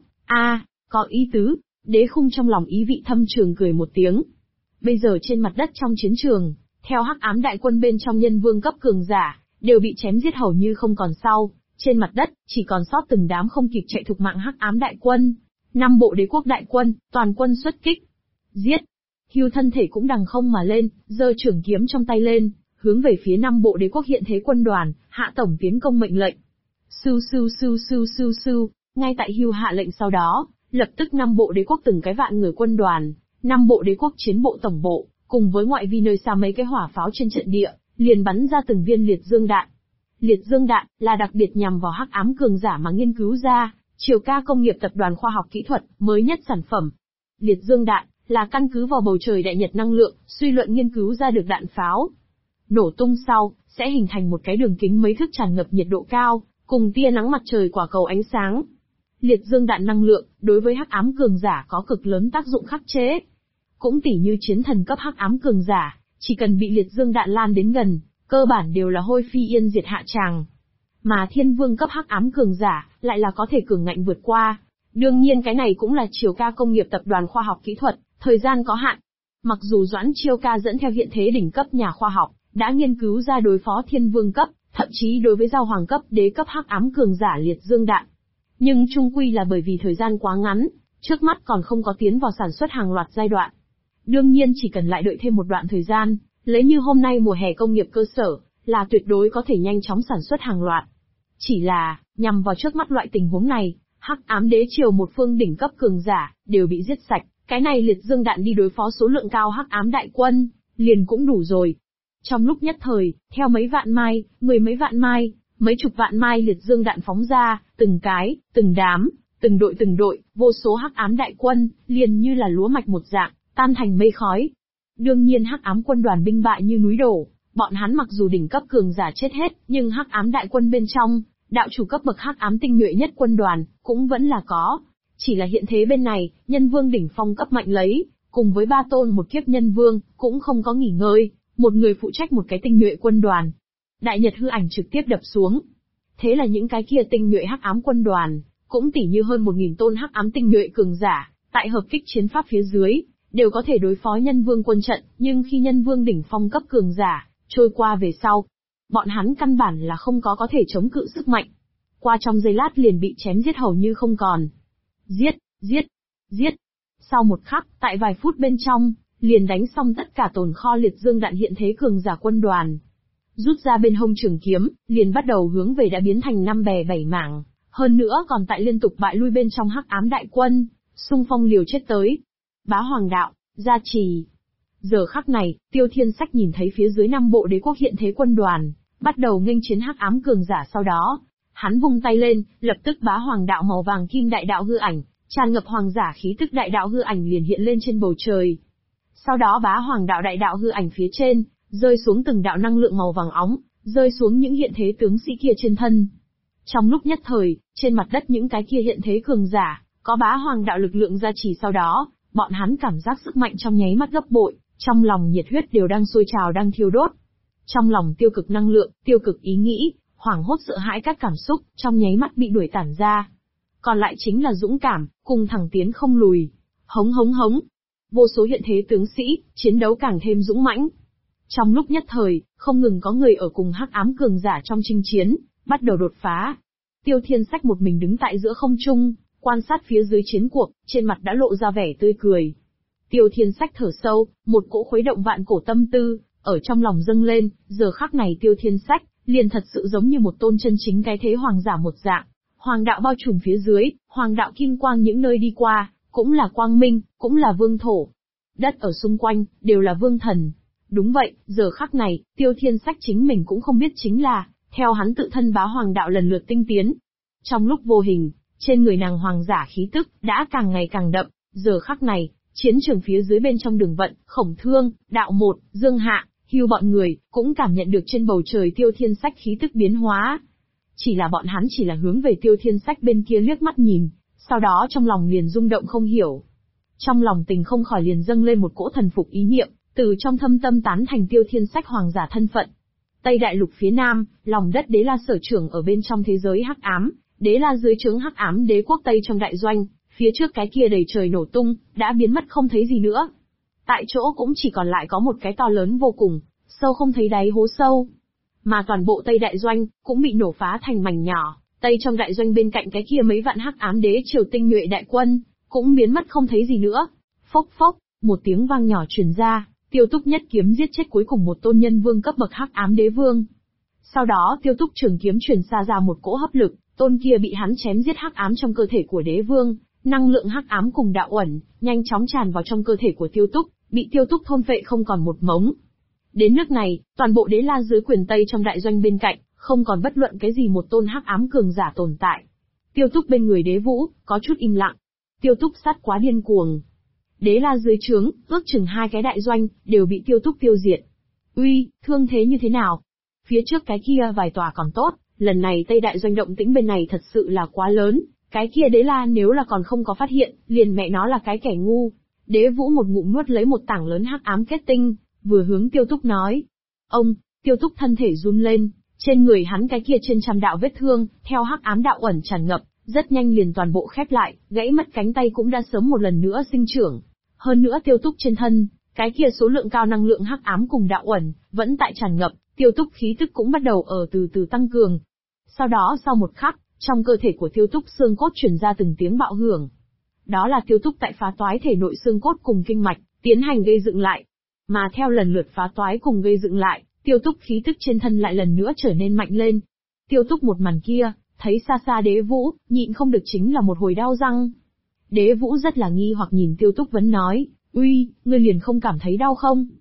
Có ý tứ. Đế Khung trong lòng ý vị thâm trường cười một tiếng. Bây giờ trên mặt đất trong chiến trường, theo hắc ám đại quân bên trong nhân vương cấp cường giả, đều bị chém giết hầu như không còn sau, trên mặt đất, chỉ còn sót từng đám không kịp chạy thục mạng hắc ám đại quân. 5 bộ đế quốc đại quân, toàn quân xuất kích. Giết! Hưu thân thể cũng đằng không mà lên, giơ trường kiếm trong tay lên, hướng về phía 5 bộ đế quốc hiện thế quân đoàn, hạ tổng tiến công mệnh lệnh. Sưu sưu sưu sưu sưu sưu, ngay tại Hưu hạ lệnh sau đó, lập tức 5 bộ đế quốc từng cái vạn người quân đoàn, 5 bộ đế quốc chiến bộ tổng bộ, cùng với ngoại vi nơi xa mấy cái hỏa pháo trên trận địa, liền bắn ra từng viên liệt dương đạn. Liệt dương đạn là đặc biệt nhằm vào hắc ám cường giả mà nghiên cứu ra, Triều Ca Công nghiệp tập đoàn khoa học kỹ thuật mới nhất sản phẩm. Liệt dương đạn là căn cứ vào bầu trời đại nhật năng lượng, suy luận nghiên cứu ra được đạn pháo. Nổ tung sau, sẽ hình thành một cái đường kính mấy thước tràn ngập nhiệt độ cao, cùng tia nắng mặt trời quả cầu ánh sáng. Liệt dương đạn năng lượng, đối với hắc ám cường giả có cực lớn tác dụng khắc chế. Cũng tỉ như chiến thần cấp hắc ám cường giả, chỉ cần bị liệt dương đạn lan đến gần, cơ bản đều là hôi phi yên diệt hạ tràng. Mà thiên vương cấp hắc ám cường giả, lại là có thể cường ngạnh vượt qua. Đương nhiên cái này cũng là Triều Ca Công nghiệp tập đoàn khoa học kỹ thuật, thời gian có hạn. Mặc dù Doãn Chiêu Ca dẫn theo hiện thế đỉnh cấp nhà khoa học, đã nghiên cứu ra đối phó thiên vương cấp, thậm chí đối với giao hoàng cấp đế cấp hắc ám cường giả liệt dương đạn. Nhưng chung quy là bởi vì thời gian quá ngắn, trước mắt còn không có tiến vào sản xuất hàng loạt giai đoạn. Đương nhiên chỉ cần lại đợi thêm một đoạn thời gian, lấy như hôm nay mùa hè công nghiệp cơ sở, là tuyệt đối có thể nhanh chóng sản xuất hàng loạt. Chỉ là, nhằm vào trước mắt loại tình huống này, hắc ám đế triều một phương đỉnh cấp cường giả, đều bị giết sạch, cái này liệt dương đạn đi đối phó số lượng cao hắc ám đại quân, liền cũng đủ rồi. Trong lúc nhất thời, theo mấy vạn mai, mười mấy vạn mai, mấy chục vạn mai liệt dương đạn phóng ra, từng cái, từng đám, từng đội, vô số hắc ám đại quân, liền như là lúa mạch một dạng, tan thành mây khói. Đương nhiên hắc ám quân đoàn binh bại như núi đổ, bọn hắn mặc dù đỉnh cấp cường giả chết hết, nhưng hắc ám đại quân bên trong, đạo chủ cấp bậc hắc ám tinh nhuệ nhất quân đoàn, cũng vẫn là có. Chỉ là hiện thế bên này, nhân vương đỉnh phong cấp mạnh lấy, cùng với 3 tôn một kiếp nhân vương, cũng không có nghỉ ngơi, một người phụ trách một cái tinh nhuệ quân đoàn. Đại nhật hư ảnh trực tiếp đập xuống. Thế là những cái kia tinh nhuệ hắc ám quân đoàn, cũng tỉ như hơn 1000 tôn hắc ám tinh nhuệ cường giả, tại hợp kích chiến pháp phía dưới, đều có thể đối phó nhân vương quân trận, nhưng khi nhân vương đỉnh phong cấp cường giả trôi qua về sau, bọn hắn căn bản là không có thể chống cự sức mạnh. Qua trong giây lát liền bị chém giết hầu như không còn. Giết. Sau một khắc, tại vài phút bên trong, liền đánh xong tất cả tồn kho liệt dương đạn hiện thế cường giả quân đoàn. Rút ra bên hông trường kiếm, liền bắt đầu hướng về đã biến thành 5 bè 7 mảng. Hơn nữa còn tại liên tục bại lui bên trong hắc ám đại quân, xung phong liều chết tới. Bá Hoàng đạo, gia trì. Giờ khắc này, Tiêu Thiên Sách nhìn thấy phía dưới 5 bộ đế quốc hiện thế quân đoàn, bắt đầu nghênh chiến hắc ám cường giả sau đó. Hắn vung tay lên, lập tức Bá Hoàng đạo màu vàng kim đại đạo hư ảnh, tràn ngập hoàng giả khí tức đại đạo hư ảnh liền hiện lên trên bầu trời. Sau đó Bá Hoàng đạo đại đạo hư ảnh phía trên, rơi xuống từng đạo năng lượng màu vàng óng, rơi xuống những hiện thế tướng sĩ kia trên thân. Trong lúc nhất thời, trên mặt đất những cái kia hiện thế cường giả, có Bá Hoàng đạo lực lượng gia trì sau đó, bọn hắn cảm giác sức mạnh trong nháy mắt gấp bội, trong lòng nhiệt huyết đều đang sôi trào đang thiêu đốt. Trong lòng tiêu cực năng lượng, tiêu cực ý nghĩ, hoảng hốt sợ hãi các cảm xúc, trong nháy mắt bị đuổi tản ra. Còn lại chính là dũng cảm, cùng thẳng tiến không lùi. Hống. Vô số hiện thế tướng sĩ, chiến đấu càng thêm dũng mãnh. Trong lúc nhất thời, không ngừng có người ở cùng hắc ám cường giả trong chinh chiến, bắt đầu đột phá. Tiêu Thiên Sách một mình đứng tại giữa không trung, quan sát phía dưới chiến cuộc, trên mặt đã lộ ra vẻ tươi cười. Tiêu Thiên Sách thở sâu, một cỗ khuấy động vạn cổ tâm tư, ở trong lòng dâng lên, giờ khắc này Tiêu Thiên Sách, liền thật sự giống như một tôn chân chính cái thế hoàng giả một dạng. Hoàng đạo bao trùm phía dưới, hoàng đạo kim quang những nơi đi qua, cũng là quang minh, cũng là vương thổ. Đất ở xung quanh, đều là vương thần. Đúng vậy, giờ khắc này, Tiêu Thiên Sách chính mình cũng không biết chính là, theo hắn tự thân Bá Hoàng đạo lần lượt tinh tiến. Trong lúc vô hình, trên người nàng hoàng giả khí tức, đã càng ngày càng đậm, giờ khắc này, chiến trường phía dưới bên trong đường vận, Khổng Thương, Đạo Một, Dương Hạ, Hưu bọn người, cũng cảm nhận được trên bầu trời Tiêu Thiên Sách khí tức biến hóa. Chỉ là bọn hắn chỉ là hướng về Tiêu Thiên Sách bên kia liếc mắt nhìn, sau đó trong lòng liền rung động không hiểu. Trong lòng tình không khỏi liền dâng lên một cỗ thần phục ý niệm, từ trong thâm tâm tán thành Tiêu Thiên Sách hoàng giả thân phận. Tây Đại Lục phía Nam, lòng đất Đế La sở trưởng ở bên trong thế giới hắc ám, Đế La dưới trướng hắc ám đế quốc Tây trong đại doanh, phía trước cái kia đầy trời nổ tung, đã biến mất không thấy gì nữa. Tại chỗ cũng chỉ còn lại có một cái to lớn vô cùng, sâu không thấy đáy hố sâu. Mà toàn bộ Tây đại doanh, cũng bị nổ phá thành mảnh nhỏ, Tây trong đại doanh bên cạnh cái kia mấy vạn hắc ám đế triều tinh nhuệ đại quân, cũng biến mất không thấy gì nữa. Phốc, một tiếng vang nhỏ truyền ra, Tiêu Túc nhất kiếm giết chết cuối cùng một tôn nhân vương cấp bậc hắc ám đế vương. Sau đó Tiêu Túc trường kiếm truyền xa ra một cỗ hấp lực, tôn kia bị hắn chém giết hắc ám trong cơ thể của đế vương, năng lượng hắc ám cùng đạo uẩn, nhanh chóng tràn vào trong cơ thể của Tiêu Túc, bị Tiêu Túc thôn phệ không còn một mống. Đến nước này, toàn bộ Đế La dưới quyền Tây trong đại doanh bên cạnh, không còn bất luận cái gì một tôn hắc ám cường giả tồn tại. Tiêu Túc bên người Đế Vũ, có chút im lặng. Tiêu Túc sát quá điên cuồng. Đế La dưới trướng, ước chừng 2 cái đại doanh, đều bị Tiêu Túc tiêu diệt. Uy, thương thế như thế nào? Phía trước cái kia vài tòa còn tốt, lần này Tây đại doanh động tĩnh bên này thật sự là quá lớn, cái kia Đế La nếu là còn không có phát hiện, liền mẹ nó là cái kẻ ngu. Đế Vũ một ngụm nuốt lấy một tảng lớn hắc ám kết tinh, vừa hướng Tiêu Túc nói. Ông, Tiêu Túc thân thể run lên, trên người hắn cái kia trên trăm đạo vết thương, theo hắc ám đạo ẩn tràn ngập, rất nhanh liền toàn bộ khép lại, gãy mất cánh tay cũng đã sớm một lần nữa sinh trưởng. Hơn nữa Tiêu Túc trên thân, cái kia số lượng cao năng lượng hắc ám cùng đạo ẩn, vẫn tại tràn ngập, Tiêu Túc khí tức cũng bắt đầu ở từ từ tăng cường. Sau đó sau một khắc, trong cơ thể của Tiêu Túc xương cốt truyền ra từng tiếng bạo hưởng. Đó là Tiêu Túc tại phá toái thể nội xương cốt cùng kinh mạch, tiến hành gây dựng lại. Mà theo lần lượt phá toái cùng gây dựng lại, Tiêu Túc khí tức trên thân lại lần nữa trở nên mạnh lên. Tiêu Túc một màn kia, thấy xa xa Đế Vũ, nhịn không được chính là một hồi đau răng. Đế Vũ rất là nghi hoặc nhìn Tiêu Túc vấn nói, uy, ngươi liền không cảm thấy đau không?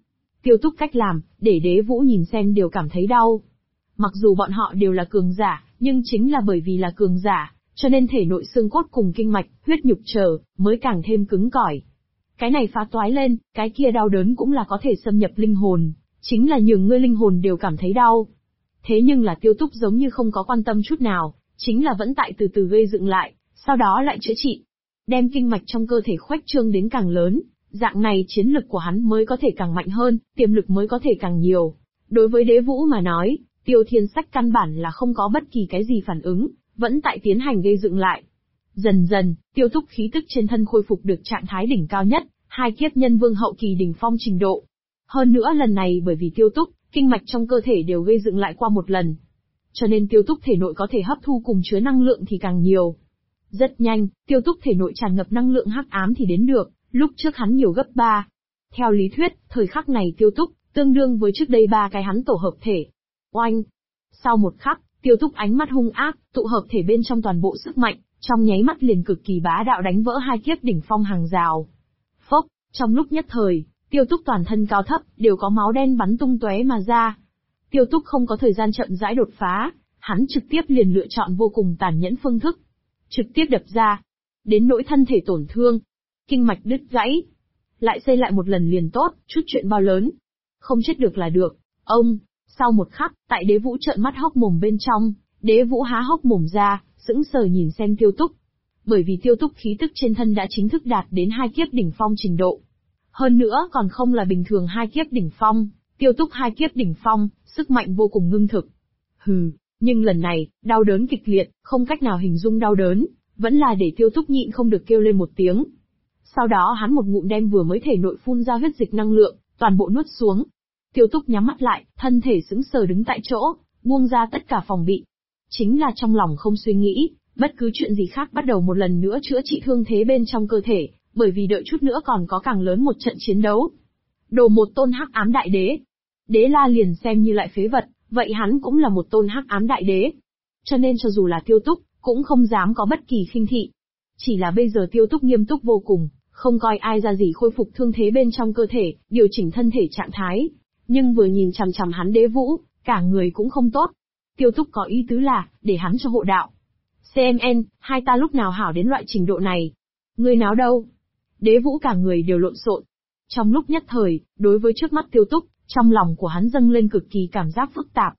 Tiêu Túc cách làm, để Đế Vũ nhìn xem đều cảm thấy đau. Mặc dù bọn họ đều là cường giả, nhưng chính là bởi vì là cường giả, cho nên thể nội xương cốt cùng kinh mạch, huyết nhục mới càng thêm cứng cỏi. Cái này phá toái lên, cái kia đau đớn cũng là có thể xâm nhập linh hồn, chính là nhường ngươi linh hồn đều cảm thấy đau. Thế nhưng là Tiêu Túc giống như không có quan tâm chút nào, chính là vẫn tại từ từ gây dựng lại, sau đó lại chữa trị. Đem kinh mạch trong cơ thể khuếch trương đến càng lớn, dạng này chiến lực của hắn mới có thể càng mạnh hơn, tiềm lực mới có thể càng nhiều. Đối với Đế Vũ mà nói, Tiêu Thiên Sách căn bản là không có bất kỳ cái gì phản ứng, vẫn tại tiến hành gây dựng lại. Dần dần, Tiêu Túc khí tức trên thân khôi phục được trạng thái đỉnh cao nhất, 2 kiếp nhân vương hậu kỳ đỉnh phong trình độ. Hơn nữa lần này bởi vì Tiêu Túc, kinh mạch trong cơ thể đều gây dựng lại qua một lần. Cho nên Tiêu Túc thể nội có thể hấp thu cùng chứa năng lượng thì càng nhiều. Rất nhanh, Tiêu Túc thể nội tràn ngập năng lượng hắc ám thì đến được, lúc trước hắn nhiều gấp 3. Theo lý thuyết, thời khắc này Tiêu Túc, tương đương với trước đây 3 cái hắn tổ hợp thể. Oanh! Sau một khắc, Tiêu Túc ánh mắt hung ác, tụ hợp thể bên trong toàn bộ sức mạnh, trong nháy mắt liền cực kỳ bá đạo đánh vỡ 2 kiếp đỉnh phong hàng rào. Phốc, trong lúc nhất thời, Tiêu Túc toàn thân cao thấp, đều có máu đen bắn tung tóe mà ra. Tiêu Túc không có thời gian chậm rãi đột phá, hắn trực tiếp liền lựa chọn vô cùng tàn nhẫn phương thức. Trực tiếp đập ra. Đến nỗi thân thể tổn thương. Kinh mạch đứt gãy. Lại xây lại một lần liền tốt, chút chuyện bao lớn. Không chết được là được. Ông, sau một khắc, tại Đế Vũ trợn mắt hốc mồm bên trong, Đế Vũ há hốc mồm ra, sững sờ nhìn xem Tiêu Túc. Bởi vì Tiêu Túc khí tức trên thân đã chính thức đạt đến 2 kiếp đỉnh phong trình độ. Hơn nữa còn không là bình thường 2 kiếp đỉnh phong, Tiêu Túc 2 kiếp đỉnh phong, sức mạnh vô cùng ngưng thực. Hừ, nhưng lần này, đau đớn kịch liệt, không cách nào hình dung đau đớn, vẫn là để Tiêu Túc nhịn không được kêu lên một tiếng. Sau đó hắn một ngụm đem vừa mới thể nội phun ra huyết dịch năng lượng, toàn bộ nuốt xuống. Tiêu Túc nhắm mắt lại, thân thể sững sờ đứng tại chỗ, buông ra tất cả phòng bị. Chính là trong lòng không suy nghĩ, bất cứ chuyện gì khác bắt đầu một lần nữa chữa trị thương thế bên trong cơ thể, bởi vì đợi chút nữa còn có càng lớn một trận chiến đấu. Đồ một tôn hắc ám đại đế. Đế La liền xem như lại phế vật, vậy hắn cũng là một tôn hắc ám đại đế. Cho nên cho dù là Tiêu Túc, cũng không dám có bất kỳ khinh thị. Chỉ là bây giờ Tiêu Túc nghiêm túc vô cùng, không coi ai ra gì khôi phục thương thế bên trong cơ thể, điều chỉnh thân thể trạng thái. Nhưng vừa nhìn chằm chằm hắn Đế Vũ, cả người cũng không tốt. Tiêu Túc có ý tứ là, để hắn cho hộ đạo. CMN, hai ta lúc nào hảo đến loại trình độ này? Ngươi náo đâu? Đế Vũ cả người đều lộn xộn. Trong lúc nhất thời, đối với trước mắt Tiêu Túc, trong lòng của hắn dâng lên cực kỳ cảm giác phức tạp.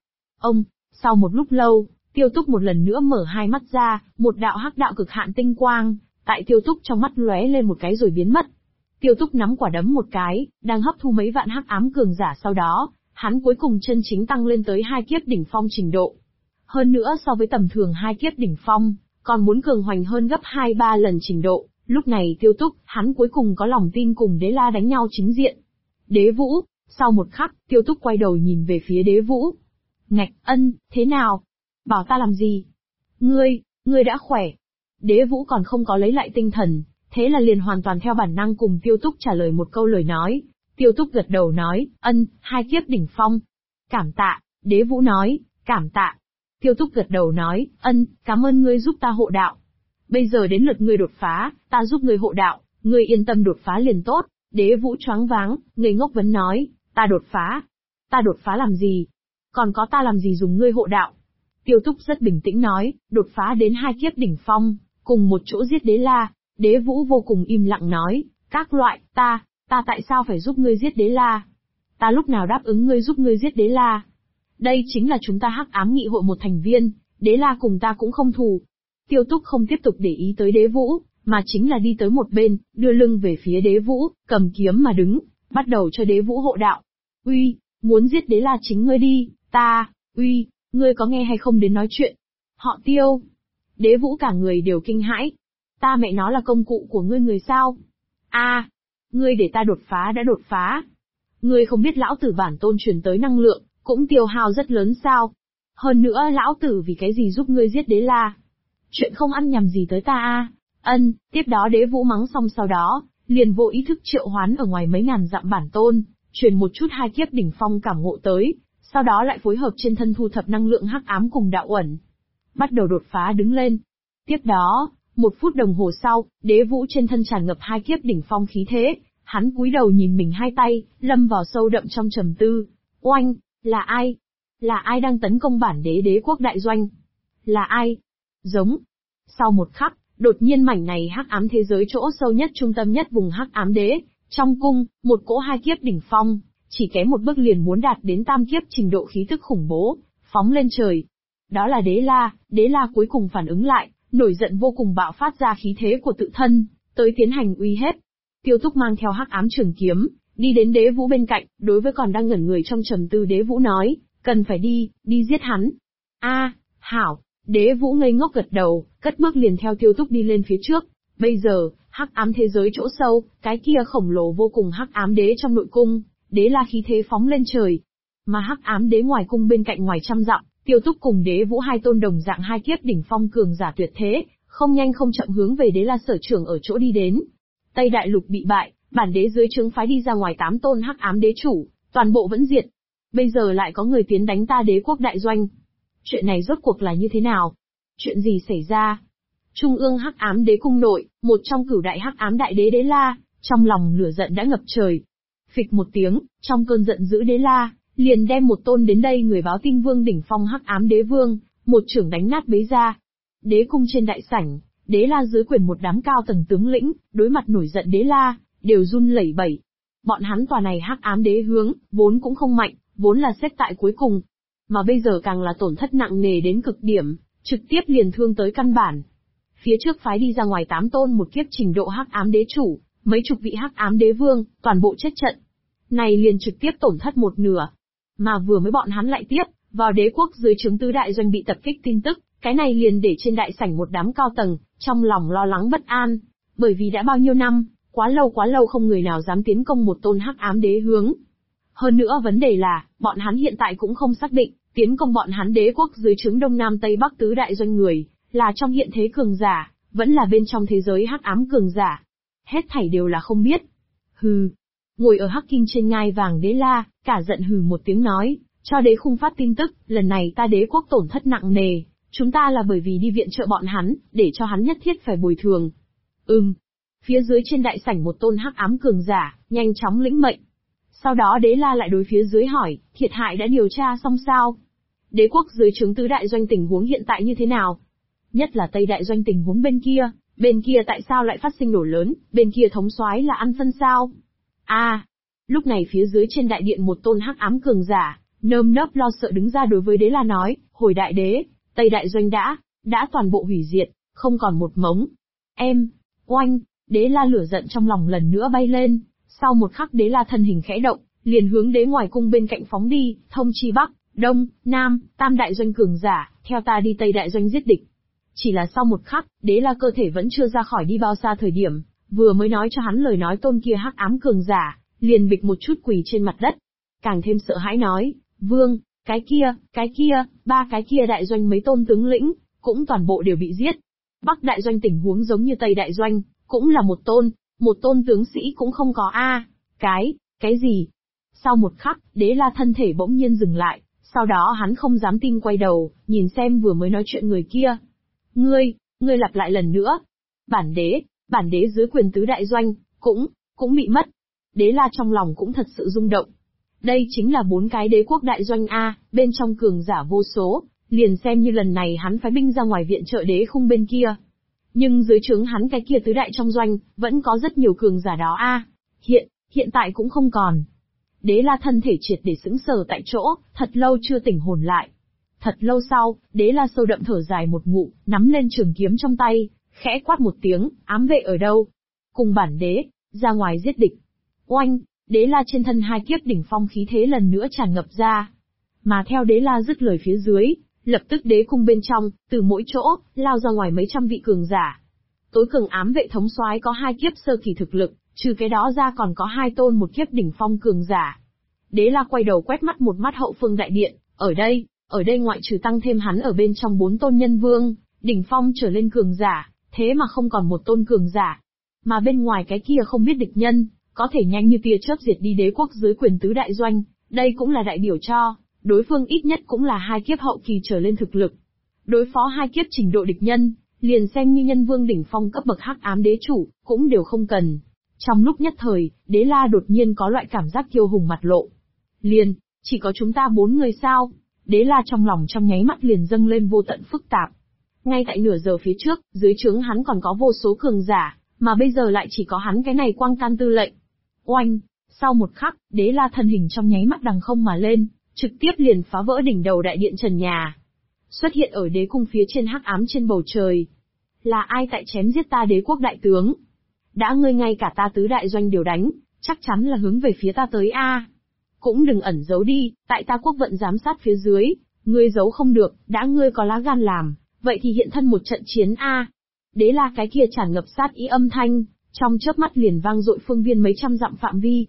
Sau một lúc lâu, Tiêu Túc một lần nữa mở hai mắt ra, một đạo hắc đạo cực hạn tinh quang, tại Tiêu Túc trong mắt lóe lên một cái rồi biến mất. Tiêu Túc nắm quả đấm một cái, đang hấp thu mấy vạn hắc ám cường giả sau đó, hắn cuối cùng chân chính tăng lên tới 2 kiếp đỉnh phong trình độ. Hơn nữa so với tầm thường 2 kiếp đỉnh phong, còn muốn cường hoành hơn gấp 2-3 lần trình độ. Lúc này Tiêu Túc, hắn cuối cùng có lòng tin cùng Đế La đánh nhau chính diện. Đế Vũ, sau một khắc, Tiêu Túc quay đầu nhìn về phía Đế Vũ. Ngạch, thế nào? Bảo ta làm gì? Ngươi đã khỏe. Đế Vũ còn không có lấy lại tinh thần, thế là liền hoàn toàn theo bản năng cùng Tiêu Túc trả lời một câu lời nói. Tiêu Túc gật đầu nói, 2 kiếp đỉnh phong. Cảm tạ, Đế Vũ nói, cảm tạ. Tiêu Túc gật đầu nói, cảm ơn ngươi giúp ta hộ đạo. Bây giờ đến lượt ngươi đột phá, ta giúp ngươi hộ đạo, ngươi yên tâm đột phá liền tốt. Đế Vũ choáng váng, ngây ngốc vấn nói, ta đột phá? Ta đột phá làm gì? Còn có ta làm gì dùng ngươi hộ đạo? Tiêu Túc rất bình tĩnh nói, đột phá đến 2 kiếp đỉnh phong, cùng một chỗ giết Đế La. Đế Vũ vô cùng im lặng nói, các loại, ta tại sao phải giúp ngươi giết Đế La? Ta lúc nào đáp ứng ngươi giúp ngươi giết Đế La? Đây chính là chúng ta Hắc Ám Nghị hội một thành viên, Đế La cùng ta cũng không thù. Tiêu Túc không tiếp tục để ý tới Đế Vũ, mà chính là đi tới một bên, đưa lưng về phía Đế Vũ, cầm kiếm mà đứng, bắt đầu cho Đế Vũ hộ đạo. Uy, muốn giết Đế La chính ngươi đi, ngươi có nghe hay không đến nói chuyện? Họ Tiêu. Đế Vũ cả người đều kinh hãi. Ta mẹ nó là công cụ của ngươi người sao? Ngươi để ta đột phá đã đột phá. Ngươi không biết lão tử bản tôn truyền tới năng lượng, cũng tiêu hao rất lớn sao? Hơn nữa lão tử vì cái gì giúp ngươi giết Đế La? Chuyện không ăn nhầm gì tới ta Tiếp đó Đế Vũ mắng xong sau đó, liền vô ý thức triệu hoán ở ngoài mấy ngàn dặm bản tôn, truyền một chút 2 kiếp đỉnh phong cảm ngộ tới, sau đó lại phối hợp trên thân thu thập năng lượng hắc ám cùng đạo uẩn. Bắt đầu đột phá đứng lên. Tiếp đó, 1 phút đồng hồ sau, Đế Vũ trên thân tràn ngập 2 kiếp đỉnh phong khí thế, Hắn cúi đầu nhìn mình hai tay, lâm vào sâu đậm trong trầm tư. Oanh, là ai? Là ai đang tấn công bản đế quốc đại doanh? Là ai? Giống. Sau một khắc, đột nhiên mảnh này hắc ám thế giới chỗ sâu nhất trung tâm nhất vùng hắc ám đế, trong cung, một cỗ hai kiếp đỉnh phong, chỉ kém một bước liền muốn đạt đến tam kiếp trình độ khí tức khủng bố, phóng lên trời. Đó là Đế La cuối cùng phản ứng lại, nổi giận vô cùng bạo phát ra khí thế của tự thân, tới tiến hành uy hiếp. Tiêu Túc mang theo hắc ám trường kiếm, đi đến Đế Vũ bên cạnh, đối với còn đang ngẩn người trong trầm tư Đế Vũ nói, cần phải đi giết hắn. Hảo, Đế Vũ ngây ngốc gật đầu, cất bước liền theo Tiêu Túc đi lên phía trước. Bây giờ, hắc ám thế giới chỗ sâu, cái kia khổng lồ vô cùng hắc ám đế trong nội cung, Đế La khí thế phóng lên trời. Mà hắc ám đế ngoài cung bên cạnh ngoài trăm dặm, Tiêu Túc cùng Đế Vũ hai tôn đồng dạng hai kiếp đỉnh phong cường giả tuyệt thế, không nhanh không chậm hướng về Đế La sở trưởng ở chỗ đi đến. Tây Đại Lục bị bại, bản đế dưới trướng phái đi ra ngoài 8 tôn hắc ám đế chủ, toàn bộ vẫn diệt. Bây giờ lại có người tiến đánh ta đế quốc đại doanh. Chuyện này rốt cuộc là như thế nào? Chuyện gì xảy ra? Trung ương hắc ám đế cung nội, một trong cửu đại hắc ám đại đế Đế La, trong lòng lửa giận đã ngập trời. Phịch một tiếng, trong cơn giận dữ Đế La, liền đem một tôn đến đây người báo tin vương đỉnh phong hắc ám đế vương, một chưởng đánh nát bế ra. Đế cung trên đại sảnh, Đế La dưới quyền một đám cao tầng tướng lĩnh, đối mặt nổi giận Đế La, đều run lẩy bẩy. Bọn hắn tòa này hắc ám đế hướng, vốn cũng không mạnh, vốn là xếp tại cuối cùng. Mà bây giờ càng là tổn thất nặng nề đến cực điểm, trực tiếp liền thương tới căn bản. Phía trước phái đi ra ngoài 8 tôn một kiếp trình độ hắc ám đế chủ, mấy chục vị hắc ám đế vương, toàn bộ chết trận. Này liền trực tiếp tổn thất một nửa. Mà vừa mới bọn hắn lại tiếp, vào đế quốc dưới trướng tứ đại doanh bị tập kích tin tức, cái này liền để trên đại sảnh một đám cao tầng, trong lòng lo lắng bất an. Bởi vì đã bao nhiêu năm, quá lâu không người nào dám tiến công một tôn hắc ám đế hướng. Hơn nữa vấn đề là, bọn hắn hiện tại cũng không xác định, tiến công bọn hắn đế quốc dưới trướng Đông Nam Tây Bắc tứ đại doanh người, là trong hiện thế cường giả, vẫn là bên trong thế giới hắc ám cường giả. Hết thảy đều là không biết. Hừ. Ngồi ở hắc kim trên ngai vàng Đế La, cả giận hừ một tiếng nói, cho đế khung phát tin tức, lần này ta đế quốc tổn thất nặng nề, chúng ta là bởi vì đi viện trợ bọn hắn, để cho hắn nhất thiết phải bồi thường. Phía dưới trên đại sảnh một tôn hắc ám cường giả, nhanh chóng lĩnh mệnh. Sau đó Đế La lại đối phía dưới hỏi, thiệt hại đã điều tra xong sao? Đế quốc dưới trướng tứ đại doanh tình huống hiện tại như thế nào? Nhất là Tây đại doanh tình huống bên kia tại sao lại phát sinh nổ lớn, bên kia thống soái là ăn phân sao? Lúc này phía dưới trên đại điện một tôn hắc ám cường giả, nơm nớp lo sợ đứng ra đối với Đế La nói, hồi đại đế, Tây đại doanh đã toàn bộ hủy diệt, không còn một mống. Oanh, Đế La lửa giận trong lòng lần nữa bay lên, sau một khắc Đế La thân hình khẽ động, liền hướng đế ngoài cung bên cạnh phóng đi, thông chi Bắc, Đông, Nam, tam đại doanh cường giả, theo ta đi Tây đại doanh giết địch. Chỉ là sau một khắc, Đế La cơ thể vẫn chưa ra khỏi đi bao xa thời điểm, vừa mới nói cho hắn lời nói tôn kia hắc ám cường giả, liền bịch một chút quỳ trên mặt đất. Càng thêm sợ hãi nói, vương, cái kia, ba cái kia đại doanh mấy tôn tướng lĩnh, cũng toàn bộ đều bị giết. Bắc đại doanh tình huống giống như Tây đại doanh, cũng là một tôn tướng sĩ cũng không có cái gì? Sau một khắc, Đế La thân thể bỗng nhiên dừng lại, sau đó hắn không dám tin quay đầu, nhìn xem vừa mới nói chuyện người kia. Ngươi lặp lại lần nữa. Bản đế dưới quyền tứ đại doanh, cũng bị mất. Đế La trong lòng cũng thật sự rung động. Đây chính là 4 cái đế quốc đại doanh bên trong cường giả vô số, liền xem như lần này hắn phái binh ra ngoài viện trợ đế khung bên kia. Nhưng dưới trướng hắn cái kia tứ đại trong doanh, vẫn có rất nhiều cường giả đó hiện tại cũng không còn. Đế La thân thể triệt để sững sờ tại chỗ, thật lâu chưa tỉnh hồn lại. Thật lâu sau, Đế La sâu đậm thở dài một ngụm, nắm lên trường kiếm trong tay, khẽ quát một tiếng, ám vệ ở đâu? Cùng bản đế, ra ngoài giết địch. Oanh, Đế La trên thân hai kiếp đỉnh phong khí thế lần nữa tràn ngập ra. Mà theo Đế La dứt lời phía dưới, lập tức đế cung bên trong, từ mỗi chỗ, lao ra ngoài mấy trăm vị cường giả. Tối cường ám vệ thống soái có 2 kiếp sơ kỳ thực lực, trừ cái đó ra còn có 2 tôn một kiếp đỉnh phong cường giả. Đế La quay đầu quét mắt một mắt hậu phương đại điện, ở đây ngoại trừ tăng thêm hắn ở bên trong 4 tôn nhân vương, đỉnh phong trở lên cường giả, thế mà không còn một tôn cường giả. Mà bên ngoài cái kia không biết địch nhân, có thể nhanh như tia chớp diệt đi đế quốc dưới quyền tứ đại doanh, đây cũng là đại biểu cho, đối phương ít nhất cũng là 2 kiếp hậu kỳ trở lên thực lực. Đối phó 2 kiếp trình độ địch nhân, liền xem như nhân vương đỉnh phong cấp bậc hắc ám đế chủ, cũng đều không cần. Trong lúc nhất thời, Đế La đột nhiên có loại cảm giác kiêu hùng mặt lộ. Liền, chỉ có chúng ta 4 người sao? Đế La trong lòng trong nháy mắt liền dâng lên vô tận phức tạp. Ngay tại nửa giờ phía trước, dưới trướng hắn còn có vô số cường giả, mà bây giờ lại chỉ có hắn cái này Quang Can tư lệnh. Oanh! Sau một khắc, Đế La thân hình trong nháy mắt đằng không mà lên, trực tiếp liền phá vỡ đỉnh đầu đại điện trần nhà. Xuất hiện ở đế cung phía trên hắc ám trên bầu trời. Là ai tại chém giết ta đế quốc đại tướng? Đã ngươi ngay cả ta tứ đại doanh đều đánh, chắc chắn là hướng về phía ta tới a. Cũng đừng ẩn giấu đi, tại ta quốc vận giám sát phía dưới, ngươi giấu không được, đã ngươi có lá gan làm, vậy thì hiện thân một trận chiến a. Đế La cái kia tràn ngập sát ý âm thanh, trong chớp mắt liền vang dội phương viên mấy trăm dặm phạm vi.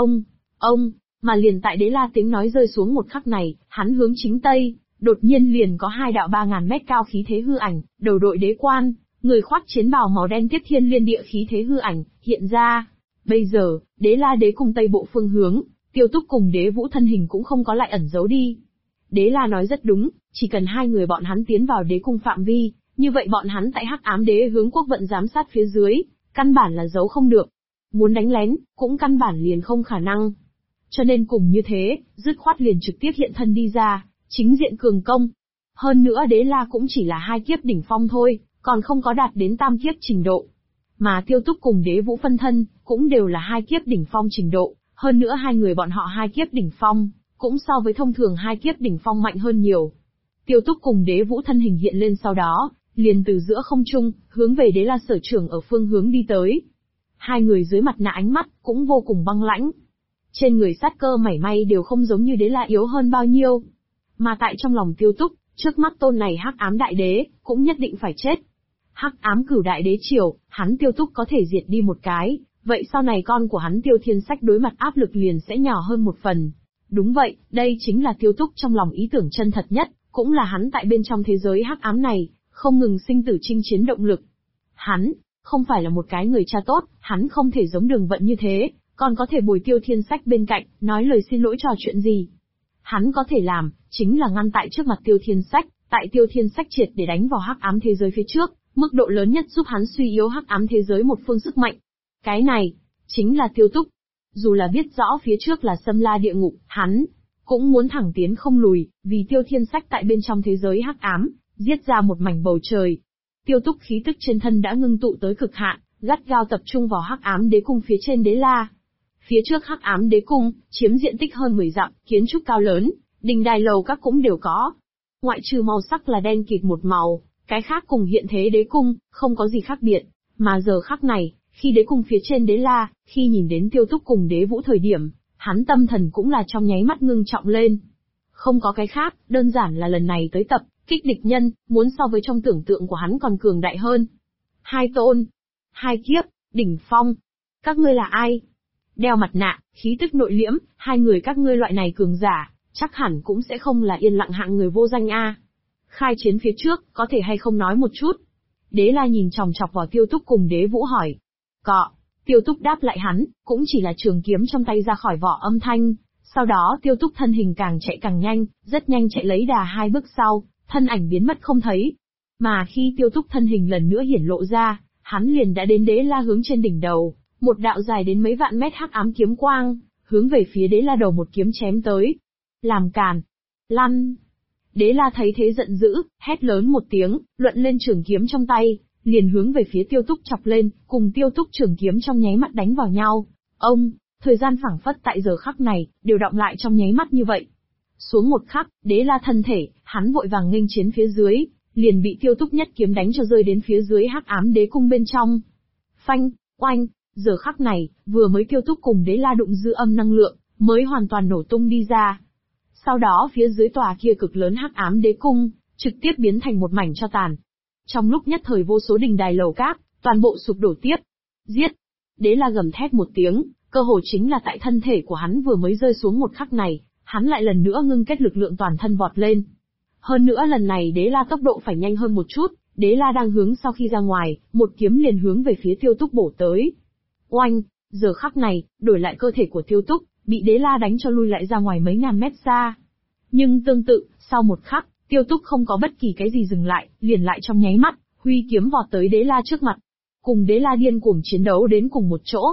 Ông, mà liền tại Đế La tiếng nói rơi xuống một khắc này, hắn hướng chính tây, đột nhiên liền có 2 đạo 3000 mét cao khí thế hư ảnh, đầu đội đế quan, người khoác chiến bào màu đen tiếp thiên liên địa khí thế hư ảnh, hiện ra. Bây giờ, Đế La đế cùng tây bộ phương hướng, Tiêu Túc cùng Đế Vũ thân hình cũng không có lại ẩn giấu đi. Đế La nói rất đúng, chỉ cần 2 người bọn hắn tiến vào đế cung phạm vi, như vậy bọn hắn tại hắc ám đế hướng quốc vận giám sát phía dưới, căn bản là giấu không được. Muốn đánh lén, cũng căn bản liền không khả năng. Cho nên cùng như thế, dứt khoát liền trực tiếp hiện thân đi ra, chính diện cường công. Hơn nữa Đế La cũng chỉ là 2 kiếp đỉnh phong thôi, còn không có đạt đến tam kiếp trình độ. Mà Tiêu Túc cùng Đế Vũ phân thân, cũng đều là 2 kiếp đỉnh phong trình độ, hơn nữa 2 người bọn họ 2 kiếp đỉnh phong, cũng so với thông thường 2 kiếp đỉnh phong mạnh hơn nhiều. Tiêu Túc cùng Đế Vũ thân hình hiện lên sau đó, liền từ giữa không trung, hướng về Đế La sở trưởng ở phương hướng đi tới. 2 người dưới mặt nạ ánh mắt, cũng vô cùng băng lãnh. Trên người sát cơ mảy may đều không giống như Đế La yếu hơn bao nhiêu. Mà tại trong lòng Tiêu Túc, trước mắt tôn này hắc ám đại đế, cũng nhất định phải chết. Hắc ám cửu đại đế triều, hắn Tiêu Túc có thể diệt đi một cái, vậy sau này con của hắn Tiêu Thiên Sách đối mặt áp lực liền sẽ nhỏ hơn một phần. Đúng vậy, đây chính là Tiêu Túc trong lòng ý tưởng chân thật nhất, cũng là hắn tại bên trong thế giới hắc ám này, không ngừng sinh tử chinh chiến động lực. Hắn, không phải là một cái người cha tốt, hắn không thể giống Đường Vận như thế, còn có thể bồi Tiêu Thiên Sách bên cạnh, nói lời xin lỗi trò chuyện gì. Hắn có thể làm, chính là ngăn tại trước mặt Tiêu Thiên Sách, tại Tiêu Thiên Sách triệt để đánh vào hắc ám thế giới phía trước, mức độ lớn nhất giúp hắn suy yếu hắc ám thế giới một phương sức mạnh. Cái này, chính là Tiêu Túc. Dù là biết rõ phía trước là xâm la địa ngục, hắn cũng muốn thẳng tiến không lùi, vì Tiêu Thiên Sách tại bên trong thế giới hắc ám, giết ra một mảnh bầu trời. Tiêu Túc khí tức trên thân đã ngưng tụ tới cực hạn, gắt gao tập trung vào hắc ám đế cung phía trên Đế La. Phía trước hắc ám đế cung, chiếm diện tích hơn 10 dặm, kiến trúc cao lớn, đình đài lầu các cũng đều có. Ngoại trừ màu sắc là đen kịt một màu, cái khác cùng hiện thế đế cung, không có gì khác biệt. Mà giờ khắc này, khi đế cung phía trên Đế La, khi nhìn đến Tiêu Túc cùng Đế Vũ thời điểm, hắn tâm thần cũng là trong nháy mắt ngưng trọng lên. Không có cái khác, đơn giản là lần này tới tập, kích địch nhân, muốn so với trong tưởng tượng của hắn còn cường đại hơn. 2 tôn, 2 kiếp, đỉnh phong. Các ngươi là ai? Đeo mặt nạ, khí tức nội liễm, 2 người các ngươi loại này cường giả, chắc hẳn cũng sẽ không là yên lặng hạng người vô danh a. Khai chiến phía trước, có thể hay không nói một chút? Đế La nhìn chòng chọc vào Tiêu Túc cùng Đế Vũ hỏi. Cọ, Tiêu Túc đáp lại hắn, cũng chỉ là trường kiếm trong tay ra khỏi vỏ âm thanh. Sau đó Tiêu Túc thân hình càng chạy càng nhanh, rất nhanh chạy lấy đà 2 bước sau, thân ảnh biến mất không thấy. Mà khi Tiêu Túc thân hình lần nữa hiển lộ ra, hắn liền đã đến Đế La hướng trên đỉnh đầu, một đạo dài đến mấy vạn mét hắc ám kiếm quang, hướng về phía Đế La đầu một kiếm chém tới. Làm càn! Lăn! Đế La thấy thế giận dữ, hét lớn một tiếng, luận lên trường kiếm trong tay, liền hướng về phía Tiêu Túc chọc lên, cùng Tiêu Túc trường kiếm trong nháy mắt đánh vào nhau. Thời gian phảng phất tại giờ khắc này, đều đọng lại trong nháy mắt như vậy. Xuống một khắc, Đế La thân thể, hắn vội vàng nghênh chiến phía dưới, liền bị Tiêu Túc nhất kiếm đánh cho rơi đến phía dưới hắc ám đế cung bên trong. Phanh, oanh, giờ khắc này, vừa mới Tiêu Túc cùng Đế La đụng dư âm năng lượng, mới hoàn toàn nổ tung đi ra. Sau đó phía dưới tòa kia cực lớn hắc ám đế cung, trực tiếp biến thành một mảnh tro tàn. Trong lúc nhất thời vô số đình đài lầu các, toàn bộ sụp đổ tiếp. Giết! Đế La gầm thét một tiếng, cơ hồ chính là tại thân thể của hắn vừa mới rơi xuống một khắc này, hắn lại lần nữa ngưng kết lực lượng toàn thân vọt lên. Hơn nữa lần này Đế La tốc độ phải nhanh hơn một chút, Đế La đang hướng sau khi ra ngoài, một kiếm liền hướng về phía Tiêu Túc bổ tới. Oanh! Giờ khắc này, đổi lại cơ thể của Tiêu Túc, bị Đế La đánh cho lui lại ra ngoài mấy ngàn mét xa. Nhưng tương tự, sau một khắc, Tiêu Túc không có bất kỳ cái gì dừng lại, liền lại trong nháy mắt, huy kiếm vọt tới Đế La trước mặt. Cùng Đế La điên cuồng chiến đấu đến cùng một chỗ,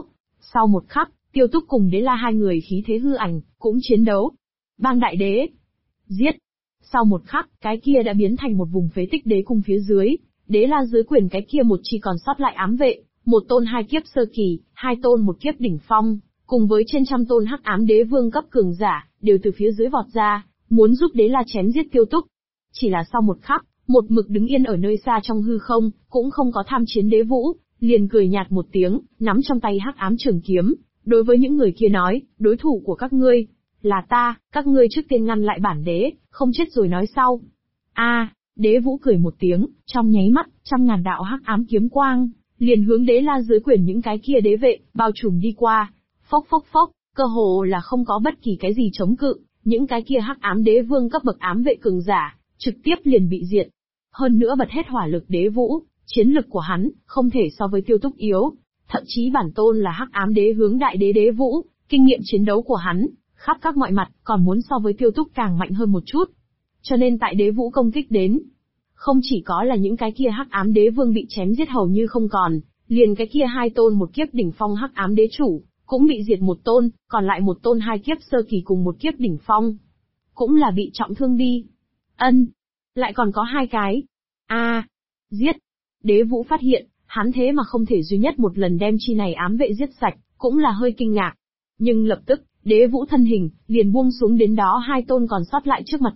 Sau một khắc, Tiêu Túc cùng Đế La hai người khí thế hư ảnh, cũng chiến đấu. Bang đại đế! Giết! Sau một khắc, cái kia đã biến thành một vùng phế tích đế cung phía dưới, Đế La dưới quyền cái kia một chỉ còn sót lại ám vệ, một tôn hai kiếp sơ kỳ, hai tôn một kiếp đỉnh phong, cùng với trên trăm tôn hắc ám đế vương cấp cường giả, đều từ phía dưới vọt ra, muốn giúp Đế La chém giết Tiêu Túc. Chỉ là sau một khắc, một mực đứng yên ở nơi xa trong hư không, cũng không có tham chiến Đế Vũ, liền cười nhạt một tiếng, nắm trong tay hắc ám trường kiếm, đối với những người kia nói, đối thủ của các ngươi là ta, các ngươi trước tiên ngăn lại bản đế, không chết rồi nói sau. Đế Vũ cười một tiếng, trong nháy mắt, trăm ngàn đạo hắc ám kiếm quang, liền hướng Đế La dưới quyền những cái kia đế vệ, bao trùm đi qua. Phốc phốc phốc, cơ hồ là không có bất kỳ cái gì chống cự, những cái kia hắc ám đế vương cấp bậc ám vệ cường giả, trực tiếp liền bị diệt. Hơn nữa bật hết hỏa lực Đế Vũ, chiến lực của hắn, không thể so với Tiêu Túc yếu. Thậm chí bản tôn là hắc ám đế hướng đại đế Đế Vũ, kinh nghiệm chiến đấu của hắn, khắp các mọi mặt, còn muốn so với Tiêu Túc càng mạnh hơn một chút. Cho nên tại Đế Vũ công kích đến, không chỉ có là những cái kia hắc ám đế vương bị chém giết hầu như không còn, liền cái kia hai tôn một kiếp đỉnh phong hắc ám đế chủ, cũng bị diệt một tôn, còn lại một tôn hai kiếp sơ kỳ cùng một kiếp đỉnh phong, cũng là bị trọng thương đi. Lại còn có hai cái. Giết! Đế Vũ phát hiện, hắn thế mà không thể duy nhất một lần đem chi này ám vệ giết sạch, cũng là hơi kinh ngạc. Nhưng lập tức, Đế Vũ thân hình, liền buông xuống đến đó hai tôn còn sót lại trước mặt